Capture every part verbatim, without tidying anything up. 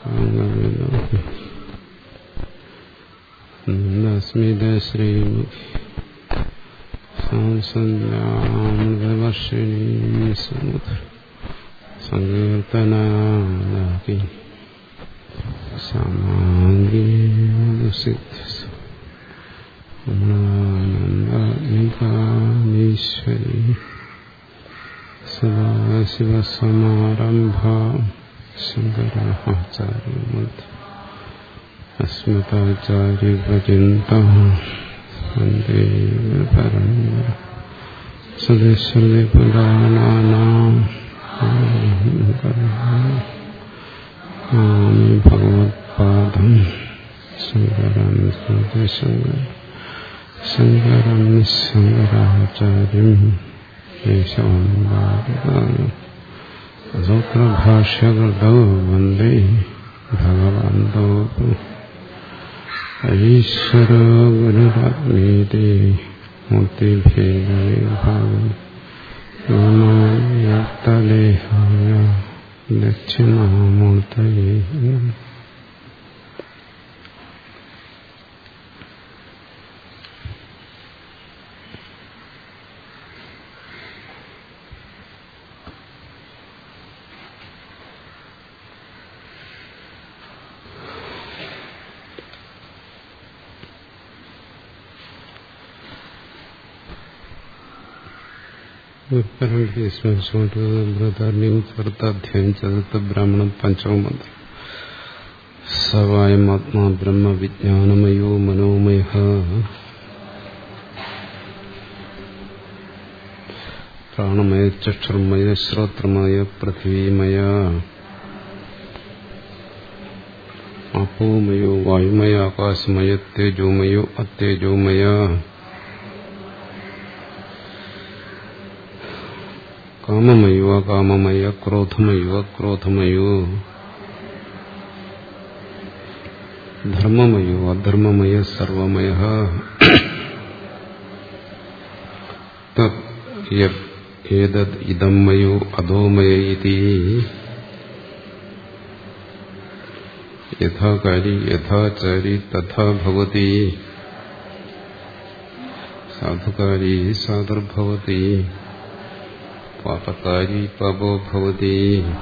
സ്മിതശ്രീമുഖി സംസന്യാമൃതവർഷിണീ സുമുദ്ര സങ്കീർത്തനാക്കി സമാംഗീസിദ്ധ അമൃതാനന്ദീശ്വരി സദാശിവസമാരംഭാ ശങ്കരാചാര്യമധ്യ അസ്മതാചാര്യപര്യന്തം വന്ദേ പരമ്പര സദശ്രുതിപുരാണാനാം ആമി ഭഗവത്പാദം ശങ്കരം ശങ്കര ശങ്കരം ശങ്കരാചാര്യം കേശവം സൂത്രഭാഷ്യകൃതൗ വന്ദേ ഭഗവന്തോ ഈശ്വരോ ഗുരുരാത്മീതി മൂർത്തിഭേദവിഭാഗം വ്യോമവ്യാപ്തദേഹായ ദക്ഷിണാമൂർത്തയേ നമഃ. ചതുർത്ഥാധ്യായം ചതുർത്ഥ ബ്രാഹ്മണം പഞ്ചമ മന്ത്രം. സവായം ആത്മാ ബ്രഹ്മ വിജ്ഞാനമയോ മനോമയ പ്രാണമയ ചക്ഷുർമയ ശ്രോത്രമയ പൃഥ്വീമയ അപ്പോമയോ വായുമയ ആകാശമയ തേജോമയോ അത്തേജോമയ കാമമയോ അകാമമയ ക്രോധമയോ അക്രോധമയോ ധർമ്മമയോ അധർമ്മമയ സർവമയ ഏതദ് ഇദം മയോ അധോമയ ഇതി യഥാകാരി യഥാചാരി തഥാ ഭവതി സാധുകാരി സാധുർഭവതി പാപകാരി പാപോ ഭവതി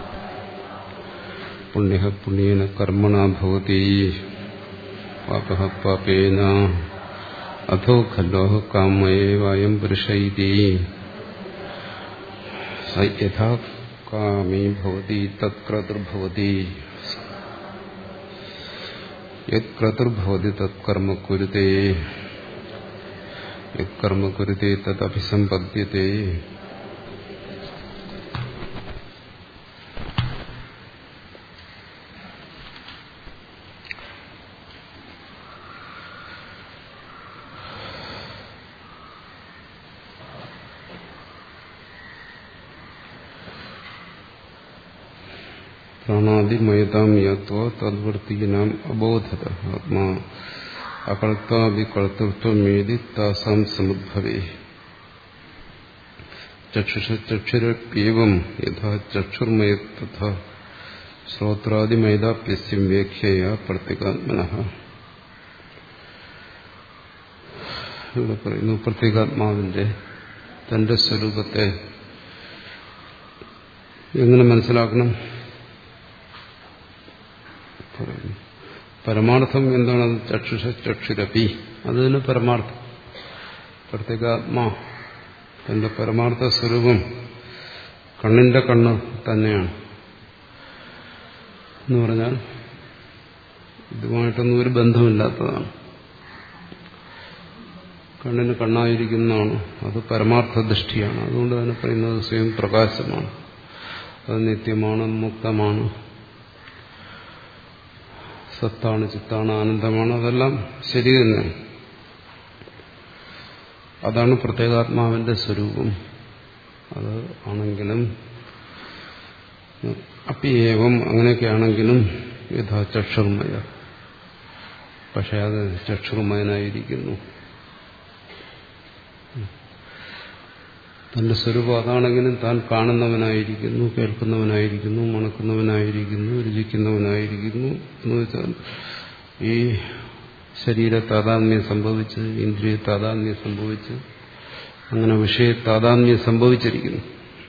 പുണ്യഃ പുണ്യേന കർമ്മണാ ഭവതി പാപഃ പാപേന അധോ ഖല്ലോ കാമയേവായം പുരുഷ ഇതി സ യഥാ കാമീ ഭവതി തത്ക്രതുർഭവതി യത്ക്രതുർഭവതി തത്കർമ്മ കുരുതേ യത്കർമ്മ കുരുതേ തദഭിസമ്പദ്യതേ. പ്രാണാദിമയതാം യത്വ തദ്വർത്തിനാം അബോധത ആത്മാ അകർത്താവികർത്തൃത്വമേതി താസാം സമുദ്ഭവേ. ചക്ഷുഷ ചക്ഷുരപ്യേവം യഥാ ചക്ഷുർമയ തഥാ ശ്രോത്രാദിമയതാപ്യസ്യം വ്യാഖ്യയാ പ്രത്യേകാത്മനഃ. ഇവിടെ പറയുന്നു പ്രത്യേകാത്മാവിന്റെ തന്റെ സ്വരൂപത്തെ എങ്ങനെ മനസ്സിലാക്കണം? പരമാർത്ഥം എന്താണ്? ചക്ഷുഷ ചക്ഷുരപി, അത് തന്നെ പരമാർത്ഥം. പ്രത്യേകാത്മാ തന്റെ പരമാർത്ഥ സ്വരൂപം കണ്ണിന്റെ കണ്ണ് തന്നെയാണ് എന്ന് പറഞ്ഞാൽ ഇതുമായിട്ടൊന്നും ഒരു ബന്ധമില്ലാത്തതാണ്. കണ്ണിന് കണ്ണായിരിക്കുന്നതാണ്, അത് പരമാർത്ഥ ദൃഷ്ടിയാണ്. അതുകൊണ്ട് തന്നെ പറയുന്നത് സ്വയം പ്രകാശമാണ്, അത് നിത്യമാണ്, മുക്തമാണ്, സത്താണ്, ചിത്താണ്, ആനന്ദമാണ്. അതെല്ലാം ശരി തന്നെ. അതാണ് പ്രത്യേകാത്മാവിന്റെ സ്വരൂപം. അത് ആണെങ്കിലും അപ്പിയേവം അങ്ങനെയൊക്കെയാണെങ്കിലും യഥാ ചക്ഷുർമയ, പക്ഷെ അത് ചക്ഷുർമയനായിരിക്കുന്നു. തന്റെ സ്വരൂപം അതാണെങ്കിലും താൻ കാണുന്നവനായിരിക്കുന്നു, കേൾക്കുന്നവനായിരിക്കുന്നു, മണക്കുന്നവനായിരിക്കുന്നു, രുചിക്കുന്നവനായിരിക്കുന്നു എന്ന് വെച്ചാൽ ഈ ശരീര താതാത്മ്യം സംഭവിച്ച്, ഇന്ദ്രിയ താതാത്മ്യം സംഭവിച്ച്, അങ്ങനെ വിഷയ താതാത്മ്യം സംഭവിച്ചിരിക്കുന്നു.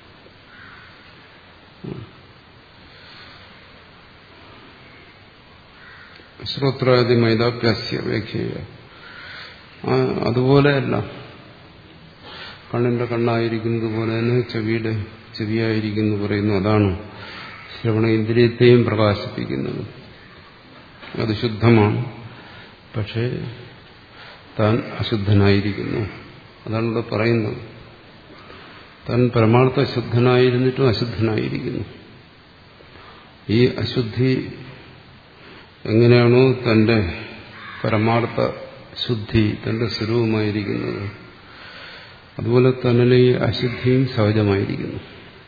ശ്രോത്രാദി മൈതാപ്യാസ്യ വ്യാഖ്യ അതുപോലെയല്ല. കണ്ണിന്റെ കണ്ണായിരിക്കുന്നത് പോലെ തന്നെ ചെവിയുടെ ചെവിയായിരിക്കുന്നു പറയുന്നു. അതാണ് ശ്രവണ ഇന്ദ്രിയത്തെയും പ്രകാശിപ്പിക്കുന്നത്. അത് ശുദ്ധമാണ്. പക്ഷേ താൻ അശുദ്ധനായിരിക്കുന്നു. അതാണ് ഇവിടെ പറയുന്നത്. താൻ പരമാർത്ഥ ശുദ്ധനായിരുന്നിട്ടും അശുദ്ധനായിരിക്കുന്നു. ഈ അശുദ്ധി എങ്ങനെയാണോ തന്റെ പരമാർത്ഥ ശുദ്ധി തന്റെ സ്വരൂപമായിരിക്കുന്നത്, അതുപോലെ തന്നെ ഈ അശുദ്ധിയും സഹജമായിരിക്കുന്നു.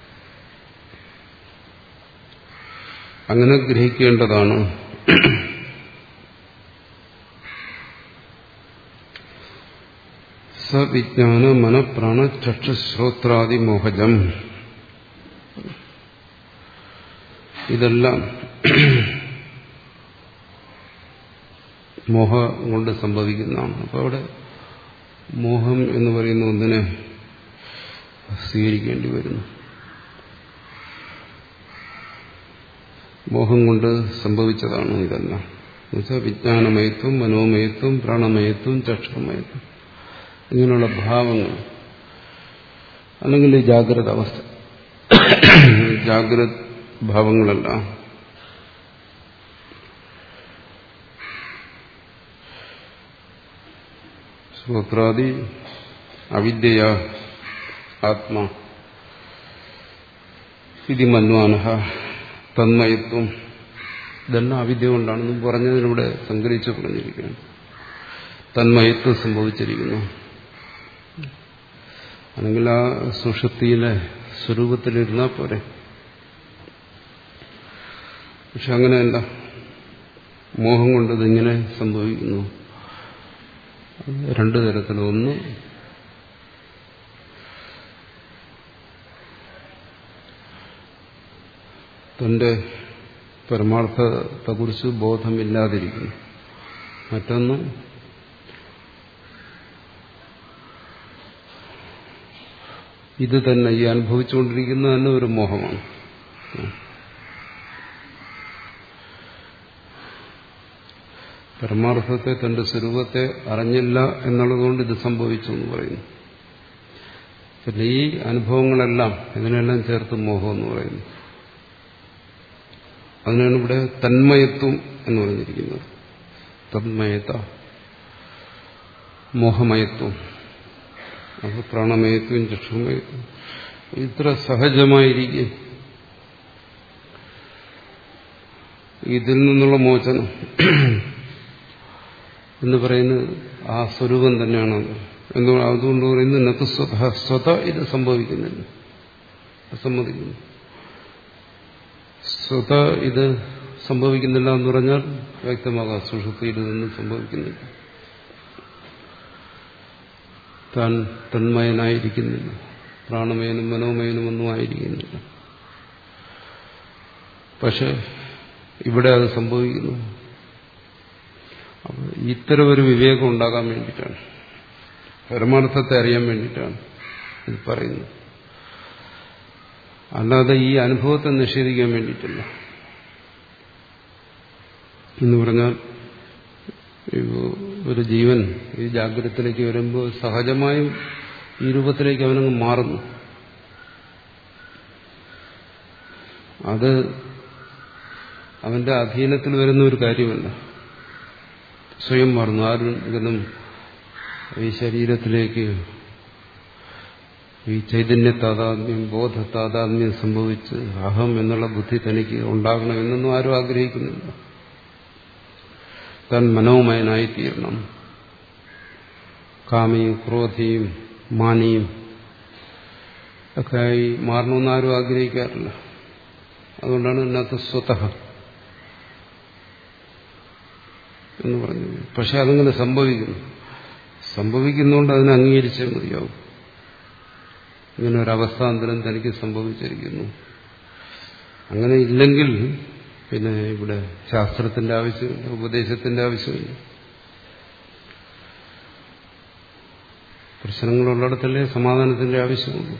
അങ്ങനെ ഗ്രഹിക്കേണ്ടതാണ്. സവിജ്ഞാന മനഃപ്രാണ ചക്ഷുശ്രോത്രാദി മോഹജം. ഇതെല്ലാം മോഹം കൊണ്ട് സംഭവിക്കുന്നതാണ്. അപ്പോൾ അവിടെ മോഹം എന്ന് പറയുന്ന ഒന്നിനെ സ്വീകരിക്കേണ്ടി വരുന്നു. മോഹം കൊണ്ട് സംഭവിച്ചതാണ് ഇതെല്ലാം. എന്നുവെച്ചാൽ വിജ്ഞാനമയത്വം, മനോമയത്വം, പ്രാണമയത്വം, ചക്ഷുമയത്വം, ഇങ്ങനെയുള്ള ഭാവങ്ങൾ, അല്ലെങ്കിൽ ഈ ജാഗ്രത അവസ്ഥ, ജാഗ്രത ഭാവങ്ങളെല്ലാം ശ്രോത്രാദി അവിദ്യയാ ആത്മാ ഇതി മന്വാനഃ തന്മയത്വം. ഇതെല്ലാം അവിദ്യ കൊണ്ടാണെന്നും പറഞ്ഞതിലൂടെ സംഗ്രഹിച്ചു പറഞ്ഞിരിക്കുന്നു. തന്മയത്വം സംഭവിച്ചിരിക്കുന്നു. അല്ലെങ്കിൽ ആ സുഷുപ്തിയിലെ സ്വരൂപത്തിലിരുന്നാൽ പോരെ. പക്ഷെ അങ്ങനെയല്ല. മോഹം കൊണ്ട് ഇതിങ്ങനെ സംഭവിക്കുന്നു. രണ്ടു തരത്തിലും. ഒന്ന്, തന്റെ പരമാർത്ഥത്തെക്കുറിച്ച് ബോധമില്ലാതിരിക്കുന്നു. മറ്റൊന്ന്, ഇത് തന്നെ ഈ അനുഭവിച്ചുകൊണ്ടിരിക്കുന്ന തന്നെ ഒരു മോഹമാണ്. പരമാർത്ഥത്തെ, തന്റെ സ്വരൂപത്തെ അറിഞ്ഞില്ല എന്നുള്ളതുകൊണ്ട് ഇത് സംഭവിച്ചു എന്ന് പറയുന്നു. പിന്നെ ഈ അനുഭവങ്ങളെല്ലാം, ഇതിനെല്ലാം ചേർത്ത് മോഹം എന്ന് പറയുന്നു. അതിനാണ് ഇവിടെ തന്മയത്വം എന്ന് പറഞ്ഞിരിക്കുന്നത്. തന്മയത, മോഹമയത്വം, അത് പ്രാണമയത്വം, ചക്ഷുമയത്വം. ഇത്ര സഹജമായിരിക്കും ഇതിൽ നിന്നുള്ള മോചനം എന്ന് പറയുന്നത് ആ സ്വരൂപം തന്നെയാണത്. എന്ന് അതുകൊണ്ട് പറയുന്നത് ഇന്നത്തെ സ്വത സ്വത ഇത് സംഭവിക്കുന്നില്ല, സമ്മതിക്കുന്നു. സ്വത ഇത് സംഭവിക്കുന്നില്ല എന്ന് പറഞ്ഞാൽ വ്യക്തമാകാം, സുഷുപ്തിയിൽ ഇതൊന്നും സംഭവിക്കുന്നില്ല. താൻ തന്മയനായിരിക്കുന്നില്ല, പ്രാണമയനും മനോമയനും ഒന്നും ആയിരിക്കുന്നില്ല. പക്ഷെ ഇവിടെ അത് സംഭവിക്കുന്നു. അപ്പോൾ ഇത്തരം ഒരു വിവേകം ഉണ്ടാകാൻ വേണ്ടിയിട്ടാണ്, പരമാർത്ഥത്തെ അറിയാൻ വേണ്ടിയിട്ടാണ് ഇത് പറയുന്നത്. അല്ലാതെ ഈ അനുഭവത്തെ നിഷേധിക്കാൻ വേണ്ടിയിട്ടില്ല. എന്ന് പറഞ്ഞാൽ ഒരു ജീവൻ ഈ ജാഗ്രതത്തിലേക്ക് വരുമ്പോൾ സഹജമായും ഈ രൂപത്തിലേക്ക് അവനങ്ങ് മാറുന്നു. അത് അവന്റെ അധീനത്തിൽ വരുന്ന ഒരു കാര്യമല്ല, സ്വയം മാറുന്നു. ആരും ഇതൊന്നും ഈ ശരീരത്തിലേക്ക് ഈ ചൈതന്യ താതാത്മ്യം, ബോധ താതാത്മ്യം സംഭവിച്ച് അഹം എന്നുള്ള ബുദ്ധി തനിക്ക് ഉണ്ടാകണമെന്നൊന്നും ആരും ആഗ്രഹിക്കുന്നില്ല. താൻ മനോമയനായിത്തീരണം, കാമിയും ക്രോധിയും മാനിയും ഒക്കെ ആയി മാറണമെന്ന് ആരും ആഗ്രഹിക്കാറില്ല. അതുകൊണ്ടാണ് ഇതിനകത്ത് സ്വതഃ എന്ന് പറഞ്ഞത്. പക്ഷെ അതങ്ങനെ സംഭവിക്കുന്നു. സംഭവിക്കുന്നതുകൊണ്ട് അതിനെ അംഗീകരിച്ചേ മതിയാവും. ഇങ്ങനെ ഒരവസ്ഥാന്തരം തനിക്ക് സംഭവിച്ചിരിക്കുന്നു. അങ്ങനെ ഇല്ലെങ്കിൽ പിന്നെ ഇവിടെ ശാസ്ത്രത്തിന്റെ ആവശ്യമില്ല, ഉപദേശത്തിന്റെ ആവശ്യമില്ല. പ്രശ്നങ്ങളുള്ളിടത്തല്ലേ സമാധാനത്തിന്റെ ആവശ്യമുള്ളൂ.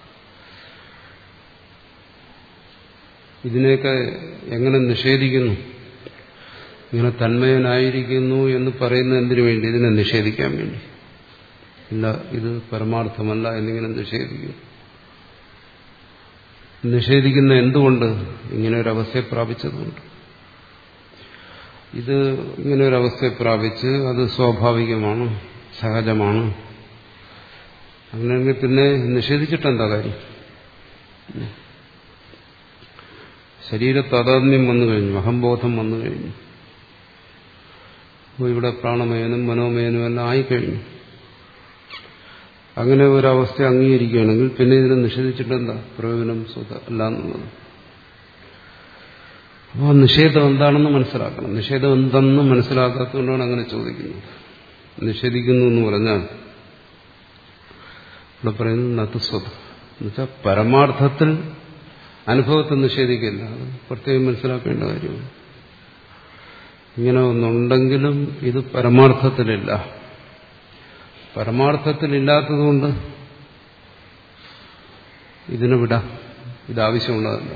ഇതിനെയൊക്കെ എങ്ങനെ നിഷേധിക്കുന്നു? ഇങ്ങനെ തന്മയനായിരിക്കുന്നു എന്ന് പറയുന്നത് എന്തിനു വേണ്ടി? ഇതിനെ നിഷേധിക്കാൻ വേണ്ടി. ഇല്ല, ഇത് പരമാർത്ഥമല്ല എന്നിങ്ങനെ നിഷേധിക്കും. നിഷേധിക്കുന്ന എന്തുകൊണ്ട്? ഇങ്ങനെ ഒരു അവസ്ഥയെ പ്രാപിച്ചതുകൊണ്ട്. ഇത് ഇങ്ങനെ ഒരു അവസ്ഥയെ പ്രാപിച്ച് അത് സ്വാഭാവികമാണ്, സഹജമാണ്. അങ്ങനെയെങ്കിൽ പിന്നെ നിഷേധിച്ചിട്ടെന്താ കാര്യം? ശരീര താതാത്മ്യം വന്നു കഴിഞ്ഞു, അഹംബോധം വന്നു കഴിഞ്ഞു. അപ്പോൾ ഇവിടെ പ്രാണമയനും മനോമയനും എല്ലാം ആയിക്കഴിഞ്ഞു. അങ്ങനെ ഒരവസ്ഥ അംഗീകരിക്കുകയാണെങ്കിൽ പിന്നെ ഇതിനെ നിഷേധിച്ചിട്ടെന്താ പ്രയോജനം? സ്വത അല്ല എന്നുള്ളത്. അപ്പോൾ നിഷേധം എന്താണെന്ന് മനസ്സിലാക്കണം. നിഷേധം എന്തെന്ന് മനസ്സിലാക്കാത്തതുകൊണ്ടാണ് അങ്ങനെ ചോദിക്കുന്നത്. നിഷേധിക്കുന്നു എന്ന് പറഞ്ഞാൽ ഇവിടെ പറയുന്നത് നതുസ്വത എന്നുവെച്ചാൽ പരമാർത്ഥത്തിൽ അനുഭവത്തെ നിഷേധിക്കില്ല. അത് പ്രത്യേകം മനസ്സിലാക്കേണ്ട കാര്യമാണ്. ഇങ്ങനെ ഒന്നുണ്ടെങ്കിലും ഇത് പരമാർത്ഥത്തിലില്ല. പരമാർത്ഥത്തിലില്ലാത്തതുകൊണ്ട് ഇതിനെ വിടാം, ഇതാവശ്യമുള്ളതല്ല.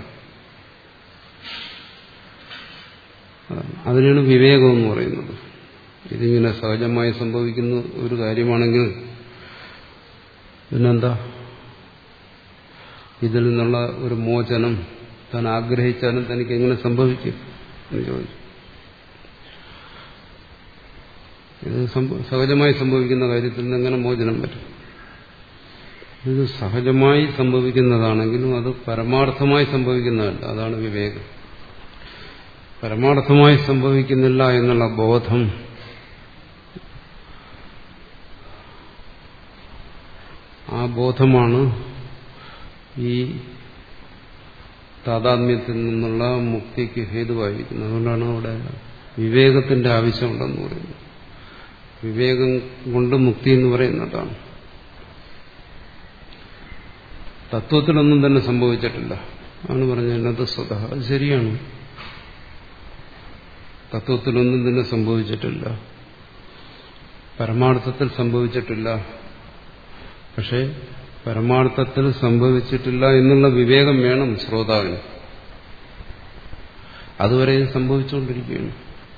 അതിനാണ് വിവേകം എന്ന് പറയുന്നത്. ഇതിങ്ങനെ സഹജമായി സംഭവിക്കുന്ന ഒരു കാര്യമാണെങ്കിൽ പിന്നെന്താ ഇതിൽ നിന്നുള്ള ഒരു മോചനം താൻ ആഗ്രഹിച്ചാലും തനിക്ക് എങ്ങനെ സംഭവിക്കും എന്ന് ചോദിച്ചു. ഇത് സഹജമായി സംഭവിക്കുന്ന കാര്യത്തിൽ നിന്ന് എങ്ങനെ മോചനം പറ്റും? ഇത് സഹജമായി സംഭവിക്കുന്നതാണെങ്കിലും അത് പരമാർത്ഥമായി സംഭവിക്കുന്നതല്ല. അതാണ് വിവേകം. പരമാർത്ഥമായി സംഭവിക്കുന്നില്ല എന്നുള്ള ബോധം ആ ബോധമാണ് ഈ താതാത്മ്യത്തിൽ നിന്നുള്ള മുക്തിക്ക് ഹേതുവായിരിക്കുന്നത്. അതുകൊണ്ടാണ് അവിടെ വിവേകത്തിന്റെ ആവശ്യമുണ്ടെന്ന് പറയുന്നത്. വിവേകം കൊണ്ട് മുക്തി എന്ന് പറയുന്നതാണ്. തത്വത്തിലൊന്നും തന്നെ സംഭവിച്ചിട്ടില്ല ആണ് പറഞ്ഞത്. സ്വതഃ അത് ശരിയാണ്. തത്വത്തിലൊന്നും തന്നെ സംഭവിച്ചിട്ടില്ല, പരമാർത്ഥത്തിൽ സംഭവിച്ചിട്ടില്ല. പക്ഷെ പരമാർത്ഥത്തിൽ സംഭവിച്ചിട്ടില്ല എന്നുള്ള വിവേകം വേണം ശ്രോതാവിന്. അതുവരെ ഇത് സംഭവിച്ചുകൊണ്ടിരിക്കുകയാണ്.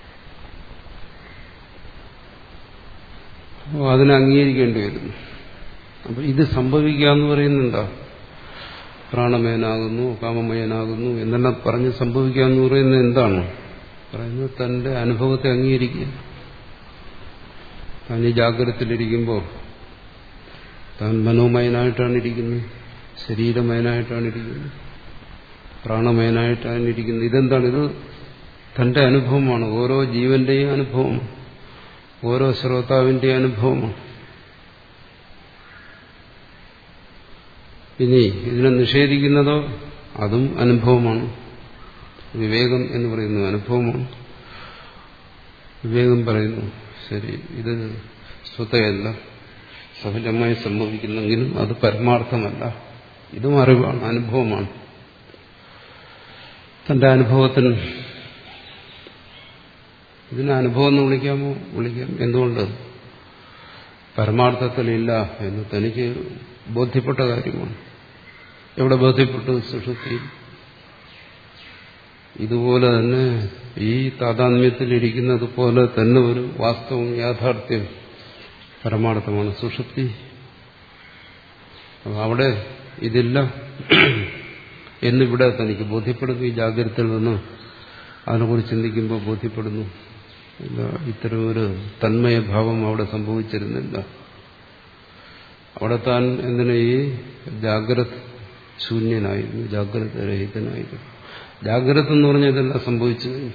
അപ്പോൾ അതിനെ അംഗീകരിക്കേണ്ടി വരുന്നു. അപ്പൊ ഇത് സംഭവിക്കുക എന്ന് പറയുന്നുണ്ടോ? പ്രാണമയനാകുന്നു, കാമമയനാകുന്നു എന്നെല്ലാം പറഞ്ഞ് സംഭവിക്കുക എന്ന് പറയുന്നത് എന്താണ് പറയുന്നത്? തന്റെ അനുഭവത്തെ അംഗീകരിക്കുക. താൻ ഈ ജാഗ്രതത്തിലിരിക്കുമ്പോൾ താൻ മനോമയനായിട്ടാണ് ഇരിക്കുന്നത്, ശരീരമയനായിട്ടാണ് ഇരിക്കുന്നത്, പ്രാണമയനായിട്ടാണ് ഇരിക്കുന്നത്. ഇതെന്താണ്? ഇത് തന്റെ അനുഭവമാണ്. ഓരോ ജീവന്റെയും അനുഭവം, ഓരോ ശ്രോതാവിന്റെ അനുഭവമാണ്. ഇനി ഇതിനെ നിഷേധിക്കുന്നതോ അതും അനുഭവമാണ്. വിവേകം എന്ന് പറയുന്നത് അനുഭവമാണ്. വിവേകം പറയുന്നു ശരി, ഇത് സ്വതയല്ല, സഹജമായി സംഭവിക്കുന്നെങ്കിലും അത് പരമാർത്ഥമല്ല, ഇതും അറിവാണ്, അനുഭവമാണ്. തന്റെ അനുഭവത്തിന് ഇതിനെ അനുഭവം എന്ന് വിളിക്കാമോ? വിളിക്കാം. എന്തുകൊണ്ട്? പരമാർത്ഥത്തിലില്ല എന്ന് തനിക്ക് ബോധ്യപ്പെട്ട കാര്യമാണ്. എവിടെ ബോധ്യപ്പെട്ടു? സുഷുപ്തിയിൽ. ഇതുപോലെ തന്നെ ഈ താതാത്മ്യത്തിലിരിക്കുന്നത് പോലെ തന്നെ ഒരു വാസ്തവം, യാഥാർത്ഥ്യം, പരമാർത്ഥമാണ് സുഷുപ്തി. അവിടെ ഇതില്ല എന്നിവിടെ തനിക്ക് ബോധ്യപ്പെടുന്നു. ഈ ജാഗ്രതയിൽ നിന്ന് അതിനെക്കുറിച്ച് ചിന്തിക്കുമ്പോൾ ബോധ്യപ്പെടുന്നു. ഇല്ല, ഇത്തരം ഒരു തന്മയഭാവം അവിടെ സംഭവിച്ചിരുന്നില്ല. അവിടെ താൻ എന്തിനാ ഈ ജാഗ്രത ശൂന്യനായിരുന്നു, ജാഗ്രത രഹിതനായിരുന്നു. ജാഗ്രത എന്ന് പറഞ്ഞാൽ ഇതെല്ലാം സംഭവിച്ചു കഴിഞ്ഞു.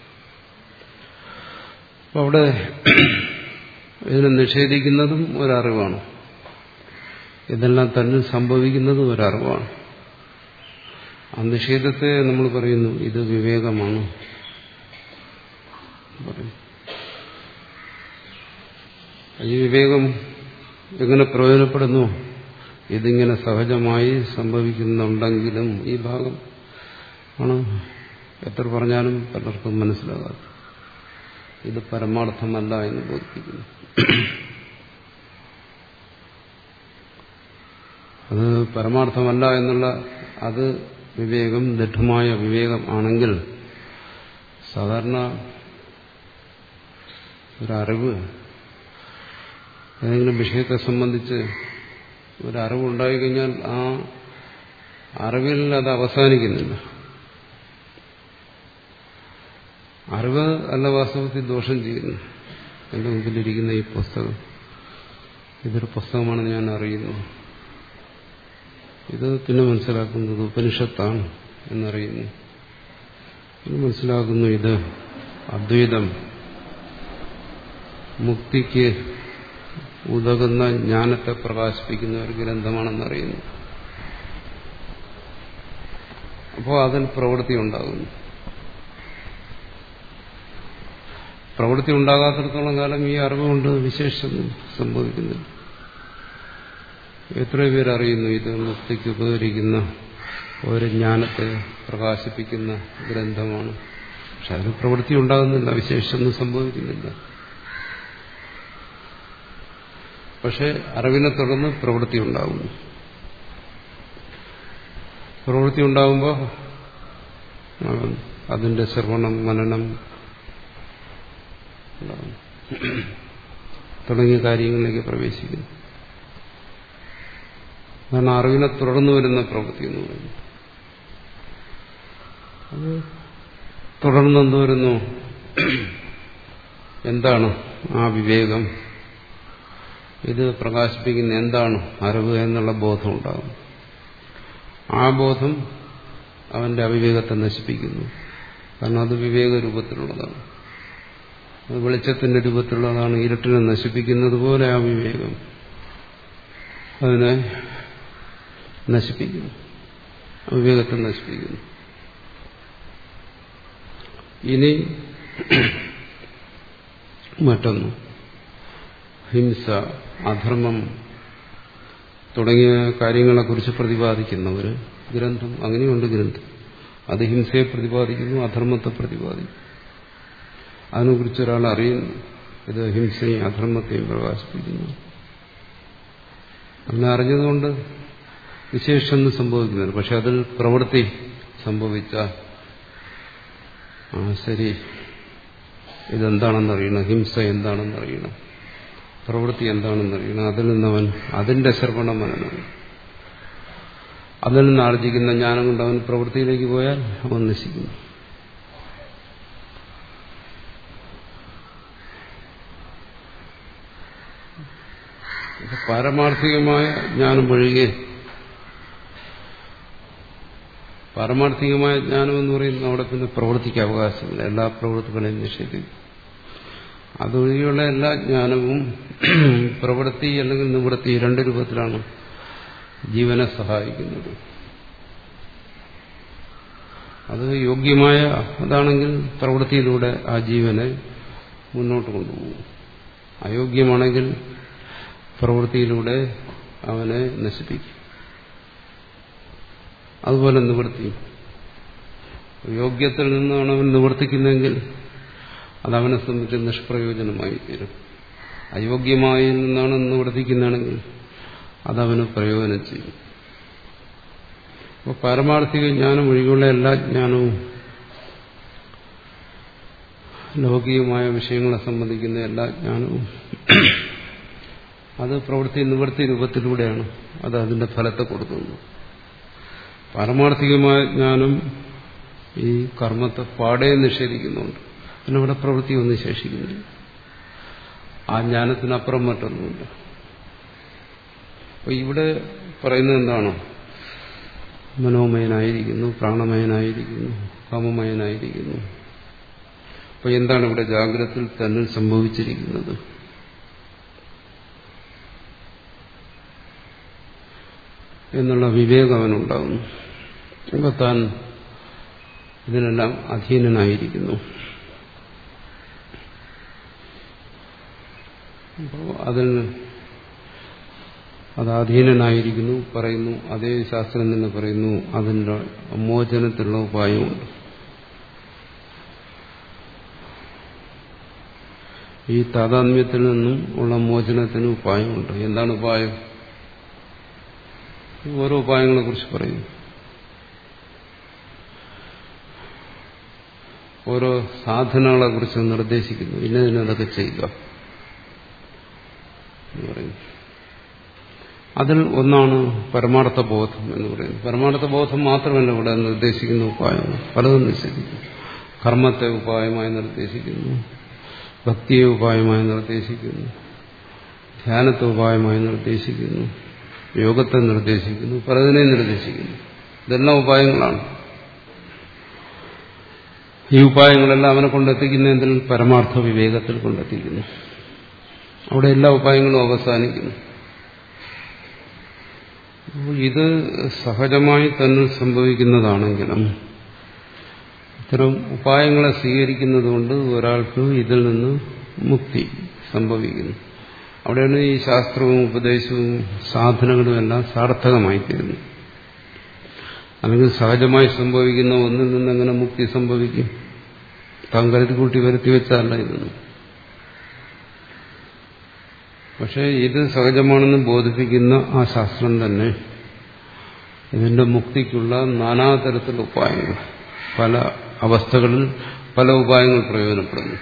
അപ്പൊ അവിടെ ഇതിനെ നിഷേധിക്കുന്നതും ഒരറിവാണ്, ഇതെല്ലാം തന്നെ സംഭവിക്കുന്നതും ഒരറിവാണ്. ആ നിഷേധത്തെ നമ്മൾ പറയുന്നു ഇത് വിവേകമാണ്. ഈ വിവേകം എങ്ങനെ പ്രയോജനപ്പെടുന്നു ഇതിങ്ങനെ സഹജമായി സംഭവിക്കുന്നുണ്ടെങ്കിലും ഈ ഭാഗം ആണ് എത്ര പറഞ്ഞാലും പലർക്കും മനസ്സിലാകാതെ. ഇത് പരമാർത്ഥമല്ല എന്ന് ബോധിപ്പിക്കുന്നു. അത് പരമാർത്ഥമല്ല എന്നുള്ള അത് വിവേകം ദൃഢമായ വിവേകം ആണെങ്കിൽ സാധാരണ ഒരറിവ് ഏതെങ്കിലും വിഷയത്തെ സംബന്ധിച്ച് ഒരറിവുണ്ടായിക്കഴിഞ്ഞാൽ ആ അറിവിൽ അത് അവസാനിക്കുന്നില്ല. അറിവ് അല്ല വാസ്തവത്തിൽ ദോഷം ചെയ്യുന്നു. എൻ്റെ മുമ്പിലിരിക്കുന്ന ഈ പുസ്തകം ഇതൊരു പുസ്തകമാണെന്ന് ഞാൻ അറിയുന്നു. ഇത് പിന്നെ മനസ്സിലാക്കുന്നത് ഉപനിഷത്താണ് എന്നറിയുന്നു. പിന്നെ മനസ്സിലാക്കുന്നു ഇത് അദ്വൈതം മുക്തിക്ക് ഉതകുന്ന ജ്ഞാനത്തെ പ്രകാശിപ്പിക്കുന്ന ഒരു ഗ്രന്ഥമാണെന്നറിയുന്നു. അപ്പോൾ അതിൽ പ്രവൃത്തി ഉണ്ടാകുന്നു. പ്രവൃത്തി ഉണ്ടാകാത്തിടത്തോളം കാലം ഈ അറിവുകൊണ്ട് വിശേഷമൊന്നും സംഭവിക്കുന്നില്ല. എത്രയോ പേരറിയുന്നു ഇത് മുക്തിക്ക് ഉപകരിക്കുന്ന ഒരു ജ്ഞാനത്തെ പ്രകാശിപ്പിക്കുന്ന ഗ്രന്ഥമാണ്. പക്ഷെ അതിന് പ്രവൃത്തി ഉണ്ടാകുന്നില്ല, വിശേഷമൊന്നും സംഭവിക്കുന്നില്ല. പക്ഷെ അറിവിനെ തുടർന്ന് പ്രവൃത്തി ഉണ്ടാകുന്നു. പ്രവൃത്തി ഉണ്ടാകുമ്പോൾ അതിന്റെ ശ്രവണം, മനനം തുടങ്ങിയ കാര്യങ്ങളിലേക്ക് പ്രവേശിക്കുന്നു. കാരണം അറിവിനെ തുടർന്നു വരുന്ന പ്രവൃത്തി എന്ന് പറയുന്നു. അത് തുടർന്ന് എന്ത് വരുന്നു? എന്താണ് ആ വിവേകം? ഇത് പ്രകാശിപ്പിക്കുന്ന എന്താണ് അറിവ് എന്നുള്ള ബോധം ഉണ്ടാകും. ആ ബോധം അവന്റെ അവിവേകത്തെ നശിപ്പിക്കുന്നു. കാരണം അത് വിവേക രൂപത്തിലുള്ളതാണ്. അത് വെളിച്ചത്തിന്റെ രൂപത്തിലുള്ളതാണ്. ഇരുട്ടിനെ നശിപ്പിക്കുന്നത് പോലെ ആ വിവേകം അതിനെ നശിപ്പിക്കുന്നു, വിവേകത്തെ നശിപ്പിക്കുന്നു. ഇനി മറ്റൊന്ന്, ഹിംസ, അധർമ്മം തുടങ്ങിയ കാര്യങ്ങളെക്കുറിച്ച് പ്രതിപാദിക്കുന്ന ഒരു ഗ്രന്ഥം. അങ്ങനെയുണ്ട് ഗ്രന്ഥം. അത് ഹിംസയെ പ്രതിപാദിക്കുന്നു, അധർമ്മത്തെ പ്രതിപാദിക്കുന്നു. അതിനെക്കുറിച്ച് ഒരാൾ അറിയുന്നു. ഇത് ഹിംസയും അധർമ്മത്തെയും പ്രകാശിപ്പിക്കുന്നു. അങ്ങനെ അറിഞ്ഞതുകൊണ്ട് വിശേഷമൊന്നും സംഭവിക്കുന്നില്ല. പക്ഷെ അതിൽ പ്രവൃത്തി സംഭവിച്ച ആ ശരി, ഇതെന്താണെന്നറിയണം, ഹിംസ എന്താണെന്നറിയണം, പ്രവൃത്തി എന്താണെന്നറിയണം. അതിൽ നിന്നവൻ അതിന്റെ ശ്രവണം മനനം, അതിൽ നിന്ന് ആർജിക്കുന്ന ജ്ഞാനം കൊണ്ട് അവൻ പ്രവൃത്തിയിലേക്ക് പോയാൽ അവൻ നശിക്കുന്നു. പാരമാർത്ഥികമായ ജ്ഞാനം ഒഴികെ, പാരമാർത്ഥികമായ ജ്ഞാനം എന്ന് പറയുന്നത് അവിടെ പിന്നെ പ്രവൃത്തിക്ക് അവകാശമില്ല. എല്ലാ പ്രവൃത്തികളെയും നിഷേധിക്കും. അതൊഴികെയുള്ള എല്ലാ ജ്ഞാനവും പ്രവൃത്തി അല്ലെങ്കിൽ നിവൃത്തി രണ്ട് രൂപത്തിലാണ് ജീവനെ സഹായിക്കുന്നത്. അത് യോഗ്യമായ അതാണെങ്കിൽ പ്രവൃത്തിയിലൂടെ ആ ജീവനെ മുന്നോട്ട് കൊണ്ടുപോകും. അയോഗ്യമാണെങ്കിൽ പ്രവൃത്തിയിലൂടെ അവനെ നശിപ്പിക്കും. അതുപോലെ നിവൃത്തി, യോഗ്യത്തിൽ നിന്നാണ് അവൻ നിവർത്തിക്കുന്നതെങ്കിൽ അതവനെ സംബന്ധിച്ച് നിഷ്പ്രയോജനമായി തീരും. അയോഗ്യമായി നിന്നാണ് നിവർത്തിക്കുന്നതാണെങ്കിൽ അതവന് പ്രയോജനം ചെയ്യും. അപ്പോൾ പാരമാർത്ഥിക ജ്ഞാനം ഒഴികെയുള്ള എല്ലാ ജ്ഞാനവും ലൗകികമായ വിഷയങ്ങളെ സംബന്ധിക്കുന്ന എല്ലാ ജ്ഞാനവും അത് പ്രവൃത്തി നിവൃത്തി രൂപത്തിലൂടെയാണ് അത് അതിന്റെ ഫലത്തെ കൊടുക്കുന്നത്. പാരമാർത്ഥികമായ ജ്ഞാനം ഈ കർമ്മത്തെ പാടെ നിഷേധിക്കുന്നുണ്ട്. അതിനവിടെ പ്രവൃത്തി ഒന്നും ശേഷിക്കുന്നില്ല. ആ ജ്ഞാനത്തിനപ്പുറം മറ്റൊന്നുമില്ല. അപ്പൊ ഇവിടെ പറയുന്നത് എന്താണ്? മനോമയനായിരിക്കുന്നു, പ്രാണമയനായിരിക്കുന്നു, കാമമയനായിരിക്കുന്നു. അപ്പൊ എന്താണ് ഇവിടെ ജാഗ്രതയിൽ തന്നെ സംഭവിച്ചിരിക്കുന്നത്? എന്നുള്ള വിവേകം അവനുണ്ടാകുന്നു. അപ്പോൾ താൻ ഇതിനെല്ലാം അധീനനായിരിക്കുന്നു. അപ്പോൾ അതിൽ അത് അധീനനായിരിക്കുന്നു പറയുന്നു. അതേ ശാസ്ത്രം തന്നെ പറയുന്നു അതിൻ്റെ മോചനത്തിലുള്ള ഉപായമുണ്ട്. ഈ താതാത്മ്യത്തിൽ നിന്നും ഉള്ള മോചനത്തിന് ഉപായമുണ്ട്. എന്താണ് ഉപായം? ഓരോ ഉപായങ്ങളെ കുറിച്ച് പറയുന്നു. ഓരോ സാധനങ്ങളെ കുറിച്ച് നിർദ്ദേശിക്കുന്നു. ഇന്നതിനതൊക്കെ ചെയ്യുക എന്ന് പറയുന്നു. അതിൽ ഒന്നാണ് പരമാർത്ഥ ബോധം എന്ന് പറയുന്നത്. പരമാർത്ഥ ബോധം മാത്രമല്ല ഇവിടെ നിർദ്ദേശിക്കുന്ന ഉപായം, പലതും നിശ്ചയിക്കുന്നു. കർമ്മത്തെ ഉപായമായി നിർദ്ദേശിക്കുന്നു, ഭക്തിയെ ഉപായമായി നിർദ്ദേശിക്കുന്നു, ധ്യാനത്തെ ഉപായമായി നിർദ്ദേശിക്കുന്നു, യോഗത്തെ നിർദ്ദേശിക്കുന്നു, പലതിനെ നിർദ്ദേശിക്കുന്നു. ഇതെല്ലാം ഉപായങ്ങളാണ്. ഈ ഉപായങ്ങളെല്ലാം അവനെ കൊണ്ടെത്തിക്കുന്ന എന്തിൽ? പരമാർത്ഥ വിവേകത്തിൽ കൊണ്ടെത്തിക്കുന്നു. അവിടെ എല്ലാ ഉപായങ്ങളും അവസാനിക്കുന്നു. ഇത് സഹജമായി തന്നെ സംഭവിക്കുന്നതാണെങ്കിലും ഇത്തരം ഉപായങ്ങളെ സ്വീകരിക്കുന്നതുകൊണ്ട് ഒരാൾക്ക് ഇതിൽ നിന്ന് മുക്തി സംഭവിക്കുന്നു. അവിടെയാണ് ഈ ശാസ്ത്രവും ഉപദേശവും സാധനങ്ങളും എല്ലാം സാർത്ഥകമായി തീരുന്നു. അല്ലെങ്കിൽ സഹജമായി സംഭവിക്കുന്ന ഒന്നിൽ നിന്ന് എങ്ങനെ മുക്തി സംഭവിക്കും? താൻ കരുതി കൂട്ടി വരുത്തി വെച്ചല്ല ഇതൊന്നും. പക്ഷെ ഇത് സഹജമാണെന്ന് ബോധിപ്പിക്കുന്ന ആ ശാസ്ത്രം തന്നെ ഇതിന്റെ മുക്തിക്കുള്ള നാനാതരത്തിലുള്ള ഉപായങ്ങൾ, പല അവസ്ഥകളിൽ പല ഉപായങ്ങൾ പ്രയോജനപ്പെടുന്നു.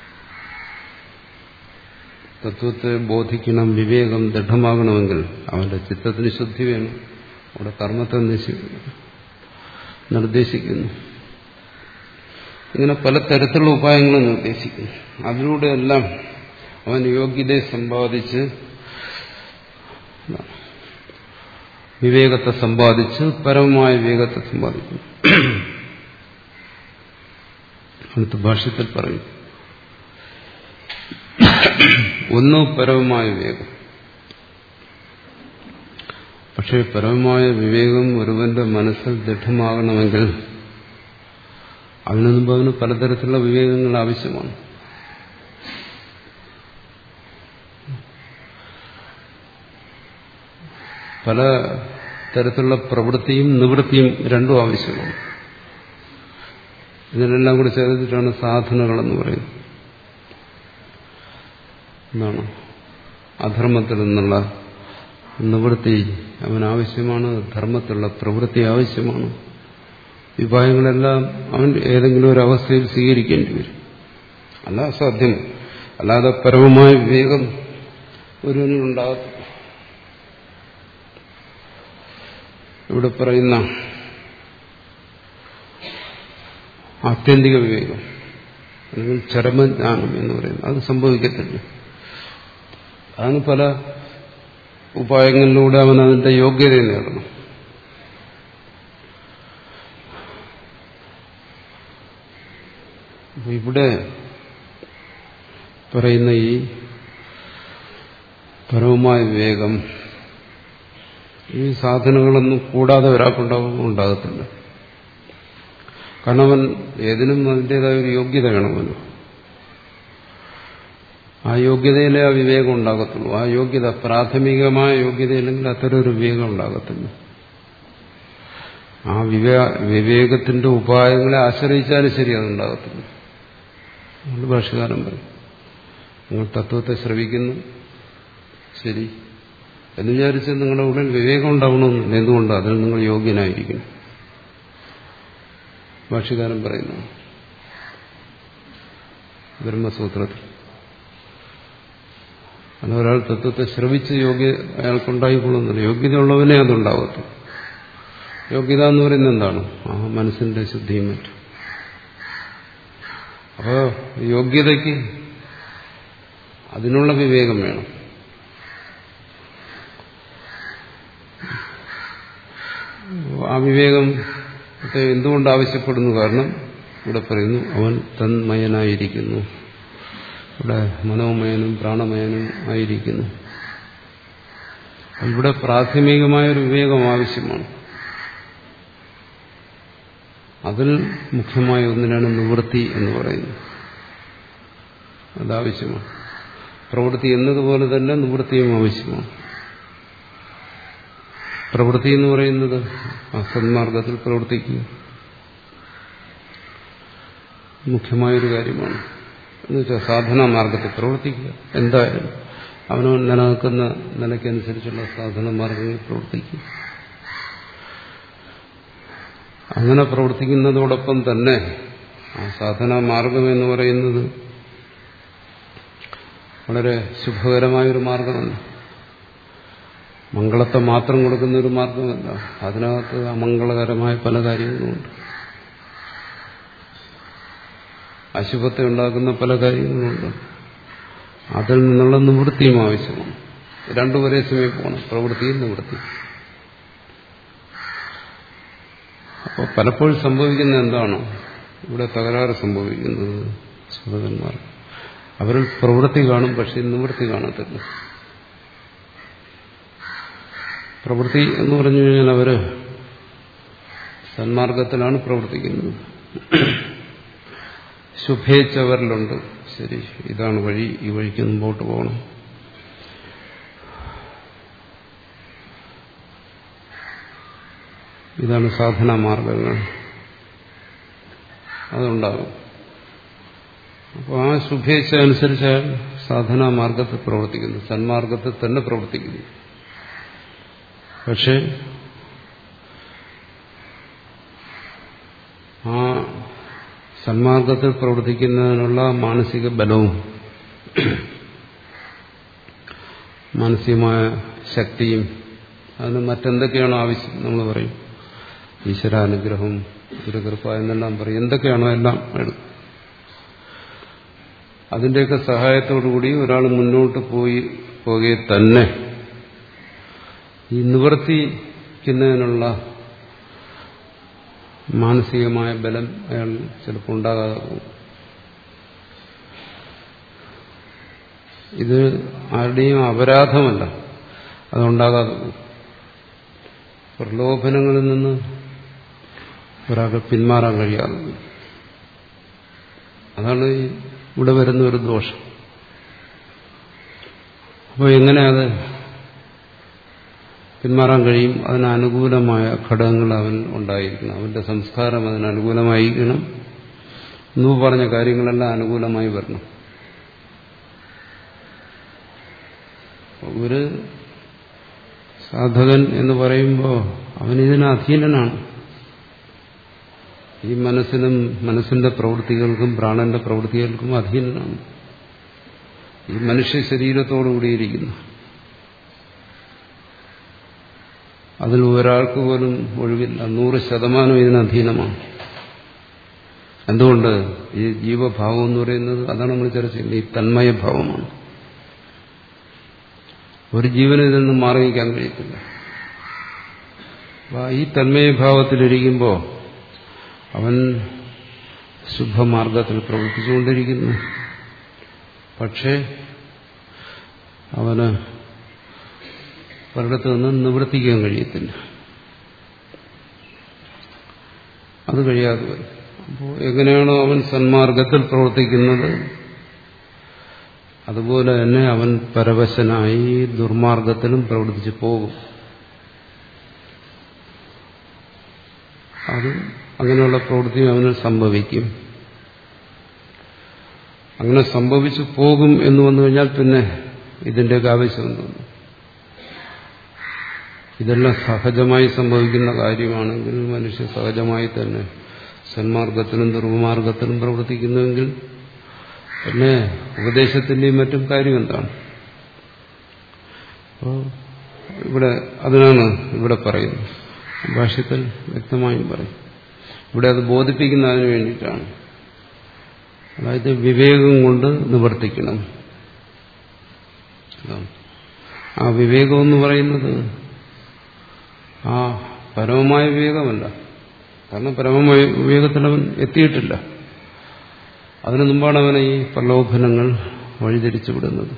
തത്വത്തെ ബോധിക്കണം, വിവേകം ദൃഢമാകണമെങ്കിൽ അവന്റെ ചിത്തത്തിന് ശുദ്ധി വേണം. അവിടെ കർമ്മത്തെ നിർദ്ദേശിക്കുന്നു. ഇങ്ങനെ പലതരത്തിലുള്ള ഉപായങ്ങളും നിർദ്ദേശിക്കുന്നു. അതിലൂടെയെല്ലാം അവൻ യോഗ്യതയെ സമ്പാദിച്ച് വിവേകത്തെ സമ്പാദിച്ച് പരമമായ വിവേകത്തെ സമ്പാദിക്കുന്നു. അടുത്ത ഭാഷ്യത്തിൽ പറയും, ഒന്ന് പരമമായ വിവേകം. പക്ഷേ പരമമായ വിവേകം ഒരുവന്റെ മനസ്സിൽ ദൃഢമാകണമെങ്കിൽ അതിനു മുമ്പ് അവന് പലതരത്തിലുള്ള വിവേകങ്ങൾ ആവശ്യമാണ്. പല തരത്തിലുള്ള പ്രവൃത്തിയും നിവൃത്തിയും രണ്ടും ആവശ്യമാണ്. ഇതിനെല്ലാം കൂടി ചേർത്തിട്ടാണ് സാധനകളെന്ന് പറയുന്നത്. എന്താണ്? അധർമ്മത്തിൽ നിന്നുള്ള നിവൃത്തി അവനാവശ്യമാണ്, ധർമ്മത്തിലുള്ള പ്രവൃത്തി ആവശ്യമാണ്. ഉപായങ്ങളെല്ലാം അവൻ ഏതെങ്കിലും ഒരു അവസ്ഥയിൽ സ്വീകരിക്കേണ്ടി വരും. അല്ല അസാധ്യം. അല്ലാതെ പരമമായ വിവേകം ഒരുവനുണ്ടാകത്തില്ല. ഇവിടെ പറയുന്ന ആത്യന്തിക വിവേകം അല്ലെങ്കിൽ ചരമജ്ഞാനം എന്ന് പറയുന്നത് അത് സംഭവിക്കത്തില്ല. അതിന് പല ഉപായങ്ങളിലൂടെ അവൻ അതിന്റെ യോഗ്യത നേടണം. ഇവിടെ പറയുന്ന ഈ പരമമായ വിവേകം ഈ സാധനങ്ങളൊന്നും കൂടാതെ ഒരാൾക്കുണ്ടാകും ഉണ്ടാകത്തില്ല. കാരണം അവൻ ഏതിനും അതിൻ്റെതായ ഒരു യോഗ്യത വേണമല്ലോ. ആ യോഗ്യതയിലെ ആ വിവേകം ഉണ്ടാകത്തുള്ളൂ. ആ യോഗ്യത പ്രാഥമികമായ യോഗ്യതയില്ലെങ്കിൽ അത്തരം ഒരു വിവേകം ഉണ്ടാകത്തില്ല. ആ വിവേ വിവേകത്തിന്റെ ഉപായങ്ങളെ ആശ്രയിച്ചാലും ശരി അതുണ്ടാകത്തില്ല. അതുകൊണ്ട് ഭാഷകാരൻ പറയും, നിങ്ങൾ തത്വത്തെ ശ്രവിക്കുന്നു, ശരി എന്ന് വിചാരിച്ച് നിങ്ങളുടെ ഉള്ളിൽ വിവേകം ഉണ്ടാവണമെന്നില്ല. എന്തുകൊണ്ട്? അതിൽ നിങ്ങൾ യോഗ്യനായിരിക്കണം. ഭാഷകാരൻ പറയുന്നു ബ്രഹ്മസൂത്രത്തിൽ. അത് ഒരാൾ തത്വത്തെ ശ്രവിച്ച് യോഗ്യ അയാൾക്കുണ്ടായിക്കൊള്ളുന്നില്ല. യോഗ്യതയുള്ളവനെ അതുണ്ടാകത്തു. യോഗ്യത എന്ന് പറയുന്നത് എന്താണ്? ആ മനസ്സിന്റെ ശുദ്ധിയും മറ്റും. അപ്പോൾ യോഗ്യതയ്ക്ക് അതിനുള്ള വിവേകം വേണം. ആ വിവേകം എന്തുകൊണ്ട് ആവശ്യപ്പെടുന്നു? കാരണം ഇവിടെ പറയുന്നു അവൻ തന്മയനായിരിക്കുന്നു. ഇവിടെ മനോമയനും പ്രാണമയനും ആയിരിക്കുന്നു. ഇവിടെ പ്രാഥമികമായൊരു വിവേകം ആവശ്യമാണ്. അതിൽ മുഖ്യമായ ഒന്നിനാണ് നിവൃത്തി എന്ന് പറയുന്നത്. അതാവശ്യമാണ്. പ്രവൃത്തി എന്നതുപോലെ തന്നെ നിവൃത്തിയും ആവശ്യമാണ്. പ്രവൃത്തി എന്ന് പറയുന്നത് ആ സന്മാർഗത്തിൽ പ്രവർത്തിക്കുക മുഖ്യമായൊരു കാര്യമാണ്. എന്നുവെച്ചാൽ സാധനാ മാർഗത്തിൽ പ്രവർത്തിക്കുക. എന്തായാലും അവനവൻ നിലനിൽക്കുന്ന നിലയ്ക്കനുസരിച്ചുള്ള സാധന മാർഗങ്ങളിൽ പ്രവർത്തിക്കുക. അങ്ങനെ പ്രവർത്തിക്കുന്നതോടൊപ്പം തന്നെ ആ സാധനാ മാർഗം എന്ന് പറയുന്നത് വളരെ ശുഭകരമായൊരു മാർഗമല്ല, മംഗളത്തെ മാത്രം കൊടുക്കുന്ന ഒരു മാർഗമല്ല. അതിനകത്ത് അമംഗളകരമായ പല കാര്യങ്ങളുമുണ്ട്, അശുഭത്തെ ഉണ്ടാക്കുന്ന പല കാര്യങ്ങളുമുണ്ട്. അതിൽ നിന്നുള്ള നിവൃത്തിയും ആവശ്യമാണ്. രണ്ടും ഒരേ സമയം പോകണം, പ്രവൃത്തിയും നിവൃത്തി. അപ്പോൾ പലപ്പോഴും സംഭവിക്കുന്ന എന്താണ്, ഇവിടെ തകരാറ് സംഭവിക്കുന്നത് സുഹൃതന്മാർ അവരിൽ പ്രവൃത്തി കാണും, പക്ഷെ നിവൃത്തി കാണത്തില്ല. പ്രവൃത്തി എന്ന് പറഞ്ഞു കഴിഞ്ഞാൽ അവര് സന്മാർഗത്തിലാണ് പ്രവർത്തിക്കുന്നത്. ശുഭേച്ഛവരിലുണ്ട്, ശരി ഇതാണ് വഴി, ഈ വഴിക്ക് മുമ്പോട്ട് പോകണം. ഇതാണ് സാധനാ മാർഗങ്ങൾ, അതുണ്ടാകും. അപ്പോൾ ആ ശുഭേച്ഛ അനുസരിച്ച് സാധനാ മാർഗത്തിൽ പ്രവർത്തിക്കുന്നു, സന്മാർഗത്തിൽ തന്നെ പ്രവർത്തിക്കുന്നു. പക്ഷെ ആ സന്മാർഗത്തിൽ പ്രവർത്തിക്കുന്നതിനുള്ള മാനസിക ബലവും മാനസികമായ ശക്തിയും അതിന് മറ്റെന്തൊക്കെയാണോ ആവശ്യം, നമ്മൾ പറയും ഈശ്വരാനുഗ്രഹം, ഗുരുകൃപ എന്നെല്ലാം പറയും. എന്തൊക്കെയാണോ എല്ലാം എടുക്കും. അതിൻ്റെയൊക്കെ സഹായത്തോടുകൂടി ഒരാൾ മുന്നോട്ട് പോയി പോകെ തന്നെ ഈ നിവർത്തിക്കുന്നതിനുള്ള മാനസികമായ ബലം അയാൾ ചിലപ്പോൾ ഉണ്ടാകാതെ പോകും. ഇത് ആരുടെയും അപരാധമല്ല, അതുണ്ടാകാതെ പോകും. പ്രലോഭനങ്ങളിൽ നിന്ന് ഒരാൾക്ക് പിന്മാറാൻ കഴിയാതെ പോകും. അതാണ് ഇവിടെ വരുന്ന ഒരു ദോഷം. അപ്പോൾ എങ്ങനെ അത് പിന്മാറാൻ കഴിയും? അതിനനുകൂലമായ ഘടകങ്ങൾ അവൻ ഉണ്ടായിരിക്കണം, അവന്റെ സംസ്കാരം അതിനനുകൂലമായിരിക്കണം. മുമ്പ് പറഞ്ഞ കാര്യങ്ങളെല്ലാം അനുകൂലമായി വരണം. ഒരു സാധകൻ എന്ന് പറയുമ്പോൾ അവൻ ഇതിന് അധീനനാണ്. ഈ മനസ്സിനും മനസ്സിന്റെ പ്രവൃത്തികൾക്കും പ്രാണന്റെ പ്രവൃത്തികൾക്കും അധീനനാണ്. ഈ മനുഷ്യ ശരീരത്തോടുകൂടിയിരിക്കുന്നു. അതിൽ ഒരാൾക്ക് പോലും ഒഴിവില്ല, നൂറ് ശതമാനം ഇതിന് അധീനമാണ്. എന്തുകൊണ്ട്? ഈ ജീവഭാവം എന്ന് പറയുന്നത് അതാണ് നമ്മൾ ചർച്ച ചെയ്യുന്നത്, ഈ തന്മയഭാവമാണ്. ഒരു ജീവന് ഇതിൽ നിന്ന് മാറി നിൽക്കാൻ കഴിയത്തില്ല. ഈ തന്മയഭാവത്തിലിരിക്കുമ്പോൾ അവൻ ശുഭമാർഗത്തിൽ പ്രവർത്തിച്ചുകൊണ്ടിരിക്കുന്നു. പക്ഷേ അവന് ഒരിടത്ത് നിന്ന് നിവർത്തിക്കാൻ കഴിയത്തില്ല, അത് കഴിയാതെ വരും. അപ്പോൾ എങ്ങനെയാണോ അവൻ സന്മാർഗത്തിൽ പ്രവർത്തിക്കുന്നത്, അതുപോലെ തന്നെ അവൻ പരവശനായി ദുർമാർഗത്തിലും പ്രവർത്തിച്ചു പോകും. അത് അങ്ങനെയുള്ള പ്രവൃത്തി അവന് സംഭവിക്കും. അങ്ങനെ സംഭവിച്ചു പോകും എന്ന് വന്നു കഴിഞ്ഞാൽ പിന്നെ ഇതിൻ്റെയൊക്കെ ആവശ്യമുണ്ടെന്ന്. ഇതെല്ലാം സഹജമായി സംഭവിക്കുന്ന കാര്യമാണെങ്കിൽ മനുഷ്യ സഹജമായി തന്നെ സന്മാർഗത്തിലും ദുർമാർഗത്തിലും പ്രവർത്തിക്കുന്നുവെങ്കിൽ പിന്നെ ഉപദേശത്തിന്റെയും മറ്റും കാര്യം എന്താണ്? അപ്പോൾ ഇവിടെ അതിനാണ് ഇവിടെ പറയുന്നത്, ഭാഷ്യത്തിൽ വ്യക്തമായും പറയും. ഇവിടെ അത് ബോധിപ്പിക്കുന്നതിന് വേണ്ടിയിട്ടാണ്. അതായത് വിവേകം കൊണ്ട് നിവർത്തിക്കണം. ആ വിവേകം എന്ന് പറയുന്നത് ആ പരമമായ വിവേകമല്ല. കാരണം പരമമായ വിവേകത്തിൽ അവൻ എത്തിയിട്ടില്ല. അതിനു മുമ്പാണ് അവനെ ഈ പ്രലോഭനങ്ങൾ വഴിതിരിച്ചു വിടുന്നത്,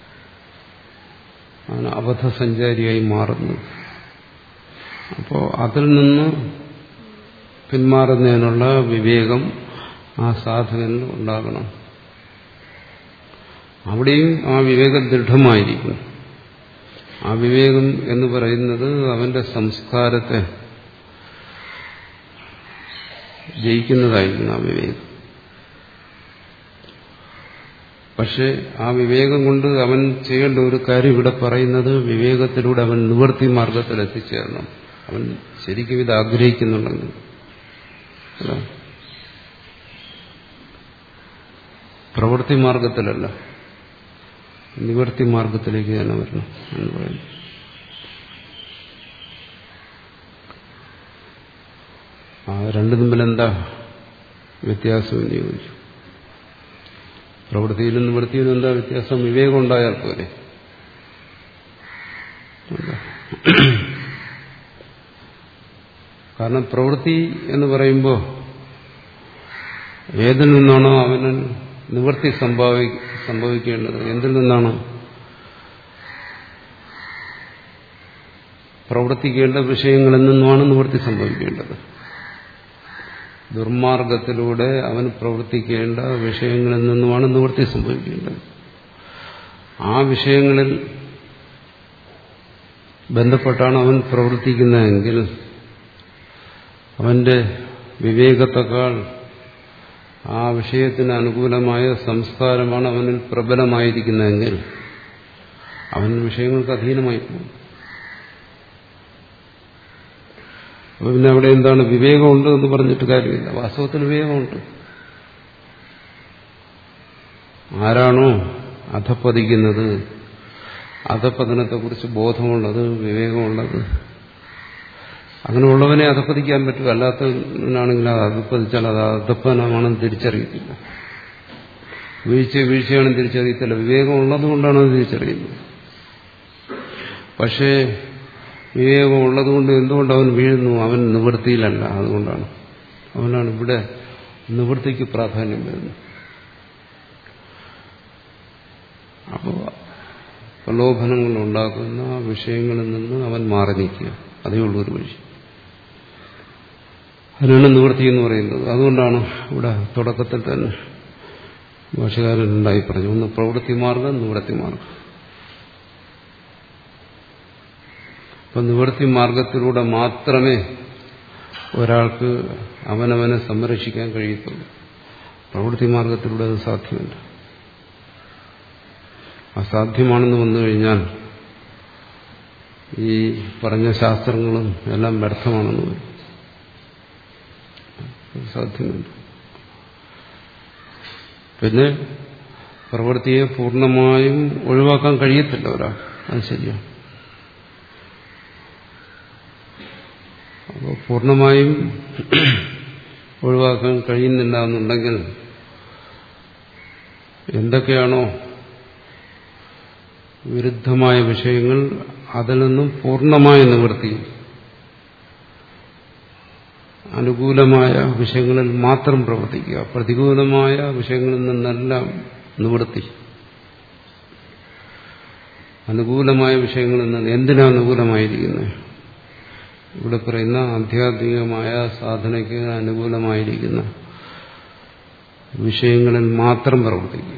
അവൻ അബദ്ധസഞ്ചാരിയായി മാറുന്നത്. അപ്പോൾ അതിൽ നിന്ന് പിന്മാറുന്നതിനുള്ള വിവേകം ആ സാധകന് ഉണ്ടാകണം. അവിടെയും ആ വിവേകം ദൃഢമായിരിക്കും. ആ വിവേകം എന്ന് പറയുന്നത് അവന്റെ സംസ്കാരത്തെ ജയിക്കുന്നതായിരിക്കും ആ വിവേകം. പക്ഷെ ആ വിവേകം കൊണ്ട് അവൻ ചെയ്യേണ്ട ഒരു കാര്യം ഇവിടെ പറയുന്നത് വിവേകത്തിലൂടെ അവൻ നിവൃത്തി മാർഗത്തിൽ എത്തിച്ചേരണം. അവൻ ശരിക്കും ഇത് ആഗ്രഹിക്കുന്നുണ്ടെങ്കിൽ പ്രവൃത്തി മാർഗത്തിലല്ല, നിവൃത്തി മാർഗത്തിലേക്ക് തന്നെ വരണം എന്ന് പറയുന്നു. ആ രണ്ടു തമ്മിൽ എന്താ വ്യത്യാസം എന്ന് ചോദിച്ചു. പ്രവൃത്തിയിലും നിവൃത്തിയിലും എന്താ വ്യത്യാസം? വിവേകം ഉണ്ടായാൽ പോലെ. കാരണം പ്രവൃത്തി എന്ന് പറയുമ്പോൾ ഏതിൽ നിന്നാണോ അവന് നിവൃത്തി സംഭവി സംഭവിക്കേണ്ടത്, എന്തിൽ നിന്നാണോ പ്രവർത്തിക്കേണ്ട വിഷയങ്ങളിൽ നിന്നുമാണ് നിവൃത്തി സംഭവിക്കേണ്ടത്. ദുർമാർഗത്തിലൂടെ അവൻ പ്രവർത്തിക്കേണ്ട വിഷയങ്ങളിൽ നിന്നുമാണ് നിവൃത്തി സംഭവിക്കേണ്ടത്. ആ വിഷയങ്ങളിൽ ബന്ധപ്പെട്ടാണ് അവൻ പ്രവർത്തിക്കുന്നതെങ്കിൽ അവന്റെ വിവേകത്തെക്കാൾ ആ വിഷയത്തിന് അനുകൂലമായ സംസ്കാരമാണ് അവനിൽ പ്രബലമായിരിക്കുന്നതെങ്കിൽ അവൻ വിഷയങ്ങൾക്ക് അധീനമായി പോകും. അപ്പൊ പിന്നെ അവിടെ എന്താണ്? വിവേകമുണ്ട് എന്ന് പറഞ്ഞിട്ട് കാര്യമില്ല. വാസ്തവത്തിൽ വിവേകമുണ്ട്. ആരാണോ അധപ്പതിക്കുന്നത്, അധപ്പതനത്തെക്കുറിച്ച് ബോധമുള്ളത്, വിവേകമുള്ളത്, അങ്ങനെയുള്ളവനെ അധപ്പതിക്കാൻ പറ്റും. അല്ലാത്തവനാണെങ്കിൽ അത് അധപ്പതിച്ചാൽ അത് അധപ്പനമാണെന്ന് തിരിച്ചറിയത്തില്ല. വീഴ്ച വീഴ്ചയാണെന്ന് തിരിച്ചറിയത്തില്ല. വിവേകമുള്ളത് കൊണ്ടാണ് അത് തിരിച്ചറിയുന്നത്. പക്ഷേ വിവേകം ഉള്ളതുകൊണ്ട് എന്തുകൊണ്ട് അവൻ വീഴുന്നു? അവൻ നിവൃത്തിയിലല്ല. അതുകൊണ്ടാണ് അവനാണ് ഇവിടെ നിവൃത്തിക്ക് പ്രാധാന്യം വരുന്നത്. അപ്പോൾ പ്രലോഭനങ്ങൾ ഉണ്ടാക്കുന്ന വിഷയങ്ങളിൽ നിന്ന് അവൻ മാറി നിൽക്കുക. അതേ ഉള്ളൊരു വഴി. അതിനാണ് നിവൃത്തി എന്ന് പറയുന്നത്. അതുകൊണ്ടാണ് ഇവിടെ തുടക്കത്തിൽ തന്നെ ഭാഷകാരൻ ഉണ്ടായി പറഞ്ഞു, ഒന്ന് പ്രവൃത്തി മാർഗം, നിവൃത്തി മാർഗം. അപ്പൊ നിവൃത്തി മാർഗത്തിലൂടെ മാത്രമേ ഒരാൾക്ക് അവനവനെ സംരക്ഷിക്കാൻ കഴിയത്തുള്ളൂ. പ്രവൃത്തി മാർഗത്തിലൂടെ അത് സാധ്യമല്ല. അസാധ്യമാണെന്ന് വന്നു കഴിഞ്ഞാൽ ഈ പറഞ്ഞ ശാസ്ത്രങ്ങളും എല്ലാം വ്യർത്ഥമാണെന്ന് വരും. സാധ്യമല്ല. പിന്നെ പ്രവൃത്തിയെ പൂർണ്ണമായും ഒഴിവാക്കാൻ കഴിയത്തില്ല ഒരാൾ. അത് ശരിയാണ്. അപ്പോൾ പൂർണ്ണമായും ഒഴിവാക്കാൻ കഴിയുന്നില്ല എന്നുണ്ടെങ്കിൽ എന്തൊക്കെയാണോ വിരുദ്ധമായ വിഷയങ്ങൾ അതിൽ നിന്നും പൂർണ്ണമായ നിവൃത്തി, അനുകൂലമായ വിഷയങ്ങളിൽ മാത്രം പ്രവർത്തിക്കുക, പ്രതികൂലമായ വിഷയങ്ങളിൽ നിന്നെല്ലാം നിവൃത്തി. അനുകൂലമായ വിഷയങ്ങളിൽ നിന്ന് എന്തിനാണ് അനുകൂലമായിരിക്കുന്നത്? ഇവിടെ പറയുന്ന ആധ്യാത്മികമായ സാധനയ്ക്ക് അനുകൂലമായിരിക്കുന്ന വിഷയങ്ങളിൽ മാത്രം പ്രവർത്തിക്കുക.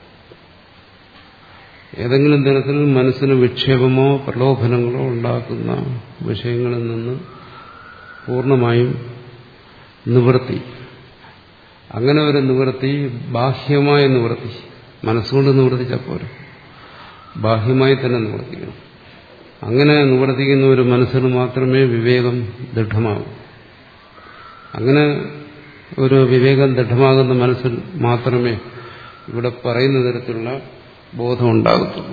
ഏതെങ്കിലും തരത്തിൽ മനസ്സിന് വിക്ഷേപമോ പ്രലോഭനങ്ങളോ ഉണ്ടാക്കുന്ന വിഷയങ്ങളിൽ നിന്ന് പൂർണ്ണമായും നിവൃത്തി. അങ്ങനെ ഒരു നിവൃത്തി ബാഹ്യമായ നിവൃത്തി, മനസ്സുകൊണ്ട് നിവർത്തിച്ചാൽ പോരെ, ബാഹ്യമായി തന്നെ നിവർത്തിക്കണം. അങ്ങനെ നിവർത്തിക്കുന്ന ഒരു മനസ്സിന് മാത്രമേ വിവേകം ദൃഢമാകൂ. അങ്ങനെ ഒരു വിവേകം ദൃഢമാകുന്ന മനസ്സിൽ മാത്രമേ ഇവിടെ പറയുന്ന തരത്തിലുള്ള ബോധം ഉണ്ടാകത്തുള്ളൂ.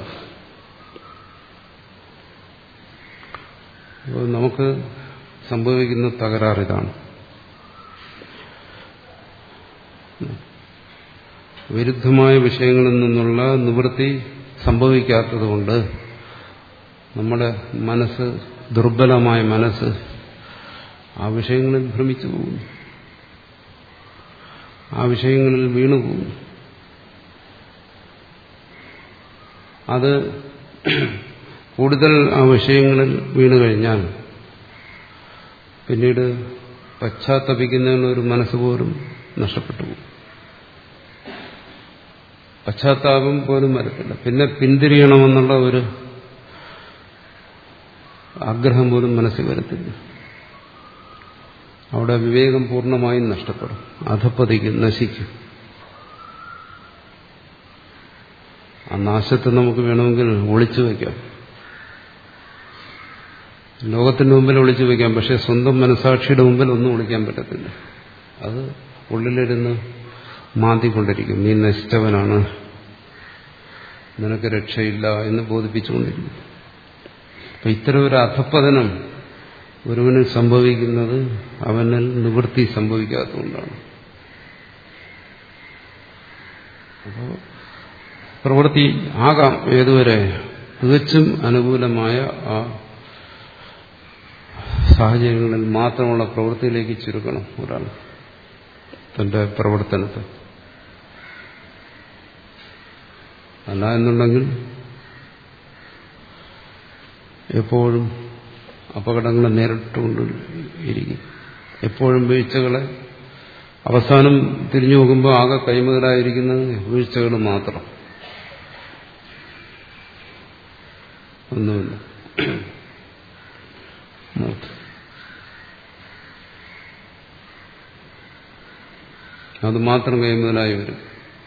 അപ്പോൾ നമുക്ക് സംഭവിക്കുന്ന തകരാറിതാണ്. വിരുദ്ധമായ വിഷയങ്ങളിൽ നിന്നുള്ള നിവൃത്തി സംഭവിക്കാത്തതുകൊണ്ട് നമ്മുടെ മനസ്സ്, ദുർബലമായ മനസ്സ് ആ വിഷയങ്ങളിൽ ഭ്രമിച്ചു പോകുന്നു, ആ വിഷയങ്ങളിൽ വീണുപോകുന്നു. അത് കൂടുതൽ ആ വിഷയങ്ങളിൽ വീണുകഴിഞ്ഞാൽ പിന്നീട് പശ്ചാത്തപിക്കുന്നതിനുള്ള ഒരു മനസ്സ് പോലും നഷ്ടപ്പെട്ടു പോകും. പശ്ചാത്താപം പോലും വരത്തില്ല. പിന്നെ പിന്തിരിയണമെന്നുള്ള ഒരു ആഗ്രഹം പോലും മനസ്സിൽ വരത്തില്ല. അവിടെ വിവേകം പൂർണ്ണമായും നഷ്ടപ്പെടും, അധപ്പതിക്കും, നശിക്കും. ആ നാശത്തെ നമുക്ക് വേണമെങ്കിൽ ഒളിച്ചു വയ്ക്കാം, ലോകത്തിന്റെ മുമ്പിൽ ഒളിച്ചു വയ്ക്കാം. പക്ഷെ സ്വന്തം മനസാക്ഷിയുടെ മുമ്പിൽ ഒന്നും ഒളിക്കാൻ പറ്റത്തില്ല. അത് ഉള്ളിലിരുന്ന് മാന്തിക്കൊണ്ടിരിക്കും. നീ നശിച്ചവനാണ്, നിനക്ക് രക്ഷയില്ല എന്ന് ബോധിപ്പിച്ചുകൊണ്ടിരിക്കും. അപ്പൊ ഇത്തരം ഒരു അധപ്പതനം ഒരുവന് സംഭവിക്കുന്നത് അവനിൽ നിവൃത്തി സംഭവിക്കാത്തതുകൊണ്ടാണ്. അപ്പോൾ പ്രവൃത്തി ആകാം ഏതുവരെ? തികച്ചും അനുകൂലമായ ആ സാഹചര്യങ്ങളിൽ മാത്രമുള്ള പ്രവൃത്തിയിലേക്ക് ചുരുക്കണം ഒരാൾ തന്റെ പ്രവർത്തനത്തെ. അല്ല എന്നുണ്ടെങ്കിൽ എപ്പോഴും അപകടങ്ങളെ നേരിട്ടുകൊണ്ട് ഇരിക്കും. എപ്പോഴും വീഴ്ചകളെ, അവസാനം തിരിഞ്ഞു നോക്കുമ്പോൾ ആകെ കൈമുതലായിരിക്കുന്നത് വീഴ്ചകൾ മാത്രം, ഒന്നുമില്ല. അത് മാത്രം കൈമുതലായി വരും.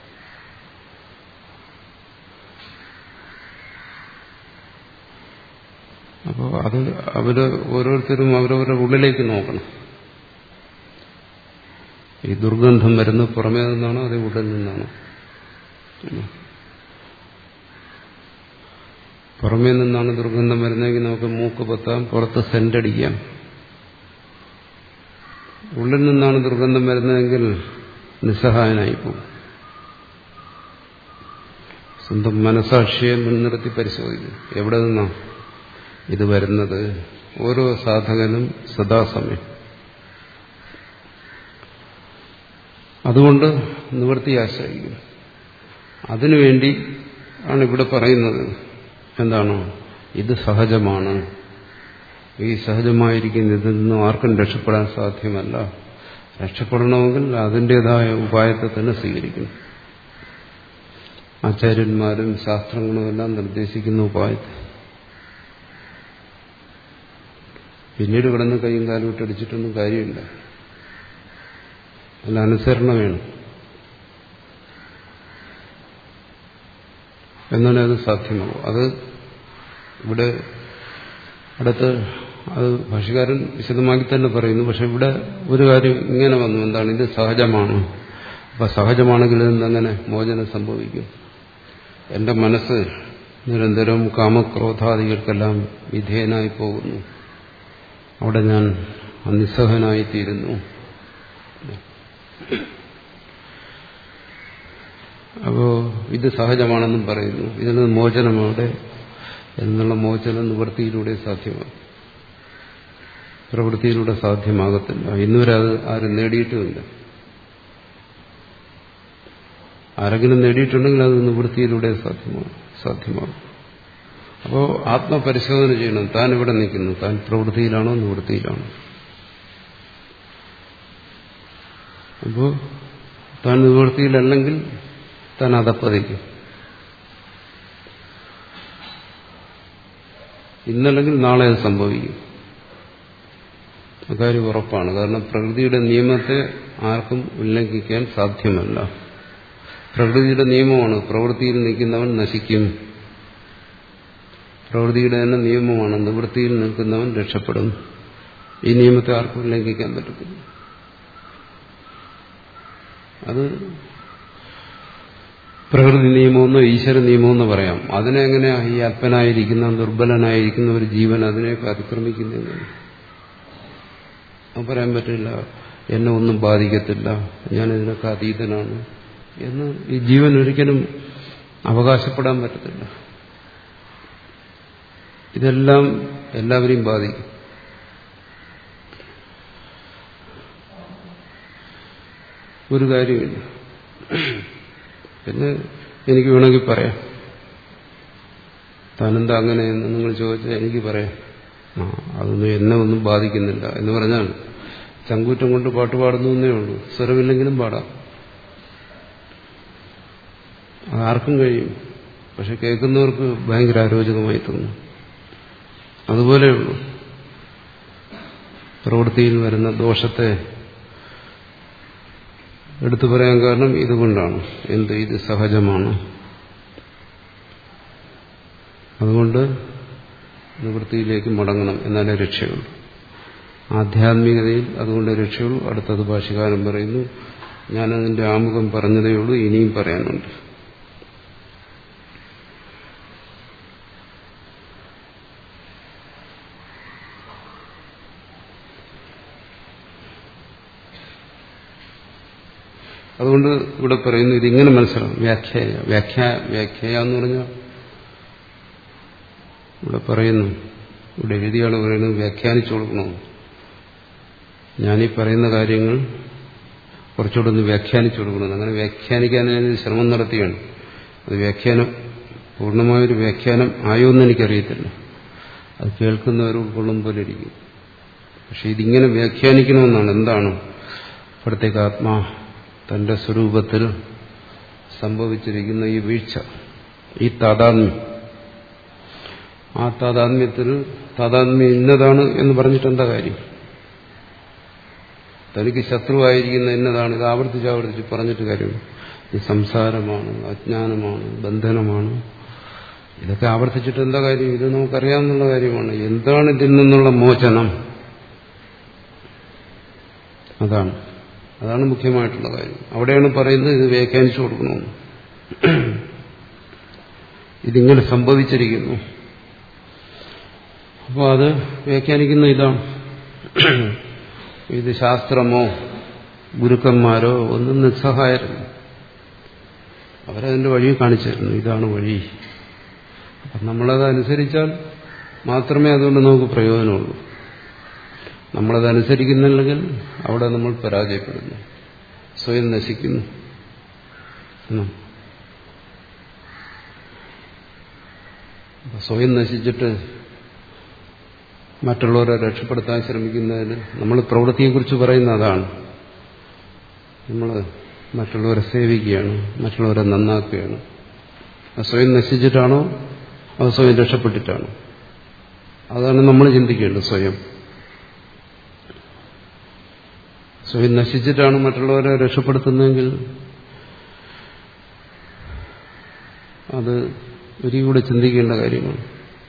അപ്പോൾ അത് അവര് ഓരോരുത്തരും അവരവരുടെ ഉള്ളിലേക്ക് നോക്കണം. ഈ ദുർഗന്ധം വരുന്നത് പുറമേ നിന്നാണോ അതേ ഉള്ളിൽ നിന്നാണോ? പുറമേ നിന്നാണ് ദുർഗന്ധം വരുന്നതെങ്കിൽ നമുക്ക് മൂക്ക് പൊത്താം, പുറത്ത് സെന്റടിക്കാം. ഉള്ളിൽ നിന്നാണ് ദുർഗന്ധം വരുന്നതെങ്കിൽ നിസ്സഹായനായി പോകും. സ്വന്തം മനസാക്ഷിയെ മുൻനിർത്തി പരിശോധിക്കും, എവിടെ നിന്നാണ് ഇത് വരുന്നത്. ഓരോ സാധകനും സദാസമയം അതുകൊണ്ട് നിവൃത്തി ആശ്രയിക്കും. അതിനുവേണ്ടി ആണ് ഇവിടെ പറയുന്നത് എന്താണ്? ഇത് സഹജമാണ്. ഈ സഹജമായിരിക്കുന്ന ഇതിൽ നിന്നും ആർക്കും രക്ഷപ്പെടാൻ സാധ്യമല്ല. രക്ഷപ്പെടണമെങ്കിൽ അതിൻ്റെതായ ഉപായത്തെ തന്നെ സ്വീകരിക്കണം. ആചാര്യന്മാരും ശാസ്ത്രങ്ങളും എല്ലാം നിർദ്ദേശിക്കുന്ന ഉപായത്തെ. പിന്നീട് കിടന്ന് കൈയും കാലും ഇട്ടടിച്ചിട്ടൊന്നും കാര്യമില്ല. അല്ല, അനുസരണ വേണം, എന്നാലേ അത് സാധ്യമാകും. അത് ഇവിടെ അടുത്ത് അത് ഭാഷ്യകാരൻ വിശദമാക്കി തന്നെ പറയുന്നു. പക്ഷെ ഇവിടെ ഒരു കാര്യം ഇങ്ങനെ വന്നു, എന്താണ്? ഇത് സഹജമാണ്. അപ്പൊ സഹജമാണെങ്കിൽ ഇതെങ്ങനെ മോചനം സംഭവിക്കും? എന്റെ മനസ്സ് നിരന്തരം കാമക്രോധാദികൾക്കെല്ലാം വിധേയനായി പോകുന്നു. അവിടെ ഞാൻ നിസ്സഹനായിത്തീരുന്നു. അപ്പോ ഇത് സഹജമാണെന്നും പറയുന്നു. ഇതിൽ നിന്ന് മോചനം അവിടെ എന്നുള്ള മോചനം നിവൃത്തിയിലൂടെ സാധ്യമാകും, പ്രവൃത്തിയിലൂടെ സാധ്യമാകത്തില്ല. ഇന്നുവരെ അത് ആരും നേടിയിട്ടുമില്ല. ആരെങ്കിലും നേടിയിട്ടുണ്ടെങ്കിൽ അത് നിവൃത്തിയിലൂടെ സാധ്യമാകും സാധ്യമാകും അപ്പോൾ ആത്മപരിശോധന ചെയ്യണം. താൻ ഇവിടെ നിൽക്കുന്നു, താൻ പ്രവൃത്തിയിലാണോ നിവൃത്തിയിലാണോ? അപ്പോൾ താൻ നിവൃത്തിയിലല്ലെങ്കിൽ താൻ അതപ്പതിക്കും. ഇന്നല്ലെങ്കിൽ നാളെ അത് സംഭവിക്കും. അക്കാര്യം ഉറപ്പാണ്. കാരണം പ്രകൃതിയുടെ നിയമത്തെ ആർക്കും ഉല്ലംഘിക്കാൻ സാധ്യമല്ല. പ്രകൃതിയുടെ നിയമമാണ്, പ്രവൃത്തിയിൽ നിൽക്കുന്നവൻ നശിക്കും. പ്രവൃത്തിയുടെ തന്നെ നിയമമാണ്, നിവൃത്തിയിൽ നിൽക്കുന്നവൻ രക്ഷപ്പെടും. ഈ നിയമത്തെ ആർക്കും ഉല്ലംഘിക്കാൻ പറ്റത്തില്ല. അത് പ്രകൃതി നിയമമെന്നോ ഈശ്വര നിയമമെന്നോ പറയാം. അതിനെ എങ്ങനെയാ ഈ അല്പനായിരിക്കുന്ന ദുർബലനായിരിക്കുന്ന ഒരു ജീവൻ അതിനെയൊക്കെ അതിക്രമിക്കുന്നത്? അത് പറയാൻ പറ്റില്ല. എന്നെ ഒന്നും ബാധിക്കത്തില്ല, ഞാനിതിനൊക്കെ അതീതനാണ് എന്ന് ഈ ജീവൻ ഒരിക്കലും അവകാശപ്പെടാൻ പറ്റത്തില്ല. ഇതെല്ലാം എല്ലാവരെയും ബാധിക്കും. ഒരു കാര്യമില്ല. പിന്നെ എനിക്ക് വേണമെങ്കിൽ പറയാം, താനെന്താ അങ്ങനെയെന്ന് നിങ്ങൾ ചോദിച്ചാൽ എനിക്ക് പറയാം, ആ അതൊന്നും എന്നെ ഒന്നും ബാധിക്കുന്നില്ല എന്ന് പറഞ്ഞാൽ ചങ്കൂറ്റം കൊണ്ട് പാട്ട് പാടുന്നു എന്നേ ഉള്ളൂ. സ്വരമില്ലെങ്കിലും പാടാം, ആർക്കും കഴിയും. പക്ഷെ കേൾക്കുന്നവർക്ക് ഭയങ്കര അരോചകമായി തോന്നും. അതുപോലെയുള്ളൂ. പ്രവൃത്തിയിൽ വരുന്ന ദോഷത്തെ എടുത്തു പറയാൻ കാരണം ഇതുകൊണ്ടാണ്. എന്ത്? ഇത് സഹജമാണ്. അതുകൊണ്ട് നിവൃത്തിയിലേക്ക് മടങ്ങണം, എന്നാലേ രക്ഷയുള്ളൂ. ആധ്യാത്മികതയിൽ അതുകൊണ്ട് രക്ഷയുള്ളൂ. അടുത്തത് ഭാഷ്യകാരൻ പറയുന്നു, ഞാനതിന്റെ ആമുഖം പറഞ്ഞതേ ഉള്ളൂ, ഇനിയും പറയാനുണ്ട്. അതുകൊണ്ട് ഇവിടെ പറയുന്നു ഇതിങ്ങനെ മനസ്സിലാവും. വ്യാഖ്യായ വ്യാഖ്യാ വ്യാഖ്യായ എന്ന് പറഞ്ഞാൽ ഇവിടെ പറയുന്നു, ഇവിടെ എഴുതിയാൾ പറയുന്നത് വ്യാഖ്യാനിച്ചു കൊടുക്കണമെന്ന്. ഞാനീ പറയുന്ന കാര്യങ്ങൾ കുറച്ചുകൂടെ ഒന്ന് വ്യാഖ്യാനിച്ചു കൊടുക്കണം. അങ്ങനെ വ്യാഖ്യാനിക്കാൻ ശ്രമം നടത്തിയാണ്. അത് വ്യാഖ്യാനം പൂർണ്ണമായൊരു വ്യാഖ്യാനം ആയോ എന്ന് എനിക്കറിയത്തില്ല. അത് കേൾക്കുന്നവർ ഉൾക്കൊള്ളും പോലെ ഇരിക്കും. പക്ഷെ ഇതിങ്ങനെ വ്യാഖ്യാനിക്കണമെന്നാണ്. എന്താണ്? പ്രത്യേക ആത്മാ തന്റെ സ്വരൂപത്തിൽ സംഭവിച്ചിരിക്കുന്ന ഈ വീഴ്ച, ഈ താതാത്മ്യം, ആ താതാത്മ്യത്തിൽ താതാത്മ്യം ഇന്നതാണ് എന്ന് പറഞ്ഞിട്ട് എന്താ കാര്യം? തനിക്ക് ശത്രുവായിരിക്കുന്ന ഇന്നതാണ്, ഇത് ആവർത്തിച്ച് ആവർത്തിച്ച് പറഞ്ഞിട്ട് കാര്യമാണ്. ഇത് സംസാരമാണ്, അജ്ഞാനമാണ്, ബന്ധനമാണ്. ഇതൊക്കെ ആവർത്തിച്ചിട്ട് എന്താ കാര്യം? ഇത് നമുക്കറിയാവുന്ന കാര്യമാണ്. എന്താണ് ഇതിൽ നിന്നുള്ള മോചനം? അതാണ് അതാണ് മുഖ്യമായിട്ടുള്ള കാര്യം. അവിടെയാണ് പറയുന്നത് ഇത് വ്യാഖ്യാനിച്ചു കൊടുക്കണമെന്ന്. ഇതിങ്ങനെ സംഭവിച്ചിരിക്കുന്നു. അപ്പോൾ അത് വ്യാഖ്യാനിക്കുന്ന ഇതാണ്. ഇത് ശാസ്ത്രമോ ഗുരുക്കന്മാരോ ഒന്നും നിസ്സഹായരല്ല. അവരതിന്റെ വഴി കാണിച്ചു തരുന്നു. ഇതാണ് വഴി. അപ്പം നമ്മളതനുസരിച്ചാൽ മാത്രമേ അതുകൊണ്ട് നമുക്ക് പ്രയോജനമുള്ളൂ. നമ്മളതനുസരിക്കുന്നില്ലെങ്കിൽ അവിടെ നമ്മൾ പരാജയപ്പെടുന്നു, സ്വയം നശിക്കുന്നു. സ്വയം നശിച്ചിട്ട് മറ്റുള്ളവരെ രക്ഷപ്പെടുത്താൻ ശ്രമിക്കുന്നതിന് നമ്മൾ പ്രവൃത്തിയെക്കുറിച്ച് പറയുന്ന അതാണ്. നമ്മൾ മറ്റുള്ളവരെ സേവിക്കുകയാണ്, മറ്റുള്ളവരെ നന്നാക്കുകയാണ്. അത് സ്വയം നശിച്ചിട്ടാണോ അത് സ്വയം രക്ഷപ്പെട്ടിട്ടാണോ? അതാണ് നമ്മൾ ചിന്തിക്കേണ്ടത്. സ്വയം സ്വയം നശിച്ചിട്ടാണ് മറ്റുള്ളവരെ രക്ഷപ്പെടുത്തുന്നതെങ്കിൽ അത് ഒരികൂടെ ചിന്തിക്കേണ്ട കാര്യമാണ്.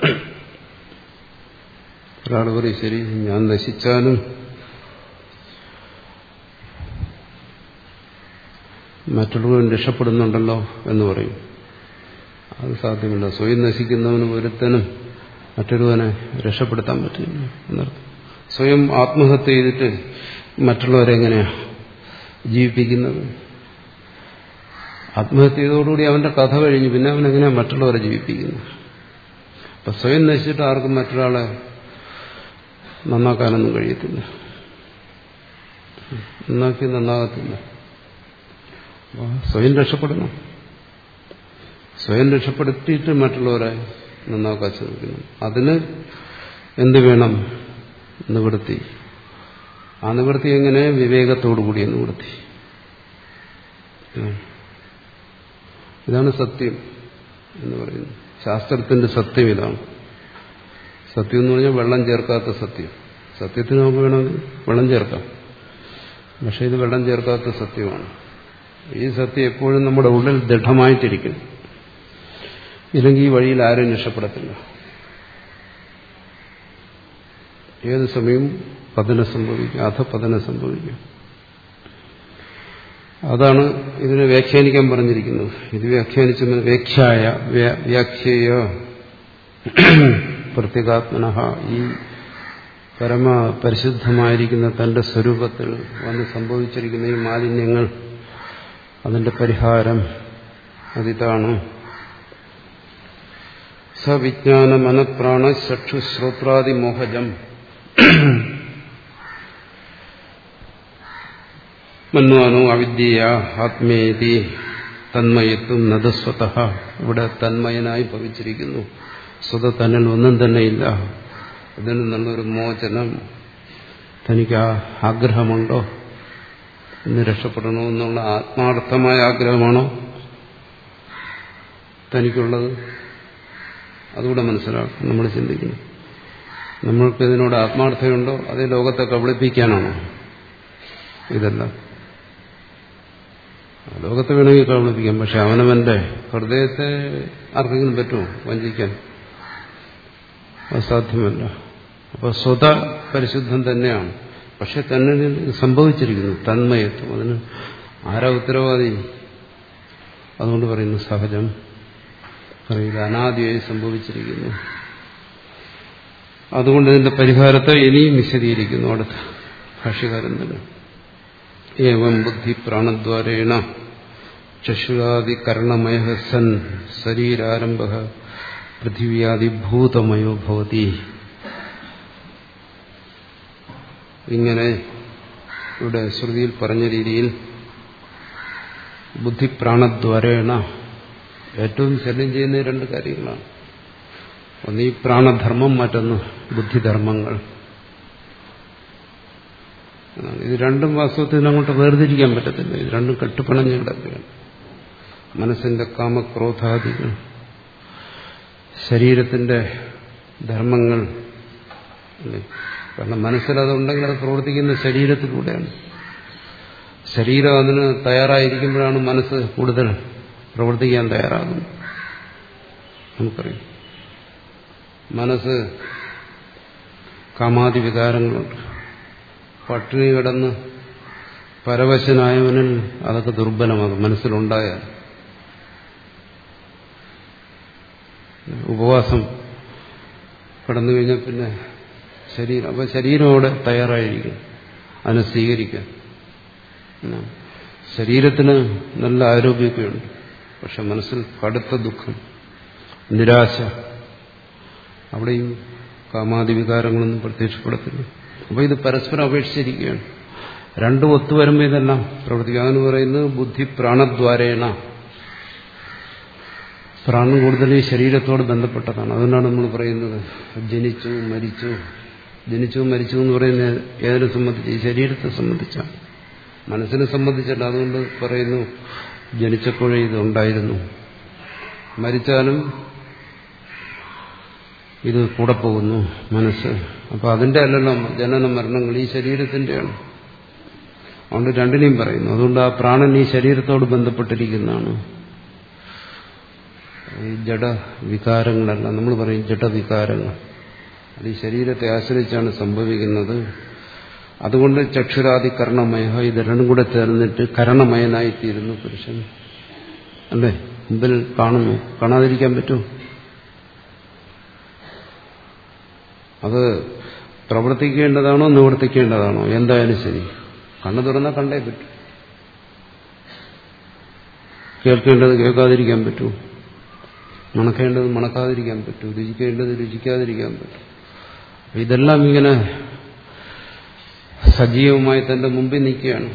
ഒരാൾ പറയും, ശരി, ഞാൻ നശിച്ചാലും മറ്റുള്ളവരും രക്ഷപ്പെടുന്നുണ്ടല്ലോ എന്ന് പറയും. അത് സാധ്യമല്ല. സ്വയം നശിക്കുന്നവന് ഒരുത്തനും മറ്റൊരുവനെ രക്ഷപ്പെടുത്താൻ പറ്റില്ല എന്നർത്ഥം. സ്വയം ആത്മഹത്യ ചെയ്തിട്ട് മറ്റുള്ളവരെങ്ങനെയാ ജീവിപ്പിക്കുന്നത്? ആത്മഹത്യ ചെയ്തതോടുകൂടി അവന്റെ കഥ കഴിഞ്ഞു. പിന്നെ അവനെങ്ങനെയാ മറ്റുള്ളവരെ ജീവിപ്പിക്കുന്നത്? അപ്പൊ സ്വയം നശിച്ചിട്ട് ആർക്കും മറ്റൊരാളെ നന്നാക്കാനൊന്നും കഴിയത്തില്ല, നന്നാക്കി നന്നാകത്തില്ല. സ്വയം രക്ഷപ്പെടണം. സ്വയം രക്ഷപ്പെടുത്തിയിട്ട് മറ്റുള്ളവരെ നന്നാക്കാൻ ശ്രമിക്കണം. അതിന് എന്ത് വേണം? നിവൃത്തി. ആ നിവൃത്തി എങ്ങനെ? വിവേകത്തോടു കൂടിയ നിവൃത്തി. ഇതാണ് സത്യം എന്ന് പറയുന്നത്. ശാസ്ത്രത്തിന്റെ സത്യം ഇതാണ്. സത്യം എന്ന് പറഞ്ഞാൽ വെള്ളം ചേർക്കാത്ത സത്യം. സത്യത്തിന് നമുക്ക് വേണമെങ്കിൽ വെള്ളം ചേർക്കാം, പക്ഷെ ഇത് വെള്ളം ചേർക്കാത്ത സത്യമാണ്. ഈ സത്യം എപ്പോഴും നമ്മുടെ ഉള്ളിൽ ദൃഢമായിട്ടിരിക്കും. ഇല്ലെങ്കിൽ ഈ വഴിയിൽ ആരും രക്ഷപ്പെടത്തില്ല. ഏത് സമയവും പതനം സംഭവിക്കും, അധപതനം സംഭവിക്കും. അതാണ് ഇതിനെ വ്യാഖ്യാനിക്കാൻ പറഞ്ഞിരിക്കുന്നത്. ഇത് വ്യാഖ്യാനിച്ച വ്യാഖ്യായ വ്യാഖ്യേയ പ്രത്യേകാത്മനഃ, ഈ പരമ പരിശുദ്ധമായിരിക്കുന്ന തന്റെ സ്വരൂപത്തിൽ വന്ന് സംഭവിച്ചിരിക്കുന്ന ഈ മാലിന്യങ്ങൾ, അതിന്റെ പരിഹാരം അതിതാണ്. സവിജ്ഞാന മനഃപ്രാണ ചക്ഷുശ്രോത്രാദി മോഹജം മന്വാനോ അവിദ്യ ആത്മേതി തന്മയത്വം നദസ്വതഃ. ഇവിടെ തന്മയനായി ഭവിച്ചിരിക്കുന്നു. സ്വത തന്നിൽ ഒന്നും തന്നെയില്ല. ഇതിൽ നിന്നുള്ളൊരു മോചനം തനിക്ക് ആ ആഗ്രഹമുണ്ടോ? ഇന്ന് രക്ഷപ്പെടണമെന്നുള്ള ആത്മാർത്ഥമായ ആഗ്രഹമാണോ തനിക്കുള്ളത്? അതുകൂടെ മനസ്സിലാക്കും. നമ്മൾ ചിന്തിക്കുന്നു. നമ്മൾക്ക് ഇതിനോട് ആത്മാർത്ഥതയുണ്ടോ അതേ ലോകത്തെ കബളിപ്പിക്കാനാണോ ഇതെല്ലാം? ലോകത്തെ വേണമെങ്കിൽ കബളിപ്പിക്കാം, പക്ഷെ അവനവന്റെ ഹൃദയത്തെ ആർക്കെങ്കിലും പറ്റുമോ വഞ്ചിക്കാൻ? അസാധ്യമല്ല. അപ്പൊ സ്വത പരിശുദ്ധം തന്നെയാണ്, പക്ഷെ തന്നെ സംഭവിച്ചിരിക്കുന്നു തന്മയത്വം. അതിന് ആരാ ഉത്തരവാദി? അതുകൊണ്ട് പറയുന്നു സഹജം, പറയില്ല, അനാദിയായി സംഭവിച്ചിരിക്കുന്നു. അതുകൊണ്ട് ഇതിന്റെ പരിഹാരത്തെ ഇനിയും വിശദീകരിക്കുന്നു അടുത്ത ഭാഷ്യകാരൻ തന്നെ. ഏവം ബുദ്ധി പ്രാണദ്വാരേണ ചക്ഷുരാദി കർണമയ സൻ ശരീരാരംഭ പൃഥിവ്യാദിഭൂതമയോ ഭവതി. ഇങ്ങനെ ഇവിടെ ശ്രുതിയിൽ പറഞ്ഞ രീതിയിൽ ബുദ്ധിപ്രാണദ്വാരേണ ഏറ്റവും ശല്യം ചെയ്യുന്ന രണ്ട് കാര്യങ്ങളാണ്. ഒന്ന് ഈ പ്രാണധർമ്മം, മറ്റൊന്ന് ബുദ്ധിധർമ്മങ്ങൾ. ഇത് രണ്ടും വാസ്തവത്തിൽ അങ്ങോട്ട് വേർതിരിക്കാൻ പറ്റത്തില്ല. ഇത് രണ്ടും കെട്ടുപണഞ്ഞ് കിടക്കുകയാണ്. മനസ്സിന്റെ കാമക്രോധാദികൾ, ശരീരത്തിന്റെ ധർമ്മങ്ങൾ. കാരണം മനസ്സിലതുണ്ടെങ്കിൽ അത് പ്രവർത്തിക്കുന്ന ശരീരത്തിലൂടെയാണ്. ശരീരം അതിന് തയ്യാറായിരിക്കുമ്പോഴാണ് മനസ്സ് കൂടുതൽ പ്രവർത്തിക്കാൻ തയ്യാറാകുന്നത്. നമുക്കറിയാം, മനസ്സ് കാമാദി വികാരങ്ങളുണ്ട്. പട്ടിണി കിടന്ന് പരവശനായവനിൽ അതൊക്കെ ദുർബലമാകും മനസ്സിലുണ്ടായാൽ. ഉപവാസം കിടന്നു കഴിഞ്ഞാൽ പിന്നെ ശരീരം, അപ്പൊ ശരീരം അവിടെ തയ്യാറായിരിക്കും അതിനെ സ്വീകരിക്കാൻ. ശരീരത്തിന് നല്ല ആരോഗ്യമൊക്കെയുണ്ട്, പക്ഷെ മനസ്സിൽ കടുത്ത ദുഃഖം, നിരാശ. അവിടെയും കാമാദി വികാരങ്ങളൊന്നും പ്രത്യക്ഷപ്പെടത്തില്ല. അപ്പൊ ഇത് പരസ്പരം അപേക്ഷിച്ചിരിക്കുകയാണ്. രണ്ടും ഒത്തുവരുമ്പോൾ ഇതെല്ലാം പ്രവർത്തിക്കുക. അതെന്ന് പറയുന്നത് ബുദ്ധി പ്രാണദ്വാരേണ. പ്രാണൻ കൂടുതൽ ഈ ശരീരത്തോട് ബന്ധപ്പെട്ടതാണ്. അതുകൊണ്ടാണ് നമ്മൾ പറയുന്നത് ജനിച്ചു മരിച്ചു. ജനിച്ചു മരിച്ചു എന്ന് പറയുന്നത് ഏതിനെ സംബന്ധിച്ച്? ഈ ശരീരത്തെ സംബന്ധിച്ചാണ്, മനസ്സിനെ സംബന്ധിച്ചല്ല. അതുകൊണ്ട് പറയുന്നു ജനിച്ചപ്പോഴേ ഇതുണ്ടായിരുന്നു, മരിച്ചാലും ഇത് കൂടെ പോകുന്നു മനസ്സ്. അപ്പൊ അതിന്റെ അല്ലല്ലോ ജനന മരണങ്ങൾ, ഈ ശരീരത്തിന്റെയാണ്. അതുകൊണ്ട് രണ്ടിനെയും പറയുന്നു. അതുകൊണ്ട് ആ പ്രാണൻ ഈ ശരീരത്തോട് ബന്ധപ്പെട്ടിരിക്കുന്നതാണ്. ഈ ജഡവികാരങ്ങളല്ല, നമ്മൾ പറയും ജഡവികാരങ്ങൾ, അത് ഈ ശരീരത്തെ ആശ്രയിച്ചാണ് സംഭവിക്കുന്നത്. അതുകൊണ്ട് ചക്ഷുരാദി കർണമയ, ഇത് രണ്ടും കൂടെ ചേർന്നിട്ട് കരണമയനായിത്തീരുന്നു പുരുഷൻ. അല്ലേ? മുമ്പിൽ കാണുന്നു, കാണാതിരിക്കാൻ പറ്റുമോ? അത് പ്രവർത്തിക്കേണ്ടതാണോ നിവർത്തിക്കേണ്ടതാണോ? എന്തായാലും ശരി, കണ്ണു തുറന്നാൽ കണ്ടേ പറ്റൂ. കേൾക്കേണ്ടത് കേൾക്കാതിരിക്കാൻ പറ്റൂ, മണക്കേണ്ടത് മണക്കാതിരിക്കാൻ പറ്റൂ, രുചിക്കേണ്ടത് രുചിക്കാതിരിക്കാൻ പറ്റും. ഇതെല്ലാം ഇങ്ങനെ സജീവമായി തന്റെ മുമ്പിൽ നിൽക്കുകയാണ്.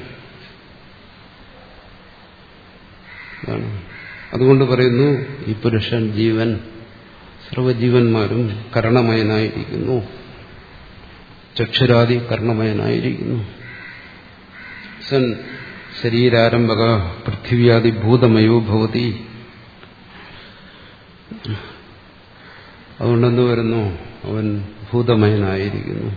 അതുകൊണ്ട് പറയുന്നു ഈ പുരുഷൻ, ജീവൻ, സർവജീവന്മാരും കരണമയനായിരിക്കുന്നു, ചക്ഷുരാദി കർണമയനായിരിക്കുന്നു. സൻ ശരീരാരംഭക പൃഥിവ്യാദി ഭൂതമയോ ഭവതി. അതുകൊണ്ടെന്ത് വരുന്നു? അവൻ ഭൂതമയനായിരിക്കുന്നു.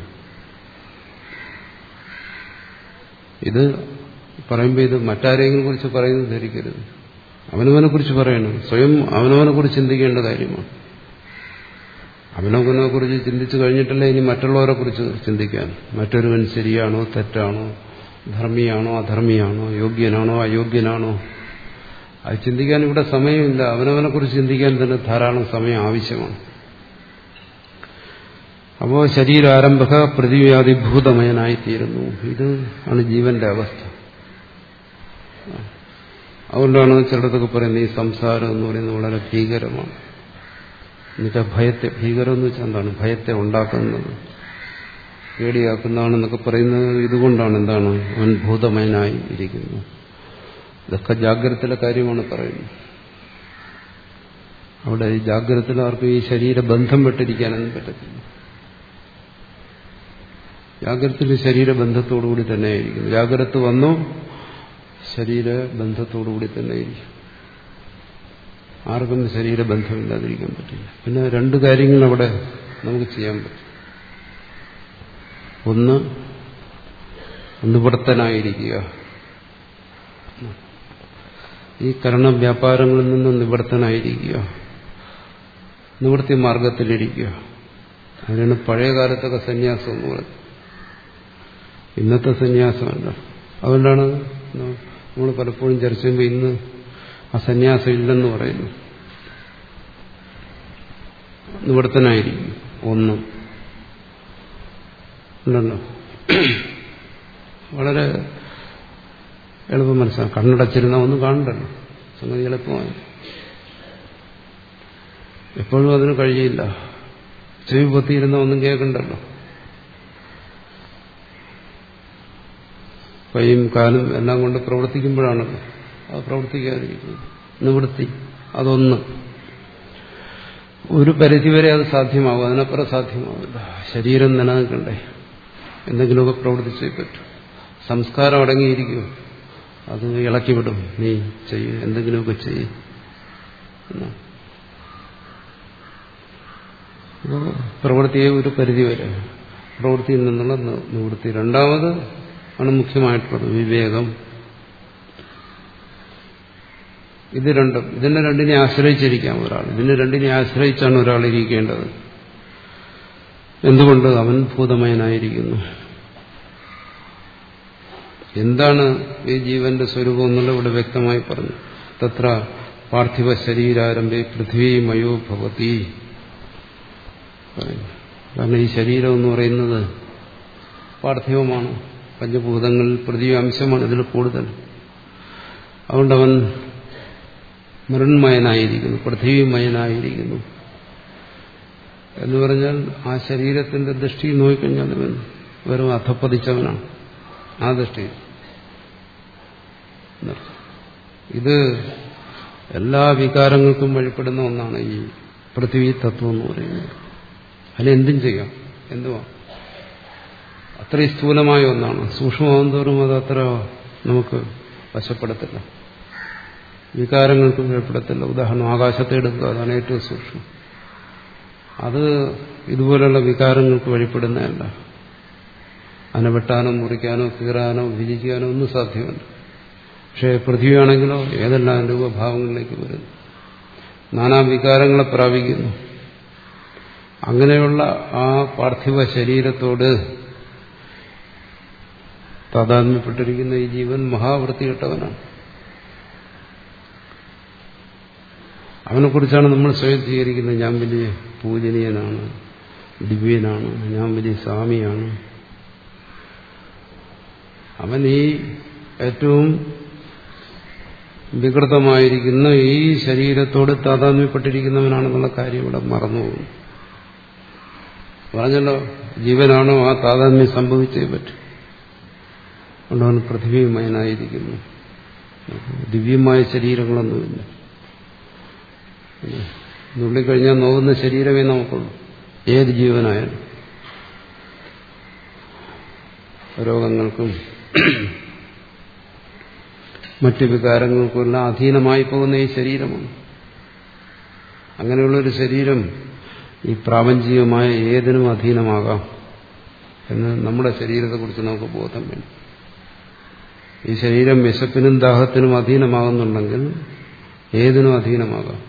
ഇത് പറയുമ്പോൾ ഇത് മറ്റാരെങ്കിലും കുറിച്ച് പറയുന്നത് ധരിക്കരുത്. അവനവനെ കുറിച്ച് പറയണം. സ്വയം അവനവനെ കുറിച്ച് ചിന്തിക്കേണ്ട കാര്യമാണ്. അവനവനെ കുറിച്ച് ചിന്തിച്ചു കഴിഞ്ഞിട്ടല്ലേ ഇനി മറ്റുള്ളവരെ കുറിച്ച് ചിന്തിക്കാൻ. മറ്റൊരുവൻ ശരിയാണോ തെറ്റാണോ, ധർമ്മിയാണോ അധർമ്മിയാണോ, യോഗ്യനാണോ അയോഗ്യനാണോ, അത് ചിന്തിക്കാൻ ഇവിടെ സമയമില്ല. അവനവനെ കുറിച്ച് ചിന്തിക്കാൻ തന്നെ ധാരാളം സമയം ആവശ്യമാണ്. അപ്പോൾ ശരീരാരംഭക പൃഥിവ്യാദിഭൂതമയനായിത്തീരുന്നു. ഇത് ആണ് ജീവന്റെ അവസ്ഥ. അതുകൊണ്ടാണ് ചിലടത്തൊക്കെ പറയുന്നത് ഈ സംസാരം എന്ന് പറയുന്നത് വളരെ ഭീകരമാണ്. എന്നുവെച്ചാൽ ഭയത്തെ, ഭീകരം എന്ന് വെച്ചാൽ എന്താണ്? ഭയത്തെ ഉണ്ടാക്കുന്നത്, പേടിയാക്കുന്നതാണെന്നൊക്കെ പറയുന്നത് ഇതുകൊണ്ടാണ്. എന്താണ്? അവൻ ഭൂതമയനായി ഇരിക്കുന്നു. ഇതൊക്കെ ജാഗ്രതയിലെ കാര്യമാണ് പറയുന്നത്. അവിടെ ഈ ജാഗ്രതയിൽ ആർക്കും ഈ ശരീരബന്ധം വിട്ടിരിക്കാനൊന്നും പറ്റത്തില്ല. ജാഗ്രതയിൽ ശരീരബന്ധത്തോടുകൂടി തന്നെ ആയിരിക്കുന്നു. ജാഗ്രത വന്നോ ശരീരബന്ധത്തോടുകൂടി തന്നെ ആയിരിക്കും. ആർക്കും ശരീരബന്ധമില്ലാതിരിക്കാൻ പറ്റില്ല. പിന്നെ രണ്ട് കാര്യങ്ങൾ അവിടെ നമുക്ക് ചെയ്യാൻ പറ്റും. ഒന്ന് നിവൃത്തനായിരിക്കുക, ഈ കരണവ്യാപാരങ്ങളിൽ നിന്ന് നിവൃത്തനായിരിക്കുക, നിവൃത്തി മാർഗത്തിലിരിക്കുക. അതിനാണ് പഴയ കാലത്തൊക്കെ സന്യാസം എന്ന് പറയുന്നത്, ഇന്നത്തെ സന്യാസമല്ല. അതുകൊണ്ടാണ് നമ്മൾ പലപ്പോഴും ചർച്ച ചെയ്യുമ്പോൾ ഇന്ന് ആ സന്യാസം ഇല്ലെന്ന് പറയുന്നു. നിവൃത്തനായിരിക്കും ഒന്ന് ഉണ്ടല്ലോ. വളരെ എളുപ്പം മനസ്സിലാക്കാം. കണ്ണടച്ചിരുന്ന ഒന്നും കാണണ്ടല്ലോ, സംഗതി എളുപ്പമായി. എപ്പോഴും അതിന് കഴിയില്ല. ചെവി പൊത്തിയിരുന്ന ഒന്നും കേൾക്കണ്ടല്ലോ. കൈയും കാലും എല്ലാം കൊണ്ട് പ്രവർത്തിക്കുമ്പോഴാണല്ലോ അത് പ്രവർത്തിക്കാതിരിക്കുന്നത്. നിവൃത്തി അതൊന്ന്. ഒരു പരിധിവരെ അത് സാധ്യമാകും, അതിനപ്പുറം സാധ്യമാവില്ല. ശരീരം നിലനിൽക്കണ്ടേ, എന്തെങ്കിലുമൊക്കെ പ്രവർത്തിച്ചേ പറ്റും. സംസ്കാരം അടങ്ങിയിരിക്കും, അത് ഇളക്കിവിടും. നീ ചെയ്യും, എന്തെങ്കിലുമൊക്കെ ചെയ്യും. പ്രവൃത്തിയെ ഒരു പരിധിവരെ, പ്രവൃത്തിയിൽ നിന്നുള്ള നിവൃത്തി. രണ്ടാമത് ആണ് മുഖ്യമായിട്ടുള്ളത് വിവേകം. ഇത് രണ്ടും, ഇതിനെ രണ്ടിനെ ആശ്രയിച്ചിരിക്കാം ഒരാൾ. ഇതിനെ രണ്ടിനെ ആശ്രയിച്ചാണ് ഒരാൾ ഇരിക്കേണ്ടത്. എന്തുകൊണ്ട്? അവൻ ഭൂതമയനായിരിക്കുന്നു. എന്താണ് ഈ ജീവന്റെ സ്വരൂപം എന്നുള്ള ഇവിടെ വ്യക്തമായി പറഞ്ഞു. തത്ര പാർത്ഥിവ ശരീരാരംഭേ പൃഥ്വിമയോ ഭവതി. കാരണം ഈ ശരീരം എന്ന് പറയുന്നത് പാർത്ഥിവമാണ്, പഞ്ചഭൂതങ്ങളിൽ പൃഥ്വി അംശമാണ് ഇതിൽ കൂടുതൽ. അതുകൊണ്ടവൻ മൃണ്മയനായിരിക്കുന്നു, പൃഥ്വിമയനായിരിക്കുന്നു എന്ന് പറഞ്ഞാൽ ആ ശരീരത്തിന്റെ ദൃഷ്ടിയിൽ നോക്കിക്കഴിഞ്ഞാൽ അവൻ വെറും അധപ്പതിച്ചവനാണ്. ആ ദൃഷ്ടിയിൽ ഇത് എല്ലാ വികാരങ്ങൾക്കും വഴിപ്പെടുന്ന ഒന്നാണ് ഈ പൃഥ്വി തത്വം എന്ന് പറയുന്നത്. അതിലെന്തും ചെയ്യാം, എന്തുവാ, അത്രയും സ്ഥൂലമായ ഒന്നാണ്. സൂക്ഷ്മമാകും തോറും അത് അത്ര നമുക്ക് വശപ്പെടത്തില്ല, വികാരങ്ങൾക്കും വഴിപ്പെടത്തില്ല. ഉദാഹരണം ആകാശത്തെ എടുക്കുക, അതാണ് ഏറ്റവും സൂക്ഷ്മം. അത് ഇതുപോലുള്ള വികാരങ്ങൾക്ക് വഴിപ്പെടുന്നതല്ല. അതിനെ വെട്ടാനോ മുറിക്കാനോ കീറാനോ വിജിക്കാനോ ഒന്നും സാധ്യമല്ല. പക്ഷേ പൃഥ്വിയാണെങ്കിലോ ഏതെല്ലാം രൂപഭാവങ്ങളിലേക്ക് വരുന്നു, നാനാ വികാരങ്ങളെ പ്രാപിക്കുന്നു. അങ്ങനെയുള്ള ആ പാർത്ഥിവ ശരീരത്തോട് താതാത്മ്യപ്പെട്ടിരിക്കുന്ന ഈ ജീവൻ മഹാവൃത്തികെട്ടവനാണ്. അവനെക്കുറിച്ചാണ് നമ്മൾ സ്വയം സ്വീകരിക്കുന്നത്. ഞാൻ വലിയ പൂജനീയനാണ്, ദിവ്യനാണ്, ഞാൻ വലിയ സ്വാമിയാണ്. അവൻ ഈ ഏറ്റവും വികൃതമായിരിക്കുന്ന ഈ ശരീരത്തോട് താതാത്മ്യപ്പെട്ടിരിക്കുന്നവനാണെന്നുള്ള കാര്യം ഇവിടെ മറന്നുപോകും. പറഞ്ഞല്ലോ, ജീവനാണോ ആ താതാത്മ്യം സംഭവിച്ചേ പറ്റും. അതുകൊണ്ട് അവൻ പൃഥ്വിമയനായിരിക്കുന്നു. ദിവ്യമായ ശരീരങ്ങളൊന്നുമില്ല. നുള്ളിക്കഴിഞ്ഞാൽ നോക്കുന്ന ശരീരമേ നമുക്കുള്ളൂ, ഏത് ജീവനായാലും. രോഗങ്ങൾക്കും മറ്റു വികാരങ്ങൾക്കും എല്ലാം അധീനമായി പോകുന്ന ഈ ശരീരമാണ്. അങ്ങനെയുള്ളൊരു ശരീരം ഈ പ്രാപഞ്ചികമായ ഏതിനും അധീനമാകാം എന്ന് നമ്മുടെ ശരീരത്തെക്കുറിച്ച് നമുക്ക് ബോധം വേണം. ഈ ശരീരം വിശപ്പിനും ദാഹത്തിനും അധീനമാകുന്നുണ്ടെങ്കിൽ ഏതിനും അധീനമാകാം.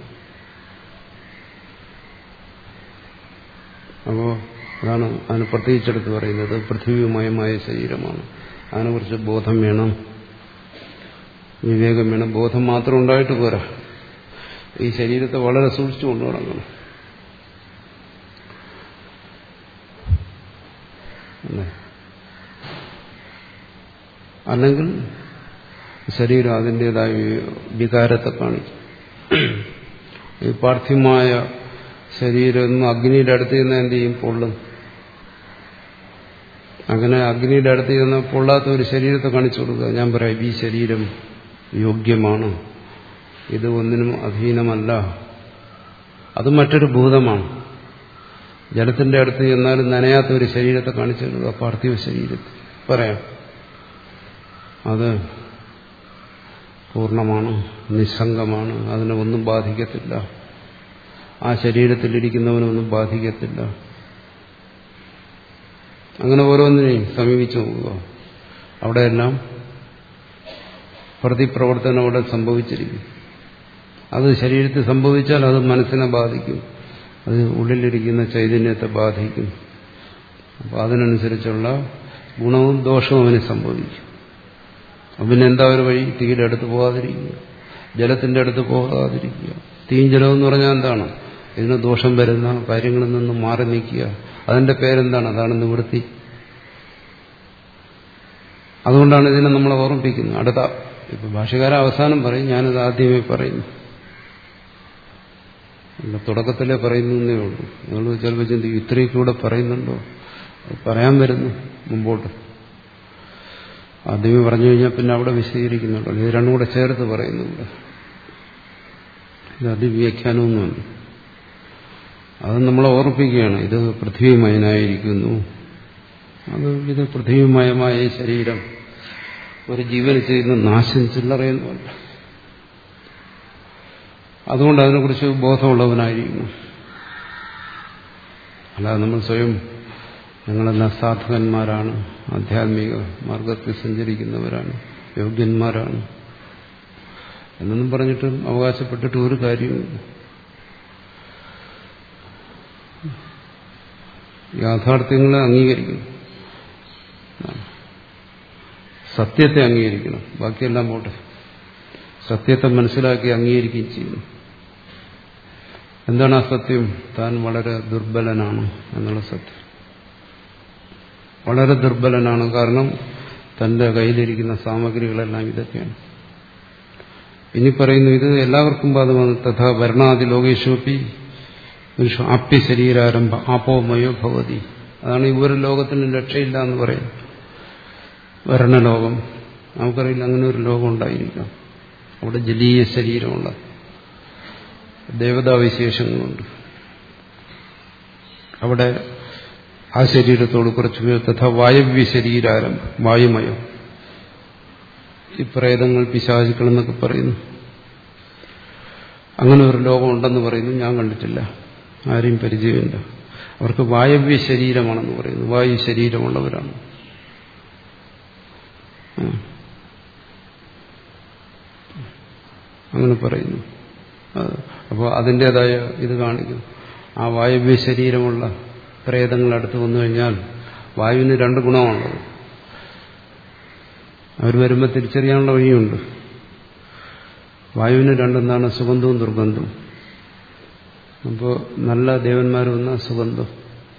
അപ്പോൾ അതാണ് അതിന് പ്രത്യേകിച്ചെടുത്ത് പറയുന്നത് പൃഥ്വിമയമായ ശരീരമാണ്. അതിനെക്കുറിച്ച് ബോധം വേണം, വിവേകം വേണം. ബോധം മാത്രം ഉണ്ടായിട്ട് പോരാ, ഈ ശരീരത്തെ വളരെ സൂക്ഷിച്ചു കൊണ്ടു നടക്കണം. അല്ലെങ്കിൽ ശരീരം അതിൻ്റെതായ വികാരത്തെ കാണിക്കും. ഈ പാർത്ഥിവമായ ശരീരം അഗ്നിയുടെ അടുത്ത് ചെന്ന് എന്ത് ചെയ്യും? പൊള്ളും. അങ്ങനെ അഗ്നിയുടെ അടുത്ത് ചെന്ന് പൊള്ളാത്ത ഒരു ശരീരത്തെ കാണിച്ചു കൊടുക്കുക. ഞാൻ പറയാം, ഈ ശരീരം യോഗ്യമാണ്, ഇത് ഒന്നിനും അധീനമല്ല, അത് മറ്റൊരു ഭൂതമാണ്. ജലത്തിന്റെ അടുത്ത് ചെന്നാലും നനയാത്ത ഒരു ശരീരത്തെ കാണിച്ചു കൊടുക്കുക, പാർത്ഥിവ ശരീരത്തെ പറയാം. അത് പൂർണ്ണമാണ്, നിസ്സംഗമാണ്, അതിനെ ഒന്നും ബാധിക്കത്തില്ല, ആ ശരീരത്തിലിരിക്കുന്നവനൊന്നും ബാധിക്കത്തില്ല. അങ്ങനെ ഓരോന്നിനെയും സമീപിച്ചു നോക്കുക. അവിടെയെല്ലാം പ്രതിപ്രവർത്തനം അവിടെ സംഭവിച്ചിരിക്കും. അത് ശരീരത്തിൽ സംഭവിച്ചാൽ അത് മനസ്സിനെ ബാധിക്കും, അത് ഉള്ളിലിരിക്കുന്ന ചൈതന്യത്തെ ബാധിക്കും. അപ്പോൾ അതിനനുസരിച്ചുള്ള ഗുണവും ദോഷവും അവന് സംഭവിക്കും. പിന്നെ എന്താ ഒരു വഴി? തീയുടെ അടുത്ത് പോകാതിരിക്കുക, ജലത്തിന്റെ അടുത്ത് പോകാതിരിക്കുക. തീയും ജലം എന്ന് പറഞ്ഞാൽ എന്താണ്? ഇതിന് ദോഷം വരുന്ന കാര്യങ്ങളിൽ നിന്നും മാറി നിൽക്കുക. അതിന്റെ പേരെന്താണ്? അതാണ് നിവൃത്തി. അതുകൊണ്ടാണ് ഇതിനെ നമ്മളെ ഓർമ്മിപ്പിക്കുന്നത്. അടുത്ത ഇപ്പൊ ഭാഷകാര അവസാനം പറയും, ഞാനിത് ആദ്യമേ പറയുന്നു, തുടക്കത്തിലേ പറയുന്നു എന്നേ ഉള്ളൂ. നിങ്ങൾ ചിലപ്പോൾ ചിന്തിക്കും ഇത്രയും കൂടെ പറയുന്നുണ്ടോ? പറയാൻ വരുന്നു മുമ്പോട്ട്. ആദ്യമേ പറഞ്ഞു കഴിഞ്ഞാൽ പിന്നെ അവിടെ വിശദീകരിക്കുന്നുണ്ടോ? ഇത് രണ്ടും കൂടെ ചേർത്ത് പറയുന്നുണ്ട്. ഇത് അതിവ്യാഖ്യാനമൊന്നുമല്ല. അത് നമ്മളെ ഓർമ്മിപ്പിക്കുകയാണ്. ഇത് പൃഥ്വിമയനായിരിക്കുന്നു. അത് ഇത് പൃഥ്വിമയമായ ശരീരം ഒരു ജീവന് ചെയ്യുന്ന നാശം ചില്ലറയൊന്നുമല്ല. അതുകൊണ്ട് അതിനെക്കുറിച്ച് ബോധമുള്ളവനായിരിക്കുന്നു. അല്ലാതെ നമ്മൾ സ്വയം ഞങ്ങളെല്ലാം സാധകന്മാരാണ്, ആധ്യാത്മിക മാർഗത്തിൽ സഞ്ചരിക്കുന്നവരാണ്, യോഗ്യന്മാരാണ് എന്നൊന്നും പറഞ്ഞിട്ടും അവകാശപ്പെട്ടിട്ട് ഒരു കാര്യവുമില്ല. യാഥാർത്ഥ്യങ്ങളെ അംഗീകരിക്കണം, സത്യത്തെ അംഗീകരിക്കണം. ബാക്കിയെല്ലാം പോട്ടെ, സത്യത്തെ മനസ്സിലാക്കി അംഗീകരിക്കുകയും ചെയ്യുന്നു. എന്താണ് ആ സത്യം? താൻ വളരെ ദുർബലനാണ് എന്നുള്ള സത്യം. വളരെ ദുർബലനാണ്. കാരണം തന്റെ കയ്യിലിരിക്കുന്ന സാമഗ്രികളെല്ലാം ഇതൊക്കെയാണ്. ഇനി പറയുന്നു ഇത് എല്ലാവർക്കും ബാധകമാണ്. തഥാ വർണ്ണാദി ലോകേഷോപ്പി ആപ്യ ശരീരാരംഭ ആപോമയോ ഭവതി. അതാണ് ഈ ഒരു ലോകത്തിന് രക്ഷയില്ല എന്ന് പറയുന്നത്. വർണ്ണലോകം നമുക്കറിയില്ല, അങ്ങനെ ഒരു ലോകം ഉണ്ടായിരിക്കാം. അവിടെ ജലീയ ശരീരമുള്ള ദേവതാവിശേഷങ്ങളുണ്ട്. അവിടെ ആ ശരീരത്തോട് കുറച്ച് തഥാ വായവ്യ ശരീരാരംഭം വായുമയം. ഈ പ്രേതങ്ങൾ പിശാചുക്കൾ എന്നൊക്കെ പറയുന്നു. അങ്ങനെ ഒരു ലോകം ഉണ്ടെന്ന് പറയുന്നു. ഞാൻ കണ്ടിട്ടില്ല, ആരെയും പരിചയമില്ല. അവർക്ക് വായവ്യ ശരീരമാണെന്ന് പറയുന്നു. വായു ശരീരമുള്ളവരാണ്. അങ്ങനെ പറയുന്നു. അപ്പോൾ അതിൻ്റെതായ ഇത് കാണിക്കും. ആ വായവ്യ ശരീരമുള്ള പ്രേതങ്ങൾ അടുത്ത് വന്നു കഴിഞ്ഞാൽ വായുവിന് രണ്ട് ഗുണമാണുള്ളത്. അവർ വരുമ്പോൾ തിരിച്ചറിയാനുള്ള വഴിയുണ്ട്. വായുവിന് രണ്ടെന്താണ്? സുഗന്ധവും ദുർഗന്ധവും. അപ്പോൾ നല്ല ദേവന്മാർ വന്ന സുഗന്ധം,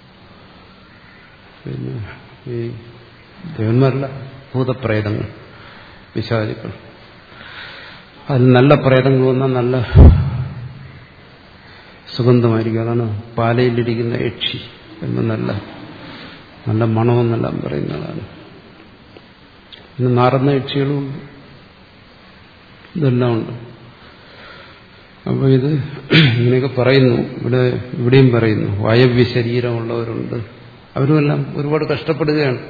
പിന്നെ ഈ ദേവന്മാരല്ല, ഭൂതപ്രേതങ്ങൾ, പിശാചുക്കൾ. അതിൽ നല്ല പ്രേതങ്ങൾ വന്നാൽ നല്ല സുഗന്ധമായിരിക്കും. അതാണ് പാലയിലിരിക്കുന്ന യക്ഷി എന്ന് നല്ല നല്ല മണമെന്നെല്ലാം പറയുന്നതാണ്. പിന്നെ നാറുന്ന യക്ഷികളും ഉണ്ട്. ഇതെല്ലാം ഉണ്ട്. അപ്പോൾ ഇത് ഇങ്ങനെയൊക്കെ പറയുന്നു. ഇവിടെ ഇവിടെയും പറയുന്നു വായവ്യ ശരീരമുള്ളവരുണ്ട്. അവരുമെല്ലാം ഒരുപാട് കഷ്ടപ്പെടുകയാണ്.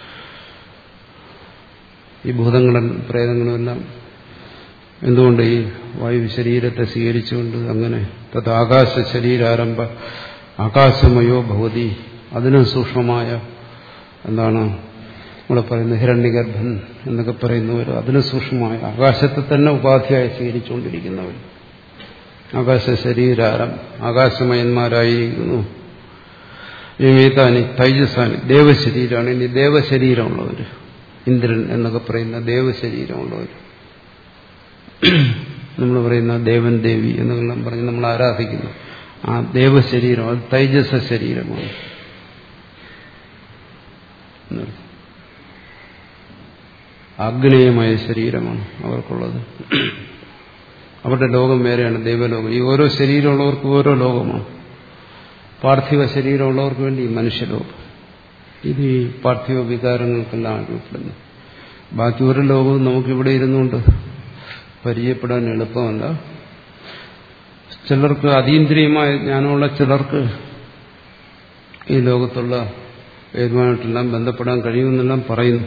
ഈ ഭൂതങ്ങളും പ്രേതങ്ങളും എല്ലാം എന്തുകൊണ്ട് ഈ വായു ശരീരത്തെ സ്വീകരിച്ചുകൊണ്ട് അങ്ങനെ തത് ആകാശ ശരീരാരംഭ ആകാശമയോ ഭവതി. അതിന് സൂക്ഷ്മമായ എന്താണ് ഇവിടെ പറയുന്നത് ഹിരണ്യഗർഭൻ എന്നൊക്കെ പറയുന്നവർ, അതിന് സൂക്ഷ്മമായ ആകാശത്തെ തന്നെ ഉപാധിയായി സ്വീകരിച്ചുകൊണ്ടിരിക്കുന്നവർ. ആകാശ ശരീരാരം ആകാശമയന്മാരായിരിക്കുന്നു. ഏതാനി തൈജസാനി ദേവശരീരമാണ്. ഇനി ദേവശരീരമുള്ളവർ, ഇന്ദ്രൻ എന്നൊക്കെ പറയുന്ന ദേവശരീരമുള്ളവർ, നമ്മൾ പറയുന്ന ദേവൻ ദേവി എന്നെല്ലാം പറഞ്ഞ് നമ്മൾ ആരാധിക്കുന്നു. ആ ദേവശരീരം അത് തൈജസ ശരീരമാണ്. ആഗ്നേയമായ ശരീരമാണ് അവർക്കുള്ളത്. അവരുടെ ലോകം വേറെയാണ്, ദൈവലോകം. ഈ ഓരോ ശരീരമുള്ളവർക്ക് ഓരോ ലോകമാണ്. പാർത്ഥിവ ശരീരമുള്ളവർക്ക് വേണ്ടി മനുഷ്യലോകം. ഇത് ഈ പാർത്ഥിവ വികാരങ്ങൾക്കെല്ലാം അനുഭവപ്പെടുന്നു. ബാക്കി ഒരു ലോകവും നമുക്കിവിടെ ഇരുന്നുകൊണ്ട് പരിചയപ്പെടാൻ എളുപ്പമല്ല. ചിലർക്ക് അതീന്ദ്രിയമായ ജ്ഞാനമുള്ള ചിലർക്ക് ഈ ലോകത്തുള്ള ഇതുമായിട്ടെല്ലാം ബന്ധപ്പെടാൻ കഴിയുമെന്നെല്ലാം പറയുന്നു.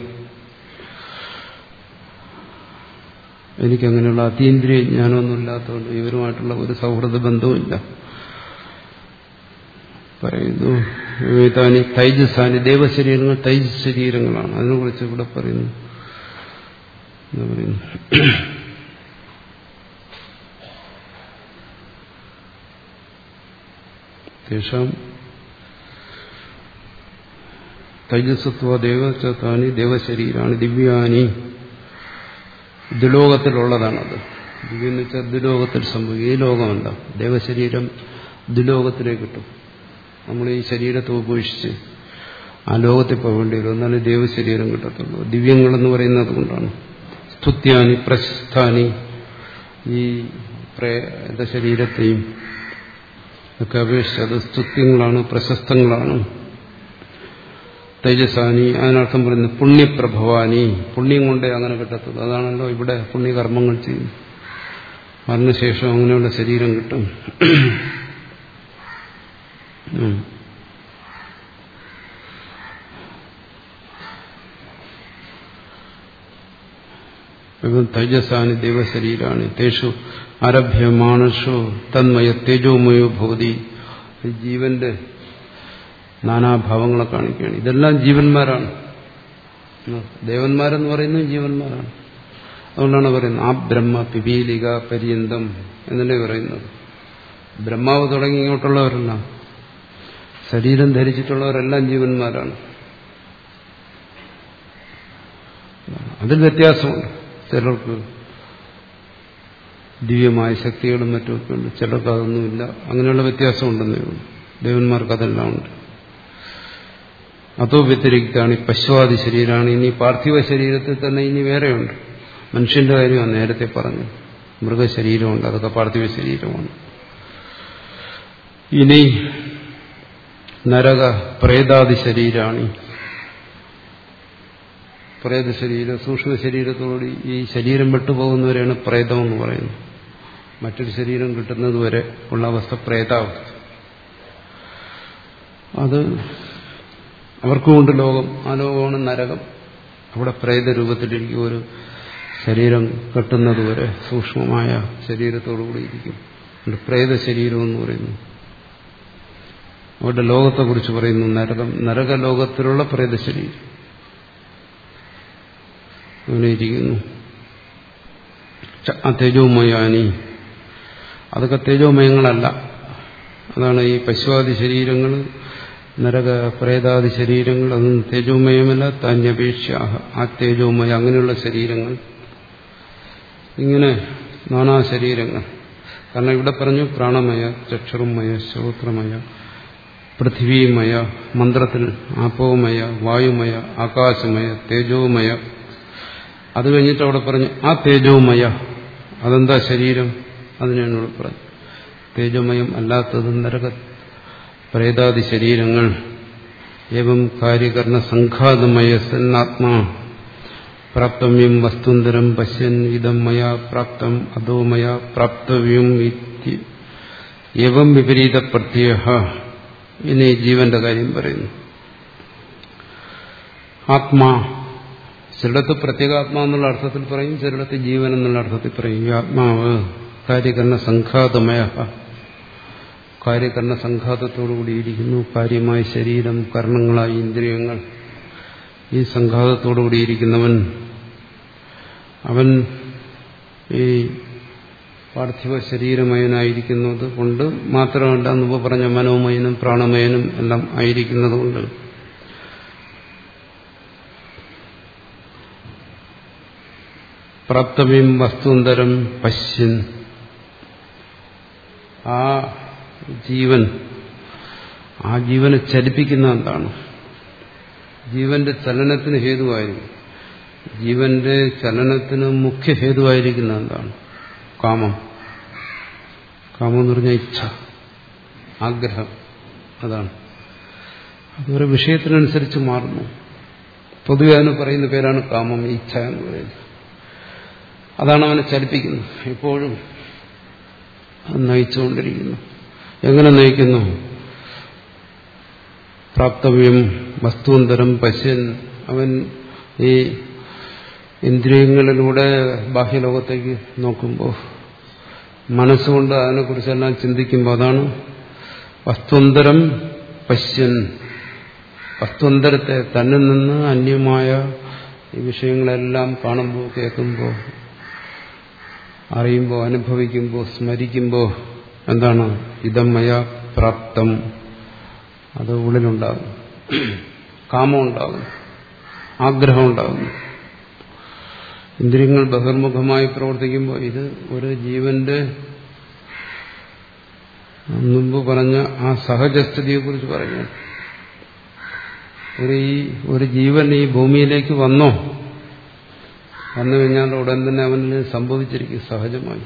എനിക്കങ്ങനെയുള്ള അതീന്ദ്രിയ ജ്ഞാനമൊന്നും ഇല്ലാത്തതുകൊണ്ട് ഇവരുമായിട്ടുള്ള ഒരു സൗഹൃദ ബന്ധവുമില്ല. പറയുന്നു. ഏതാനി തൈജസാനി ദേവശരീരങ്ങൾ തൈജസ് ശരീരങ്ങളാണ്. അതിനെക്കുറിച്ച് ഇവിടെ പറയുന്നു. എന്താ പറയുന്നു? തേഷാം തൈജസത്വ ദേവചാനി ദേവശരീരാണ് ദിവ്യാനി. ദുലോകത്തിലുള്ളതാണത്. ദിവ്യം എന്ന് വെച്ചാൽ ദുലോകത്തിൽ സംഭവിക്കും. ഈ ലോകമല്ല. ദേവശരീരം ദുലോകത്തിലേക്ക് കിട്ടും. നമ്മൾ ഈ ശരീരത്തെ ഉപേക്ഷിച്ച് ആ ലോകത്തിൽ പോകേണ്ടി വരും. എന്നാലും ദേവശരീരം കിട്ടത്തുള്ളൂ. ദിവ്യങ്ങളെന്ന് പറയുന്നത് കൊണ്ടാണ്. സ്തുത്യാനി പ്രശസ്താനി, ഈ പ്രേത ശരീരത്തെയും ഒക്കെ അപേക്ഷിച്ച് അത് സ്തുത്യങ്ങളാണ്, പ്രശസ്തങ്ങളാണ്. തേജസാനി അതിനർത്ഥം പറയുന്നത് പുണ്യപ്രഭവാനി, പുണ്യം കൊണ്ടേ അങ്ങനെ കിട്ടത്തുള്ളൂ. അതാണല്ലോ ഇവിടെ പുണ്യകർമ്മങ്ങൾ ചെയ്യും. മരണശേഷം അങ്ങനെയുള്ള ശരീരം കിട്ടും. തൈജസാനി ദേവശരീരാണി തേഷു ആരഭ്യമാണഷു തന്മയ തേജോമയോ ഭവതി. ജീവന്റെ നാനാഭാവങ്ങളെ കാണിക്കുകയാണ്. ഇതെല്ലാം ജീവന്മാരാണ്. ദേവന്മാരെന്ന് പറയുന്നത് ജീവന്മാരാണ്. അതുകൊണ്ടാണ് പറയുന്നത് ആ ബ്രഹ്മ പിപീലിക പര്യന്തം എന്നല്ലേ പറയുന്നത്. ബ്രഹ്മാവ് തുടങ്ങി ഇങ്ങോട്ടുള്ളവരെല്ലാം ശരീരം ധരിച്ചിട്ടുള്ളവരെല്ലാം ജീവന്മാരാണ്. അതിൽ വ്യത്യാസമുണ്ട്. ചിലർക്ക് ദിവ്യമായ ശക്തികളും മറ്റുമൊക്കെ ഉണ്ട്, ചിലർക്ക് അതൊന്നുമില്ല. അങ്ങനെയുള്ള വ്യത്യാസമുണ്ടെന്നേ ഉള്ളൂ. ദേവന്മാർക്ക് അതെല്ലാം ഉണ്ട്. അതോ വ്യതിരിക്താണ് ഈ പശുവാദി ശരീരമാണ്. ഇനി പാർത്ഥിവ ശരീരത്തിൽ തന്നെ ഇനി വേറെയുണ്ട്. മനുഷ്യന്റെ കാര്യമാണ് നേരത്തെ പറഞ്ഞു. മൃഗശരീരമുണ്ട്, അതൊക്കെ പാർത്ഥിവ ശരീരമാണ്. ഇനി നരക പ്രേതാദി ശരീരമാണ്. പ്രേത ശരീരം സൂക്ഷ്മ ശരീരത്തോട് ഈ ശരീരം വിട്ടുപോകുന്നവരെയാണ് പ്രേതം എന്ന് പറയുന്നത്. മറ്റൊരു ശരീരം കിട്ടുന്നത് വരെ ഉള്ള അവസ്ഥ പ്രേതാവസ്ഥ. അത് അവർക്കുമുണ്ട് ലോകം. ആ ലോകമാണ് നരകം. അവിടെ പ്രേത രൂപത്തിലിരിക്കും. ഒരു ശരീരം കെട്ടുന്നതുവരെ സൂക്ഷ്മമായ ശരീരത്തോടുകൂടി ഇരിക്കും. പ്രേത ശരീരം എന്ന് പറയുന്നു. അവരുടെ ലോകത്തെക്കുറിച്ച് പറയുന്നു നരകം. നരകലോകത്തിലുള്ള പ്രേത ശരീരം അങ്ങനെ ഇരിക്കുന്നു. തേജോമയാനി, അതൊക്കെ തേജോമയങ്ങളല്ല. അതാണ് ഈ പശുവാദി ശരീരങ്ങൾ, നരക പ്രേതാദി ശരീരങ്ങൾ, അതൊന്നും തേജോമയമല്ല. താന്യപേക്ഷ ആ തേജോമയ അങ്ങനെയുള്ള ശരീരങ്ങൾ, ഇങ്ങനെ നാനാ ശരീരങ്ങൾ. കാരണം ഇവിടെ പറഞ്ഞു പ്രാണമയ, ചക്ഷുർമയ, ശ്രോത്രമയ, പൃഥ്വിമയ, മന്ത്രത്തിൽ ആപോമയ, വായുമയ, ആകാശമയ, തേജോമയ. അത് കഴിഞ്ഞിട്ട് അവിടെ പറഞ്ഞു ആ തേജോമയ. അതെന്താ ശരീരം? അതിനാണ് ഇവിടെ പറഞ്ഞു. തേജോമയം അല്ലാത്തത് നരക പ്രേതാദി ശരീരങ്ങൾ. ഏവം കാര്യകരണ സംഘാതമയ സന്നാത്മാ പ്രാപ്തവ്യം വസ്തുന്തരം പശ്യൻ ഇതം മയാ പ്രാപ്തം അതോ മയാ പ്രാപ്തവ്യം ഏവം വിപരീത പ്രത്യയഃ. ഇനി ജീവന്റെ കാര്യം പറയുന്നു. ആത്മാ ചിലടത്ത് പ്രത്യേകാത്മാ എന്നുള്ള അർത്ഥത്തിൽ പറയും, ചിലടത്ത് ജീവൻ എന്നുള്ള അർത്ഥത്തിൽ പറയും. ഈ ആത്മാവ് കാര്യകരണ സംഘാതമയ, കാര്യകരണ സംഘാതത്തോടുകൂടിയിരിക്കുന്നു. കാര്യമായ ശരീരം, കർണങ്ങളായി ഇന്ദ്രിയങ്ങൾ, ഈ സംഘാതത്തോടുകൂടിയിരിക്കുന്നവൻ അവൻ ഈ പാർത്ഥിവ ശരീരമയനായിരിക്കുന്നത് കൊണ്ട് മാത്രമല്ല, മുമ്പ് പറഞ്ഞ മനോമയനും പ്രാണമയനും എല്ലാം ആയിരിക്കുന്നത് കൊണ്ട് പ്രാപ്തവ്യം വസ്തുന്തരം പശ്യൻ. ആ ജീവൻ, ആ ജീവനെ ചലിപ്പിക്കുന്ന എന്താണ്? ജീവന്റെ ചലനത്തിന് ഹേതുവായിരിക്കും. ജീവന്റെ ചലനത്തിന് മുഖ്യ ഹേതുവായിരിക്കുന്ന എന്താണ്? കാമം. കാമം എന്ന് പറഞ്ഞാൽ ഇച്ഛ, ആഗ്രഹം. അതാണ്. അതൊരു വിഷയത്തിനനുസരിച്ച് മാറുന്നു. പൊതുവെ അതിന് പറയുന്ന പേരാണ് കാമം, ഇച്ഛ എന്ന് പറയുന്നത്. അതാണ് അവനെ ചലിപ്പിക്കുന്നത്. എപ്പോഴും അത് നയിച്ചുകൊണ്ടിരിക്കുന്നു. എങ്ങനെ നയിക്കുന്നു? പ്രാപ്തവ്യം വസ്തുന്തരം പശ്യൻ. അവൻ ഈ ഇന്ദ്രിയങ്ങളിലൂടെ ബാഹ്യലോകത്തേക്ക് നോക്കുമ്പോൾ, മനസ്സുകൊണ്ട് അതിനെക്കുറിച്ചെല്ലാം ചിന്തിക്കുമ്പോൾ, അതാണ് വസ്തുന്തരം പശ്യൻ വസ്തുന്തരത്തെ തന്നിൽ നിന്ന് അന്യമായ ഈ വിഷയങ്ങളെല്ലാം കാണുമ്പോൾ, കേൾക്കുമ്പോൾ, അറിയുമ്പോൾ, അനുഭവിക്കുമ്പോൾ, സ്മരിക്കുമ്പോൾ എന്താണ്? ഇതം മയാ പ്രാപ്തം. അത് ഉള്ളിലുണ്ടാകും. കാമം ഉണ്ടാകും, ആഗ്രഹം ഉണ്ടാകും. ഇന്ദ്രിയങ്ങൾ ബഹിർമുഖമായി പ്രവർത്തിക്കുമ്പോൾ ഇത് ഒരു ജീവന്റെ മുമ്പ് പറഞ്ഞ ആ സഹജസ്ഥിതിയെക്കുറിച്ച് പറഞ്ഞു. ഒരു ഈ ഒരു ജീവൻ ഈ ഭൂമിയിലേക്ക് വന്നോ, വന്നു കഴിഞ്ഞാൽ ഉടൻ തന്നെ അവന് സംഭവിച്ചിരിക്കും സഹജമായി.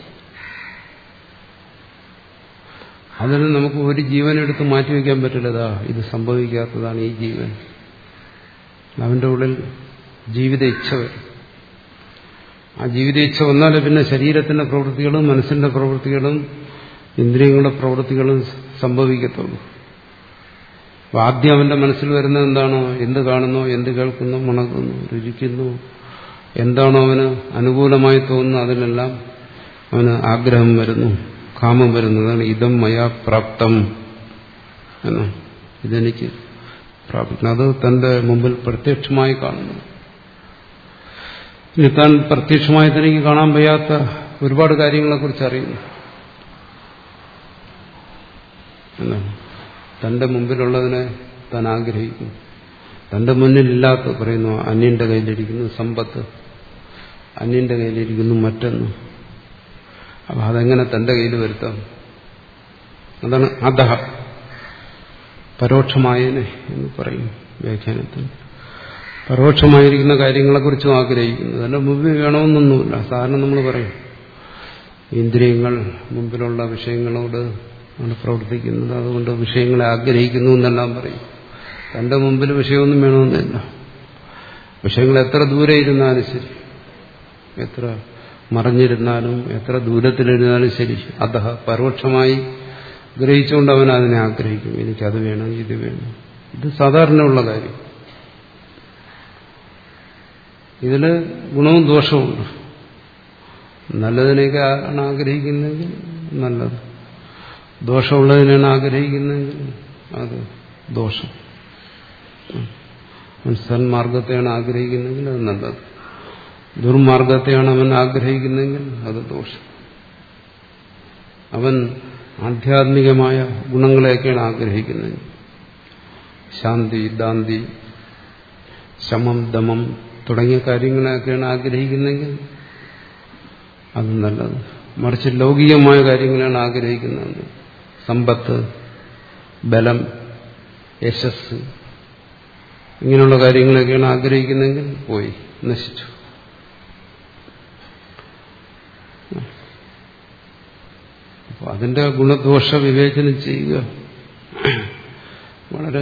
അതിന് നമുക്ക് ഒരു ജീവനെടുത്ത് മാറ്റിവെക്കാൻ പറ്റില്ലതാ ഇത് സംഭവിക്കാത്തതാണ് ഈ ജീവൻ. അവന്റെ ഉള്ളിൽ ജീവിത ഇച്ഛ വരും. ആ ജീവിത ഇച്ഛ വന്നാലേ പിന്നെ ശരീരത്തിന്റെ പ്രവൃത്തികളും മനസ്സിന്റെ പ്രവൃത്തികളും ഇന്ദ്രിയങ്ങളുടെ പ്രവൃത്തികളും സംഭവിക്കത്തുള്ളൂ. അപ്പൊ ആദ്യം അവന്റെ മനസ്സിൽ വരുന്നത് എന്താണോ? എന്ത് കാണുന്നു, എന്ത് കേൾക്കുന്നു, മണക്കുന്നു, രുചിക്കുന്നു, എന്താണോ അവന് അനുകൂലമായി തോന്നുന്നു അതിനെല്ലാം അവന് ആഗ്രഹം വരുന്നു, കാമം വരുന്നതാണ്. ഇതം മയാ പ്രാപ്തം എന്ന്, ഇതെനിക്ക് പ്രാപിക്കണം. അത് തന്റെ മുമ്പിൽ പ്രത്യക്ഷമായി കാണുന്നു. ഇനി താൻ പ്രത്യക്ഷമായി തനിക്ക് കാണാൻ വയ്യാത്ത ഒരുപാട് കാര്യങ്ങളെക്കുറിച്ച് അറിയുന്നു. എന്നാണ് തന്റെ മുമ്പിലുള്ളതിനെ താൻ ആഗ്രഹിക്കുന്നു. തന്റെ മുന്നിലില്ലാത്ത പറയുന്നു അന്യന്റെ കയ്യിലിരിക്കുന്നു സമ്പത്ത്, അന്യന്റെ കയ്യിലിരിക്കുന്നു മറ്റൊന്ന്. അപ്പൊ അതെങ്ങനെ തന്റെ കയ്യിൽ വരുത്താം? അതാണ് അധഃ, പരോക്ഷമായനെ എന്ന് പറയും വ്യാഖ്യാനത്തിൽ. പരോക്ഷമായിരിക്കുന്ന കാര്യങ്ങളെക്കുറിച്ചും ആഗ്രഹിക്കുന്നു. അതിന്റെ മുമ്പിൽ വേണമെന്നൊന്നുമില്ല. സാധാരണ നമ്മൾ പറയും ഇന്ദ്രിയങ്ങൾ മുമ്പിലുള്ള വിഷയങ്ങളോട് ആണ് പ്രവർത്തിക്കുന്നത്, അതുകൊണ്ട് വിഷയങ്ങളെ ആഗ്രഹിക്കുന്നു എന്നെല്ലാം പറയും. തന്റെ മുമ്പിൽ വിഷയമൊന്നും വേണമെന്നില്ല. വിഷയങ്ങൾ എത്ര ദൂരെ ഇരുന്നാലും ശരി, എത്ര മറഞ്ഞിരുന്നാലും, എത്ര ദൂരത്തിലിരുന്നാലും ശരി, അധഃ പരോക്ഷമായി ഗ്രഹിച്ചുകൊണ്ട് അവൻ അതിനെ ആഗ്രഹിക്കും. എനിക്കത് വേണം, ഇത് വേണം. ഇത് സാധാരണയുള്ള കാര്യം. ഇതില് ഗുണവും ദോഷവുമുണ്ട്. നല്ലതിനൊക്കെ ആണ് ആഗ്രഹിക്കുന്നതെങ്കിൽ നല്ലത്, ദോഷമുള്ളതിനാണ് ആഗ്രഹിക്കുന്നതെങ്കിൽ അത് ദോഷം. സന്മാർഗത്തെയാണ് ആഗ്രഹിക്കുന്നതെങ്കിൽ അത് നല്ലത്, ദുർമാർഗത്തെയാണ് അവൻ ആഗ്രഹിക്കുന്നതെങ്കിൽ അത് ദോഷം. അവൻ ആധ്യാത്മികമായ ഗുണങ്ങളെയൊക്കെയാണ് ആഗ്രഹിക്കുന്നത്. ശാന്തി, ദാന്തി, ശമം, ദമം തുടങ്ങിയ കാര്യങ്ങളെയൊക്കെയാണ് ആഗ്രഹിക്കുന്നതെങ്കിൽ അത് നല്ലത്. മറിച്ച് ലൗകികമായ കാര്യങ്ങളാണ് ആഗ്രഹിക്കുന്നത്. സമ്പത്ത്, ബലം, യശസ് ഇങ്ങനെയുള്ള കാര്യങ്ങളൊക്കെയാണ് ആഗ്രഹിക്കുന്നതെങ്കിൽ പോയി നശിച്ചു. അപ്പോൾ അതിന്റെ ഗുണദോഷ വിവേചനം ചെയ്യുക വളരെ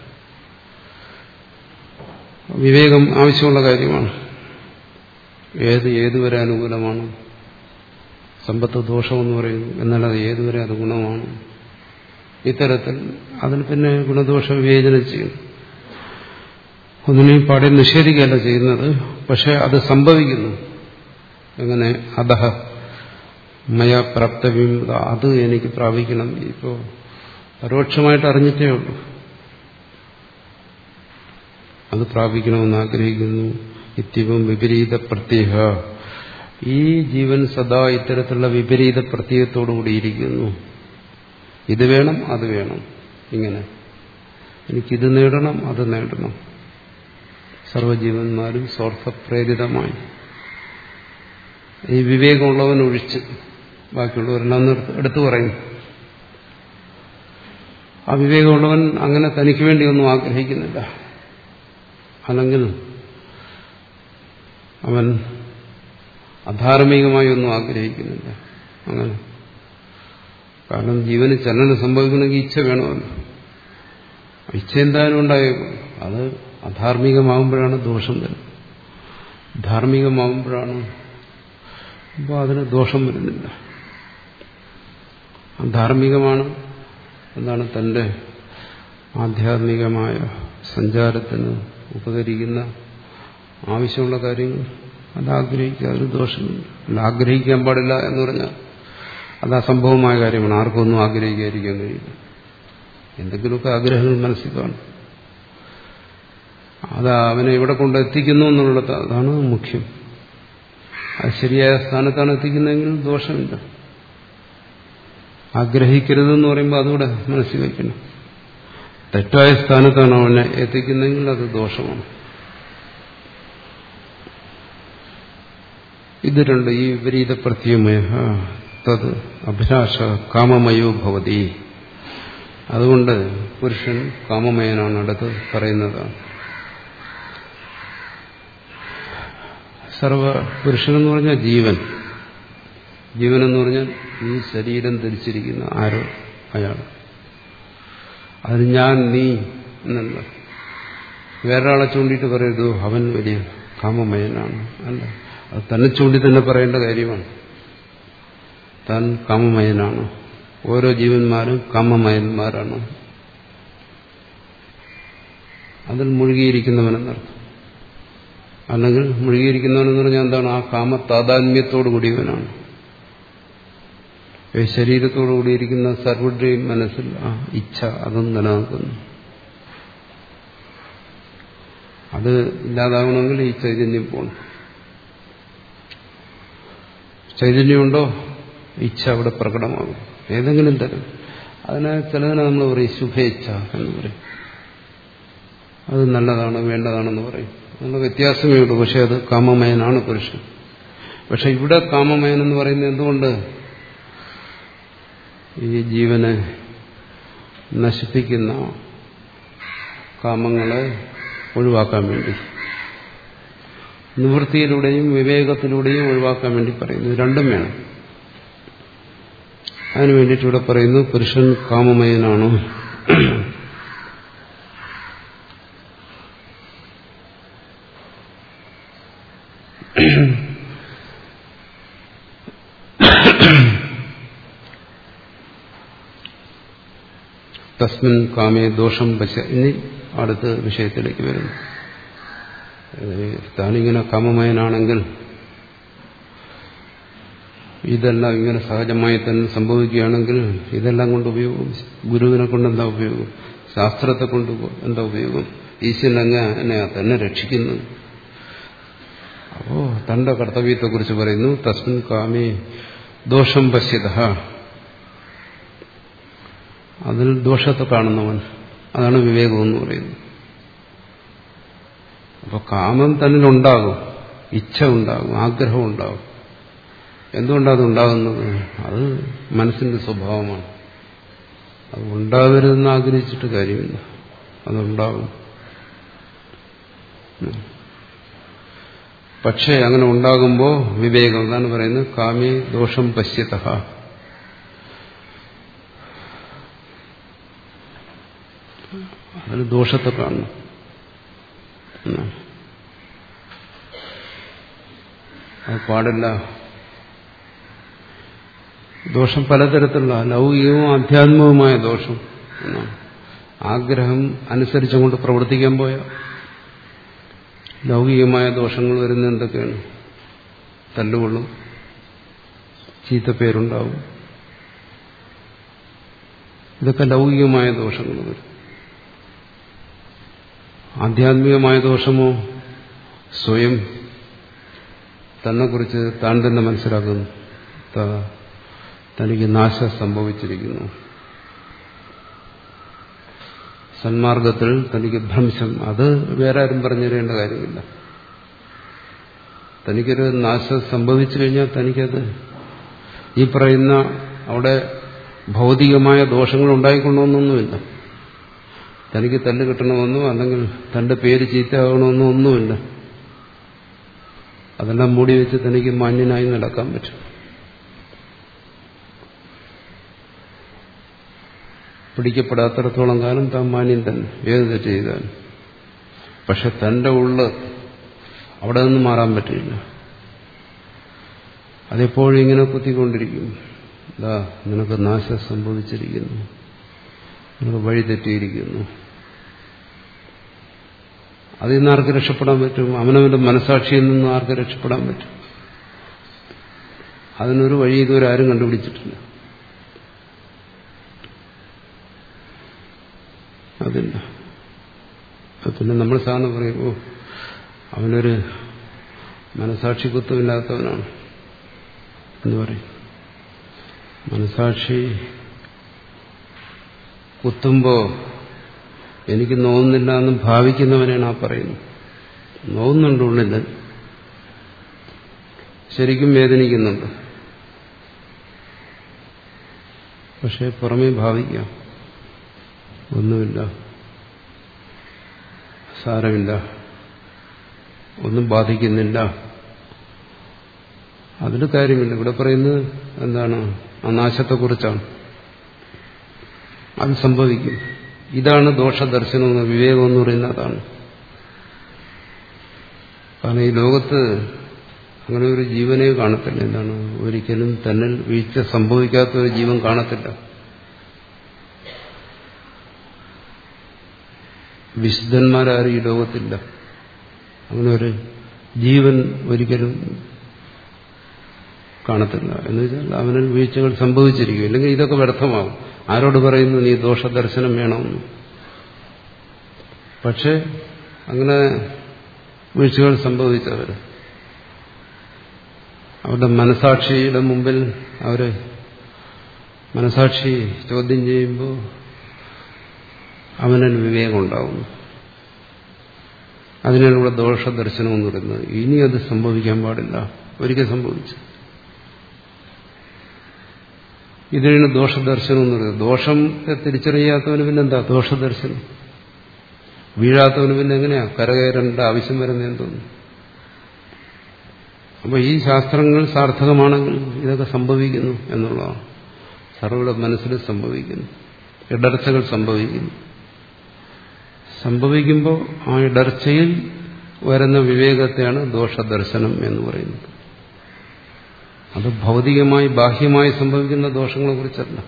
വിവേകം ആവശ്യമുള്ള കാര്യമാണ്. ഏത് ഏതുവരെ അനുകൂലമാണ്? സമ്പത്ത് ദോഷമെന്ന് പറയുന്നു, എന്നാൽ അത് ഏതുവരെ അത് ഗുണമാണ്? ഇത്തരത്തിൽ അതിന് പിന്നെ ഗുണദോഷ വിവേചനം ചെയ്യുന്നു. ഒന്നിനെയും പാടെ നിഷേധിക്കുകയല്ല ചെയ്യുന്നത്, പക്ഷെ അത് സംഭവിക്കുന്നു. എങ്ങനെ? അധഃ മയാ പ്രാപ്തവ്യം, അത് എനിക്ക് പ്രാപിക്കണം. ഇപ്പോൾ പരോക്ഷമായിട്ട് അറിഞ്ഞിട്ടേ ഉള്ളൂ, അത് പ്രാപിക്കണമെന്ന് ആഗ്രഹിക്കുന്നു. ഇത്യവും വിപരീത പ്രത്യയ, ഈ ജീവൻ സദാ ഇത്തരത്തിലുള്ള വിപരീത പ്രത്യയത്തോടുകൂടിയിരിക്കുന്നു. ഇത് വേണം, അത് വേണം, ഇങ്ങനെ എനിക്കിത് നേടണം, അത് നേടണം. സർവ്വജീവന്മാരും സ്വാർത്ഥപ്രേരിതമായി ഈ വിവേകമുള്ളവൻ ഒഴിച്ച് ബാക്കിയുള്ളവരെല്ലാം എടുത്തു പറയും. ആ വിവേകമുള്ളവൻ അങ്ങനെ തനിക്ക് വേണ്ടിയൊന്നും ആഗ്രഹിക്കുന്നില്ല. അല്ലെങ്കിൽ അവൻ അധാർമികമായി ഒന്നും ആഗ്രഹിക്കുന്നില്ല. അങ്ങനെ കാരണം ജീവന് ചലനം സംഭവിക്കണമെങ്കിൽ ഇച്ഛ വേണമല്ലോ. ഇച്ഛ എന്തായാലും ഉണ്ടായേക്കും. അത് അധാർമികമാകുമ്പോഴാണ് ദോഷം വരുന്നത്. ധാർമ്മികമാകുമ്പോഴാണ് അപ്പോൾ അതിന് ദോഷം വരുന്നില്ല. ധാർമ്മികമാണ് എന്താണ്? തന്റെ ആധ്യാത്മികമായ സഞ്ചാരത്തിന് ഉപകരിക്കുന്ന ആവശ്യമുള്ള കാര്യങ്ങൾ അത് ആഗ്രഹിക്കുക, അതിന് ദോഷമില്ല. അല്ല, ആഗ്രഹിക്കാൻ പാടില്ല എന്ന് പറഞ്ഞാൽ അത് അസംഭവമായ കാര്യമാണ്. ആർക്കൊന്നും ആഗ്രഹിക്കാതിരിക്കാൻ കഴിയില്ല. എന്തെങ്കിലുമൊക്കെ ആഗ്രഹങ്ങൾ മനസ്സിൽ കാണും. അത് അവനെ എവിടെ കൊണ്ടെത്തിക്കുന്നു എന്നുള്ളത് അതാണ് മുഖ്യം. അത് ശരിയായ സ്ഥാനത്താണ് എത്തിക്കുന്നതെങ്കിൽ ദോഷമില്ല. ആഗ്രഹിക്കരുതെന്ന് പറയുമ്പോൾ അതുകൂടെ മനസ്സിൽ വയ്ക്കണം. തെറ്റായ സ്ഥാനത്താണ് അവനെ എത്തിക്കുന്നതെങ്കിൽ അത് ദോഷമാണ്. ഇത് രണ്ട് ഈ വിപരീത പ്രത്യമയ തത് അഭിലാഷ കാമമയോ ഭവതി. അതുകൊണ്ട് പുരുഷൻ കാമമയനാണ്. അടുത്ത് പറയുന്നതാണ് സർവ പുരുഷനെന്ന് പറഞ്ഞാൽ ജീവൻ. ജീവൻ എന്ന് പറഞ്ഞാൽ ഈ ശരീരം ധരിച്ചിരിക്കുന്ന ആരോ അയാൾ. അത് ഞാൻ നീ എന്നല്ല. വേറൊരാളെ ചൂണ്ടിയിട്ട് പറയരുത് അവൻ വലിയ കാമമയനാണ്. അല്ല, അത് തന്നെ ചൂണ്ടി തന്നെ പറയേണ്ട കാര്യമാണ്. താൻ കാമമയനാണ്. ഓരോ ജീവന്മാരും കാമമയന്മാരാണ്. അതിൽ മുഴുകിയിരിക്കുന്നവനെന്നർത്ഥം. അല്ലെങ്കിൽ മുഴുകിയിരിക്കുന്നവനെന്ന് പറഞ്ഞാൽ എന്താണ്? ആ കാമ താതാത്മ്യത്തോടു കൂടിയവനാണ്. ശരീരത്തോടു കൂടിയിരിക്കുന്ന സർവരുടെയും മനസ്സിൽ ആ ഇച്ഛ അതും നിലനിൽക്കുന്നു. അത് ഇല്ലാതാകണമെങ്കിൽ ഈ ചൈതന്യം പോകണം. ചൈതന്യമുണ്ടോ ഇച്ഛ അവിടെ പ്രകടമാകും ഏതെങ്കിലും തരം. അതിനെ ചിലതിനെ നമ്മൾ പറയും ശുഭേച്ഛ എന്ന് പറയും. അത് നല്ലതാണ്, വേണ്ടതാണെന്ന് പറയും. നല്ല വ്യത്യാസമേ ഉള്ളൂ. പക്ഷെ അത് കാമമയനാണ് പുരുഷൻ. പക്ഷെ ഇവിടെ കാമമയൻ എന്ന് പറയുന്നത് എന്തുകൊണ്ട്? ഈ ജീവനെ നശിപ്പിക്കുന്ന കാമങ്ങളെ ഒഴിവാക്കാൻ വേണ്ടി, നിവൃത്തിയിലൂടെയും വിവേകത്തിലൂടെയും ഒഴിവാക്കാൻ വേണ്ടി പറയുന്നു. രണ്ടും വേണം. അതിനു വേണ്ടിയിട്ട് ഇവിടെ പറയുന്നു പുരുഷൻ കാമമയനാണ്. തസ്മിൻ കാമേ ദോഷം പശ്യ. ഇനി അടുത്ത വിഷയത്തിലേക്ക് വരുന്നു. താനിങ്ങനെ കാമമയനാണെങ്കിൽ ഇതെല്ലാം ഇങ്ങനെ സഹജമായി തന്നെ സംഭവിക്കുകയാണെങ്കിൽ ഇതെല്ലാം കൊണ്ട് ഉപയോഗം? ഗുരുവിനെ കൊണ്ട് എന്താ ഉപയോഗം? ശാസ്ത്രത്തെ കൊണ്ട് എന്താ ഉപയോഗം? ഈശ്വരൻ അങ്ങനെ തന്നെ രക്ഷിക്കുന്നത്. അപ്പോ തന്റെ കർത്തവ്യത്തെക്കുറിച്ച് പറയുന്നു. തസ്മിൻ കാമേ ദോഷം പശ്യത. അതിൽ ദോഷത്തെ കാണുന്നവൻ, അതാണ് വിവേകം എന്ന് പറയുന്നത്. അപ്പൊ കാമം തന്നിലുണ്ടാകും, ഇച്ഛ ഉണ്ടാകും, ആഗ്രഹം ഉണ്ടാകും. എന്തുകൊണ്ടത് ഉണ്ടാകുന്നത്? അത് മനസ്സിന്റെ സ്വഭാവമാണ്. അത് ഉണ്ടാകരുതെന്ന് ആഗ്രഹിച്ചിട്ട് കാര്യമില്ല, അതുണ്ടാകും. പക്ഷേ അങ്ങനെ ഉണ്ടാകുമ്പോൾ വിവേകം എന്താണ് പറയുന്നത്? കാമേ ദോഷം പശ്യത. അതിൽ ദോഷത്തെ കാണണം. അത് പാടില്ല. ദോഷം പലതരത്തിലുള്ള ലൗകികവും ആധ്യാത്മികവുമായ ദോഷം എന്നാണ്. ആഗ്രഹം അനുസരിച്ചുകൊണ്ട് പ്രവർത്തിക്കാൻ പോയ ലൗകികമായ ദോഷങ്ങൾ വരുന്ന എന്തൊക്കെയാണ്? തല്ലുകൊള്ളും, ചീത്തപ്പേരുണ്ടാവും. ഇതൊക്കെ ലൗകികമായ ദോഷങ്ങൾ വരും. ആധ്യാത്മികമായ ദോഷമോ സ്വയം തന്നെക്കുറിച്ച് താൻ തന്നെ മനസ്സിലാക്കുന്നു, തനിക്ക് നാശം സംഭവിച്ചിരിക്കുന്നു. സന്മാർഗത്തിൽ തനിക്ക് ഭ്രംശം, അത് വേറെ ആരും പറഞ്ഞു തരേണ്ട കാര്യമില്ല. തനിക്കൊരു നാശം സംഭവിച്ചു കഴിഞ്ഞാൽ തനിക്കത് ഈ പറയുന്ന അവിടെ ഭൗതികമായ ദോഷങ്ങൾ ഉണ്ടായിക്കൊള്ളണമെന്നൊന്നുമില്ല. തനിക്ക് തല്ല് കിട്ടണമെന്നോ അല്ലെങ്കിൽ തന്റെ പേര് ചീത്തയാകണമെന്നോ ഒന്നുമില്ല. അതെല്ലാം മൂടി വെച്ച് തനിക്ക് മാന്യനായി നടക്കാൻ പറ്റും. പിടിക്കപ്പെടാത്തിടത്തോളം കാലം താൻ മാന്യൻ തന്നെ, ഏത് തെറ്റ് ചെയ്താലും. പക്ഷെ തന്റെ ഉള്ള് അവിടെ നിന്ന് മാറാൻ പറ്റില്ല. അതെപ്പോഴും ഇങ്ങനെ കുത്തിക്കൊണ്ടിരിക്കും. ദാ നിനക്ക് നാശം സംഭവിച്ചിരിക്കുന്നു, നിനക്ക് വഴി തെറ്റിയിരിക്കുന്നു. അതിൽ നിന്ന് ആർക്ക് രക്ഷപ്പെടാൻ പറ്റും? അവനവന്റെ മനസാക്ഷിയിൽ നിന്ന് ആർക്ക് രക്ഷപ്പെടാൻ പറ്റും? അതിനൊരു വഴി ഇതുവരെ ആരും കണ്ടുപിടിച്ചിട്ടില്ല. അതില്ല. പിന്നെ നമ്മൾ സാധാരണ പറയുമ്പോൾ അവനൊരു മനസാക്ഷി കുത്തമില്ലാത്തവനാണ് എന്ന് പറയും. മനസാക്ഷി കുത്തുമ്പോൾ എനിക്ക് നോവുന്നില്ല എന്ന് ഭാവിക്കുന്നവനാണ് ആ പറയുന്നത്. നോവുന്നുണ്ട് ഉള്ളിൽ, ശരിക്കും വേദനിക്കുന്നുണ്ട്, പക്ഷെ പുറമേ ഭാവിക്കാം ഒന്നുമില്ല, സാരമില്ല, ഒന്നും ബാധിക്കുന്നില്ല. അതിൽ കാര്യമില്ല. ഇവിടെ പറയുന്നത് എന്താണ്? ആ നാശത്തെക്കുറിച്ചാണ്. അത് സംഭവിക്കും. ഇതാണ് ദോഷദർശനം, വിവേകം എന്ന് പറയുന്നത് അതാണ്. കാരണം ഈ ലോകത്ത് അങ്ങനെ ഒരു ജീവനെ കാണത്തില്ല. എന്താണ്? ഒരിക്കലും തന്നിൽ വീഴ്ച സംഭവിക്കാത്ത ഒരു ജീവൻ കാണത്തില്ല. വിശുദ്ധന്മാരാരും ഈ ലോകത്തില്ല. അങ്ങനെ ഒരു ജീവൻ ഒരിക്കലും കാണത്തില്ല. എന്ന് വെച്ചാൽ അവനിൽ വീഴ്ചകൾ സംഭവിച്ചിരിക്കും. ഇല്ലെങ്കിൽ ഇതൊക്കെ വ്യർത്ഥമാകും. ആരോട് പറയുന്നു നീ ദോഷദർശനം വേണമെന്ന്? പക്ഷെ അങ്ങനെ വീഴ്ചകൾ സംഭവിച്ചവർ അവരുടെ മനസാക്ഷിയുടെ മുമ്പിൽ അവര് മനസാക്ഷി ചോദ്യം ചെയ്യുമ്പോൾ അവനിൽ വിവേകം ഉണ്ടാവുന്നു. അതിനാണ് ഇവിടെ ദോഷദർശനം എന്ന് പറയുന്നത്. ഇനി അത് സംഭവിക്കാൻ പാടില്ല, ഒരിക്കൽ സംഭവിച്ചു. ഇതിനാണ് ദോഷദർശനം എന്ന് പറയുന്നത്. ദോഷത്തെ തിരിച്ചറിയാത്തവന് പിന്നെന്താ ദോഷദർശനം? വീഴാത്തവന് പിന്നെ എങ്ങനെയാ കരകയറേണ്ട ആവശ്യം വരുന്നത് എന്തോന്നു? അപ്പൊ ഈ ശാസ്ത്രങ്ങൾ സാർത്ഥകമാണെങ്കിൽ ഇതൊക്കെ സംഭവിക്കുന്നു എന്നുള്ളതാണ്. സർവ്വയുടെ മനസ്സിൽ സംഭവിക്കുന്നു, ഇടർച്ചകൾ സംഭവിക്കുന്നു. സംഭവിക്കുമ്പോൾ ആ ഇടർച്ചയിൽ വരുന്ന വിവേകത്തെയാണ് ദോഷദർശനം എന്ന് പറയുന്നത്. അത് ഭൗതികമായി ബാഹ്യമായി സംഭവിക്കുന്ന ദോഷങ്ങളെ കുറിച്ചല്ല.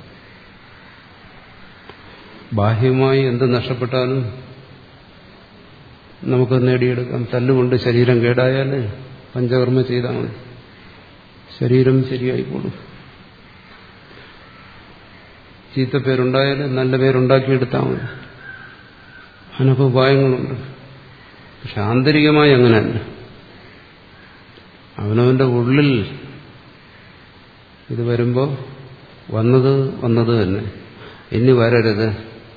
ബാഹ്യമായി എന്ത് നഷ്ടപ്പെട്ടാലും നമുക്ക് നേടിയെടുക്കാം. തല്ലുകൊണ്ട് ശരീരം കേടായാൽ പഞ്ചകർമ്മ ചെയ്താൽ മതി, ശരീരം ശരിയായിക്കോളും. ചീത്തപ്പേരുണ്ടായാൽ നല്ല പേരുണ്ടാക്കിയെടുത്താൽ മതി. അതിനൊക്കെ ഉപായങ്ങളുണ്ട്. പക്ഷെ ആന്തരികമായി അങ്ങനെയല്ല. അവനവന്റെ ഉള്ളിൽ ഇത് വരുമ്പോൾ വന്നത് വന്നത് തന്നെ, ഇനി വരരുത്.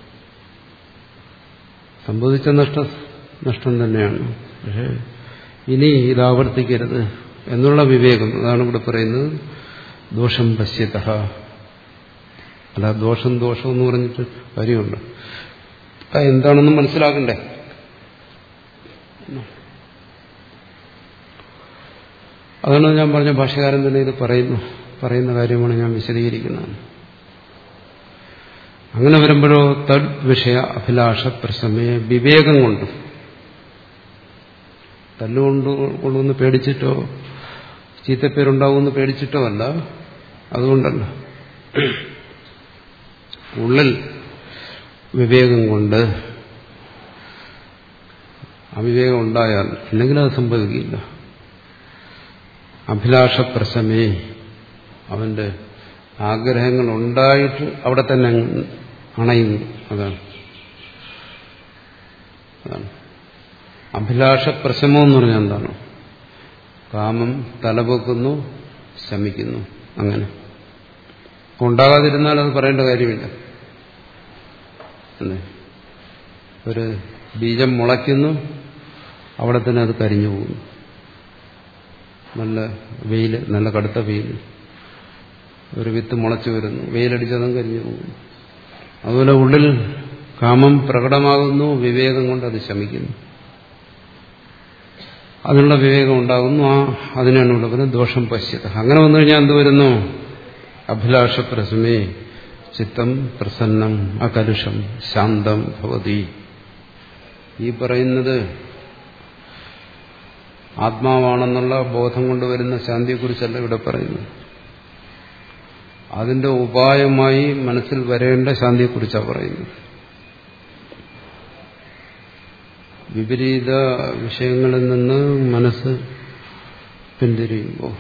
സംഭവിച്ച നഷ്ടം നഷ്ടം തന്നെയാണ്, പക്ഷെ ഇനി ഇതാവർത്തിക്കരുത് എന്നുള്ള വിവേകം. അതാണ് ഇവിടെ പറയുന്നത് ദോഷം പശ്യതഃ. അല്ല ദോഷം ദോഷം എന്ന് പറഞ്ഞിട്ട് കാര്യമുണ്ട്. എന്താണെന്ന് മനസ്സിലാക്കണ്ടേ? അതാണ് ഞാൻ പറഞ്ഞ ഭാഷ്യകാരൻ തന്നെ ഇത് പറയുന്നു പറയുന്ന കാര്യമാണ് ഞാൻ വിശദീകരിക്കുന്നത്. അങ്ങനെ വരുമ്പോഴോ തദ് വിഷയ അഭിലാഷ പ്രശമയ വിവേകം കൊണ്ട്, തല്ലുകൊണ്ട് കൊണ്ടൊന്ന് പേടിച്ചിട്ടോ ചീത്തപ്പേരുണ്ടാവുമെന്ന് പേടിച്ചിട്ടോ അല്ല, അതുകൊണ്ടല്ല. ഉള്ളിൽ വിവേകം കൊണ്ട്, അവിവേകം ഉണ്ടായാൽ ഇല്ലെങ്കിൽ അത് സംഭവിക്കില്ല. അഭിലാഷപ്രശമേ, അവന്റെ ആഗ്രഹങ്ങൾ ഉണ്ടായിട്ട് അവിടെ തന്നെ അണയുന്നു. അതാണ് അതാണ് അഭിലാഷപ്രശമം എന്ന് പറഞ്ഞാൽ എന്താണ്? കാമം തലപൊക്കുന്നു, ശമിക്കുന്നു. അങ്ങനെ ഉണ്ടാകാതിരുന്നാൽ അത് പറയേണ്ട കാര്യമില്ല. ഒരു ബീജം മുളയ്ക്കുന്നു, അവിടെ തന്നെ അത് കരിഞ്ഞു പോകുന്നു. നല്ല വെയിൽ, നല്ല കടുത്ത വെയിൽ, ഒരു വിത്ത് മുളച്ചു വരുന്നു, വെയിലടിച്ചതും കരിഞ്ഞു പോകുന്നു. അതുപോലെ ഉള്ളിൽ കാമം പ്രകടമാകുന്നു, വിവേകം കൊണ്ട് അത് ശമിക്കുന്നു. അതിനുള്ള വിവേകം ഉണ്ടാകുന്നു. ആ അതിനാണ് ഉള്ളത് ദോഷം പശ്യത. അങ്ങനെ വന്നു കഴിഞ്ഞാൽ എന്ത് വരുന്നു? അഭിലാഷപ്രസമേ ചിത്തം പ്രസന്നം അകലുഷം ശാന്തം ഭവതി. ഈ പറയുന്നത് ആത്മാവാണെന്നുള്ള ബോധം കൊണ്ടുവരുന്ന ശാന്തിയെക്കുറിച്ചല്ല ഇവിടെ പറയുന്നത്. അതിന്റെ ഉപായമായി മനസ്സിൽ വരേണ്ട ശാന്തിയെക്കുറിച്ചാണ് പറയുന്നത്. വിപരീത വിഷയങ്ങളിൽ നിന്ന് മനസ്സ് പിന്തിരിയുമ്പോൾ,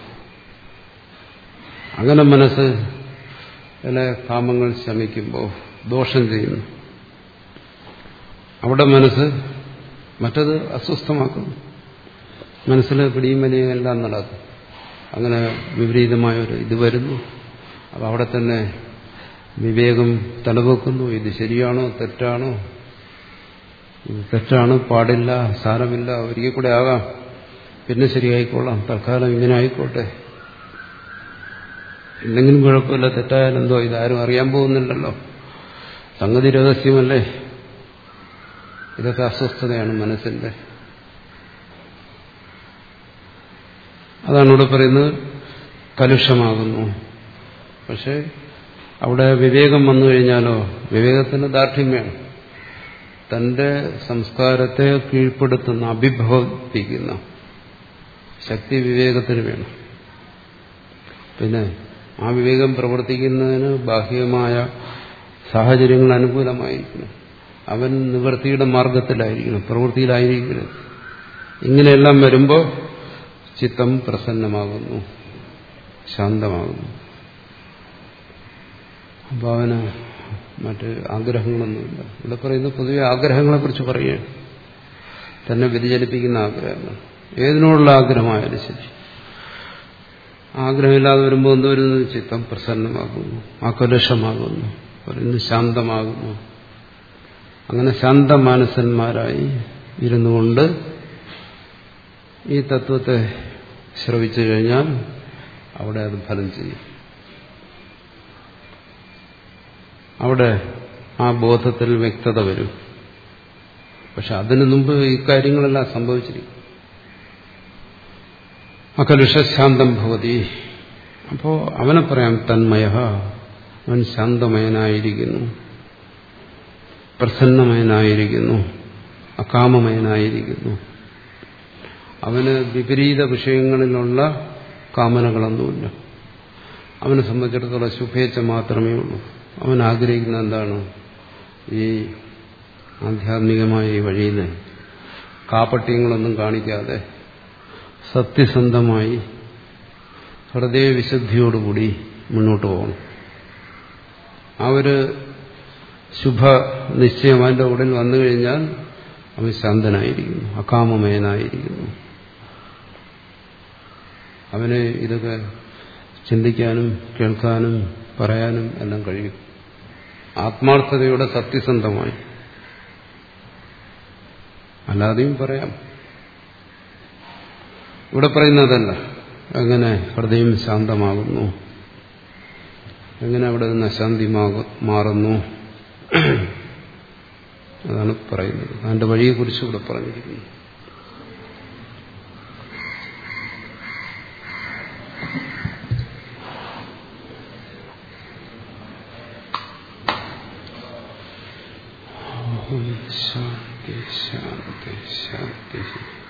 അങ്ങനെ മനസ്സ് കാമങ്ങൾ ശമിക്കുമ്പോൾ ദോഷം ചെയ്യുന്നു. അവിടെ മനസ്സ് മറ്റത് അസ്വസ്ഥമാക്കുന്നു. മനസ്സിൽ പിടിയും വലിയും എല്ലാം നടക്കും. അങ്ങനെ വിപരീതമായൊരു ഇത് വരുന്നു. അപ്പം അവിടെ തന്നെ വിവേകം തലവെക്കുന്നു. ഇത് ശരിയാണോ തെറ്റാണോ, ഇത് തെറ്റാണ്, പാടില്ല, സാരമില്ല, ഒരിക്കൽ കൂടെ ആകാം, പിന്നെ ശരിയായിക്കോളാം, തൽക്കാലം ഇങ്ങനെ ആയിക്കോട്ടെ, എന്തെങ്കിലും കുഴപ്പമില്ല, തെറ്റായാലെന്തോ, ഇതാരും അറിയാൻ പോകുന്നില്ലല്ലോ, സംഗതി രഹസ്യമല്ലേ. ഇതൊക്കെ അസ്വസ്ഥതയാണ് മനസ്സിന്റെ. അതാണ് ഇവിടെ പറയുന്നത് കലുഷമാകുന്നു. പക്ഷെ അവിടെ വിവേകം വന്നു കഴിഞ്ഞാലോ വിവേകത്തിന് ദാർഢ്യം വേണം. തന്റെ സംസ്കാരത്തെ കീഴ്പ്പെടുത്തുന്ന, അഭിഭവിപ്പിക്കുന്ന ശക്തി വിവേകത്തിന് വേണം. പിന്നെ ആ വിവേകം പ്രവർത്തിക്കുന്നതിന് ബാഹ്യമായ സാഹചര്യങ്ങൾ അനുകൂലമായിരിക്കണം. അവൻ നിവൃത്തിയുടെ മാർഗത്തിലായിരിക്കണം, പ്രവൃത്തിയിലായിരിക്കണം. ഇങ്ങനെയെല്ലാം വരുമ്പോൾ ചിത്തം പ്രസന്നമാകുന്നു, ശാന്തമാകുന്നു. അപ്പോൾ അവന് മറ്റ് ആഗ്രഹങ്ങളൊന്നുമില്ല. ഇവിടെ പറയുന്നത് പൊതുവെ ആഗ്രഹങ്ങളെക്കുറിച്ച് പറയുകയാണ്. തന്നെ വ്യതിചലിപ്പിക്കുന്ന ആഗ്രഹങ്ങൾ, ഏതിനോടുള്ള ആഗ്രഹമായാലും ശരി. ആഗ്രഹമില്ലാതെ വരുമ്പോൾ എന്തോരുന്നു? ചിത്തം പ്രസന്നമാകുന്നു, ആകലുഷമാകുന്നു, പറയുന്നു ശാന്തമാകുന്നു. അങ്ങനെ ശാന്തമാനസന്മാരായി ഇരുന്നുകൊണ്ട് ഈ തത്വത്തെ ശ്രവിച്ചു കഴിഞ്ഞാൽ അവിടെ അത് ഫലം ചെയ്യും. അവിടെ ആ ബോധത്തിൽ വ്യക്തത വരും. പക്ഷെ അതിനു മുമ്പ് ഈ കാര്യങ്ങളെല്ലാം സംഭവിച്ചിരിക്കും. അകലുഷശാന്തം ഭവതി. അപ്പോ അവനെ പറയാം തന്മയ, അവൻ ശാന്തമയനായിരിക്കുന്നു, പ്രസന്നമയനായിരിക്കുന്നു, അകാമമയനായിരിക്കുന്നു. അവന് വിപരീത വിഷയങ്ങളിലുള്ള കാമനകളൊന്നുമില്ല. അവനെ സംബന്ധിച്ചിടത്തോളം ശുഭേച്ഛ മാത്രമേ ഉള്ളൂ. അവൻ ആഗ്രഹിക്കുന്ന എന്താണ്? ഈ ആധ്യാത്മികമായ ഈ വഴിയിൽ കാപട്യങ്ങളൊന്നും കാണിക്കാതെ സത്യസന്ധമായി ഹൃദയവിശുദ്ധിയോടുകൂടി മുന്നോട്ട് പോകണം. ആ ഒരു ശുഭ നിശ്ചയം അവൻ്റെ ഉള്ളിൽ വന്നു കഴിഞ്ഞാൽ അവൻ ശാന്തനായിരിക്കുന്നു, അകാമമയനായിരിക്കുന്നു. അവന് ഇതൊക്കെ ചിന്തിക്കാനും കേൾക്കാനും പറയാനും എല്ലാം കഴിയും. ആത്മാർത്ഥതയോടെ സത്യസന്ധമായി. അല്ലാതെയും പറയാം. ഇവിടെ പറയുന്നതല്ല. എങ്ങനെ ഹൃദയം ശാന്തമാകുന്നു, എങ്ങനെ അവിടെ നിന്ന് അശാന്തി മാറുന്നു, അതാണ് പറയുന്നത്. അതിന്റെ വഴിയെക്കുറിച്ച് ഇവിടെ പറഞ്ഞിരിക്കുന്നു. ശാന്തി ശാന്തി ശാന്തി.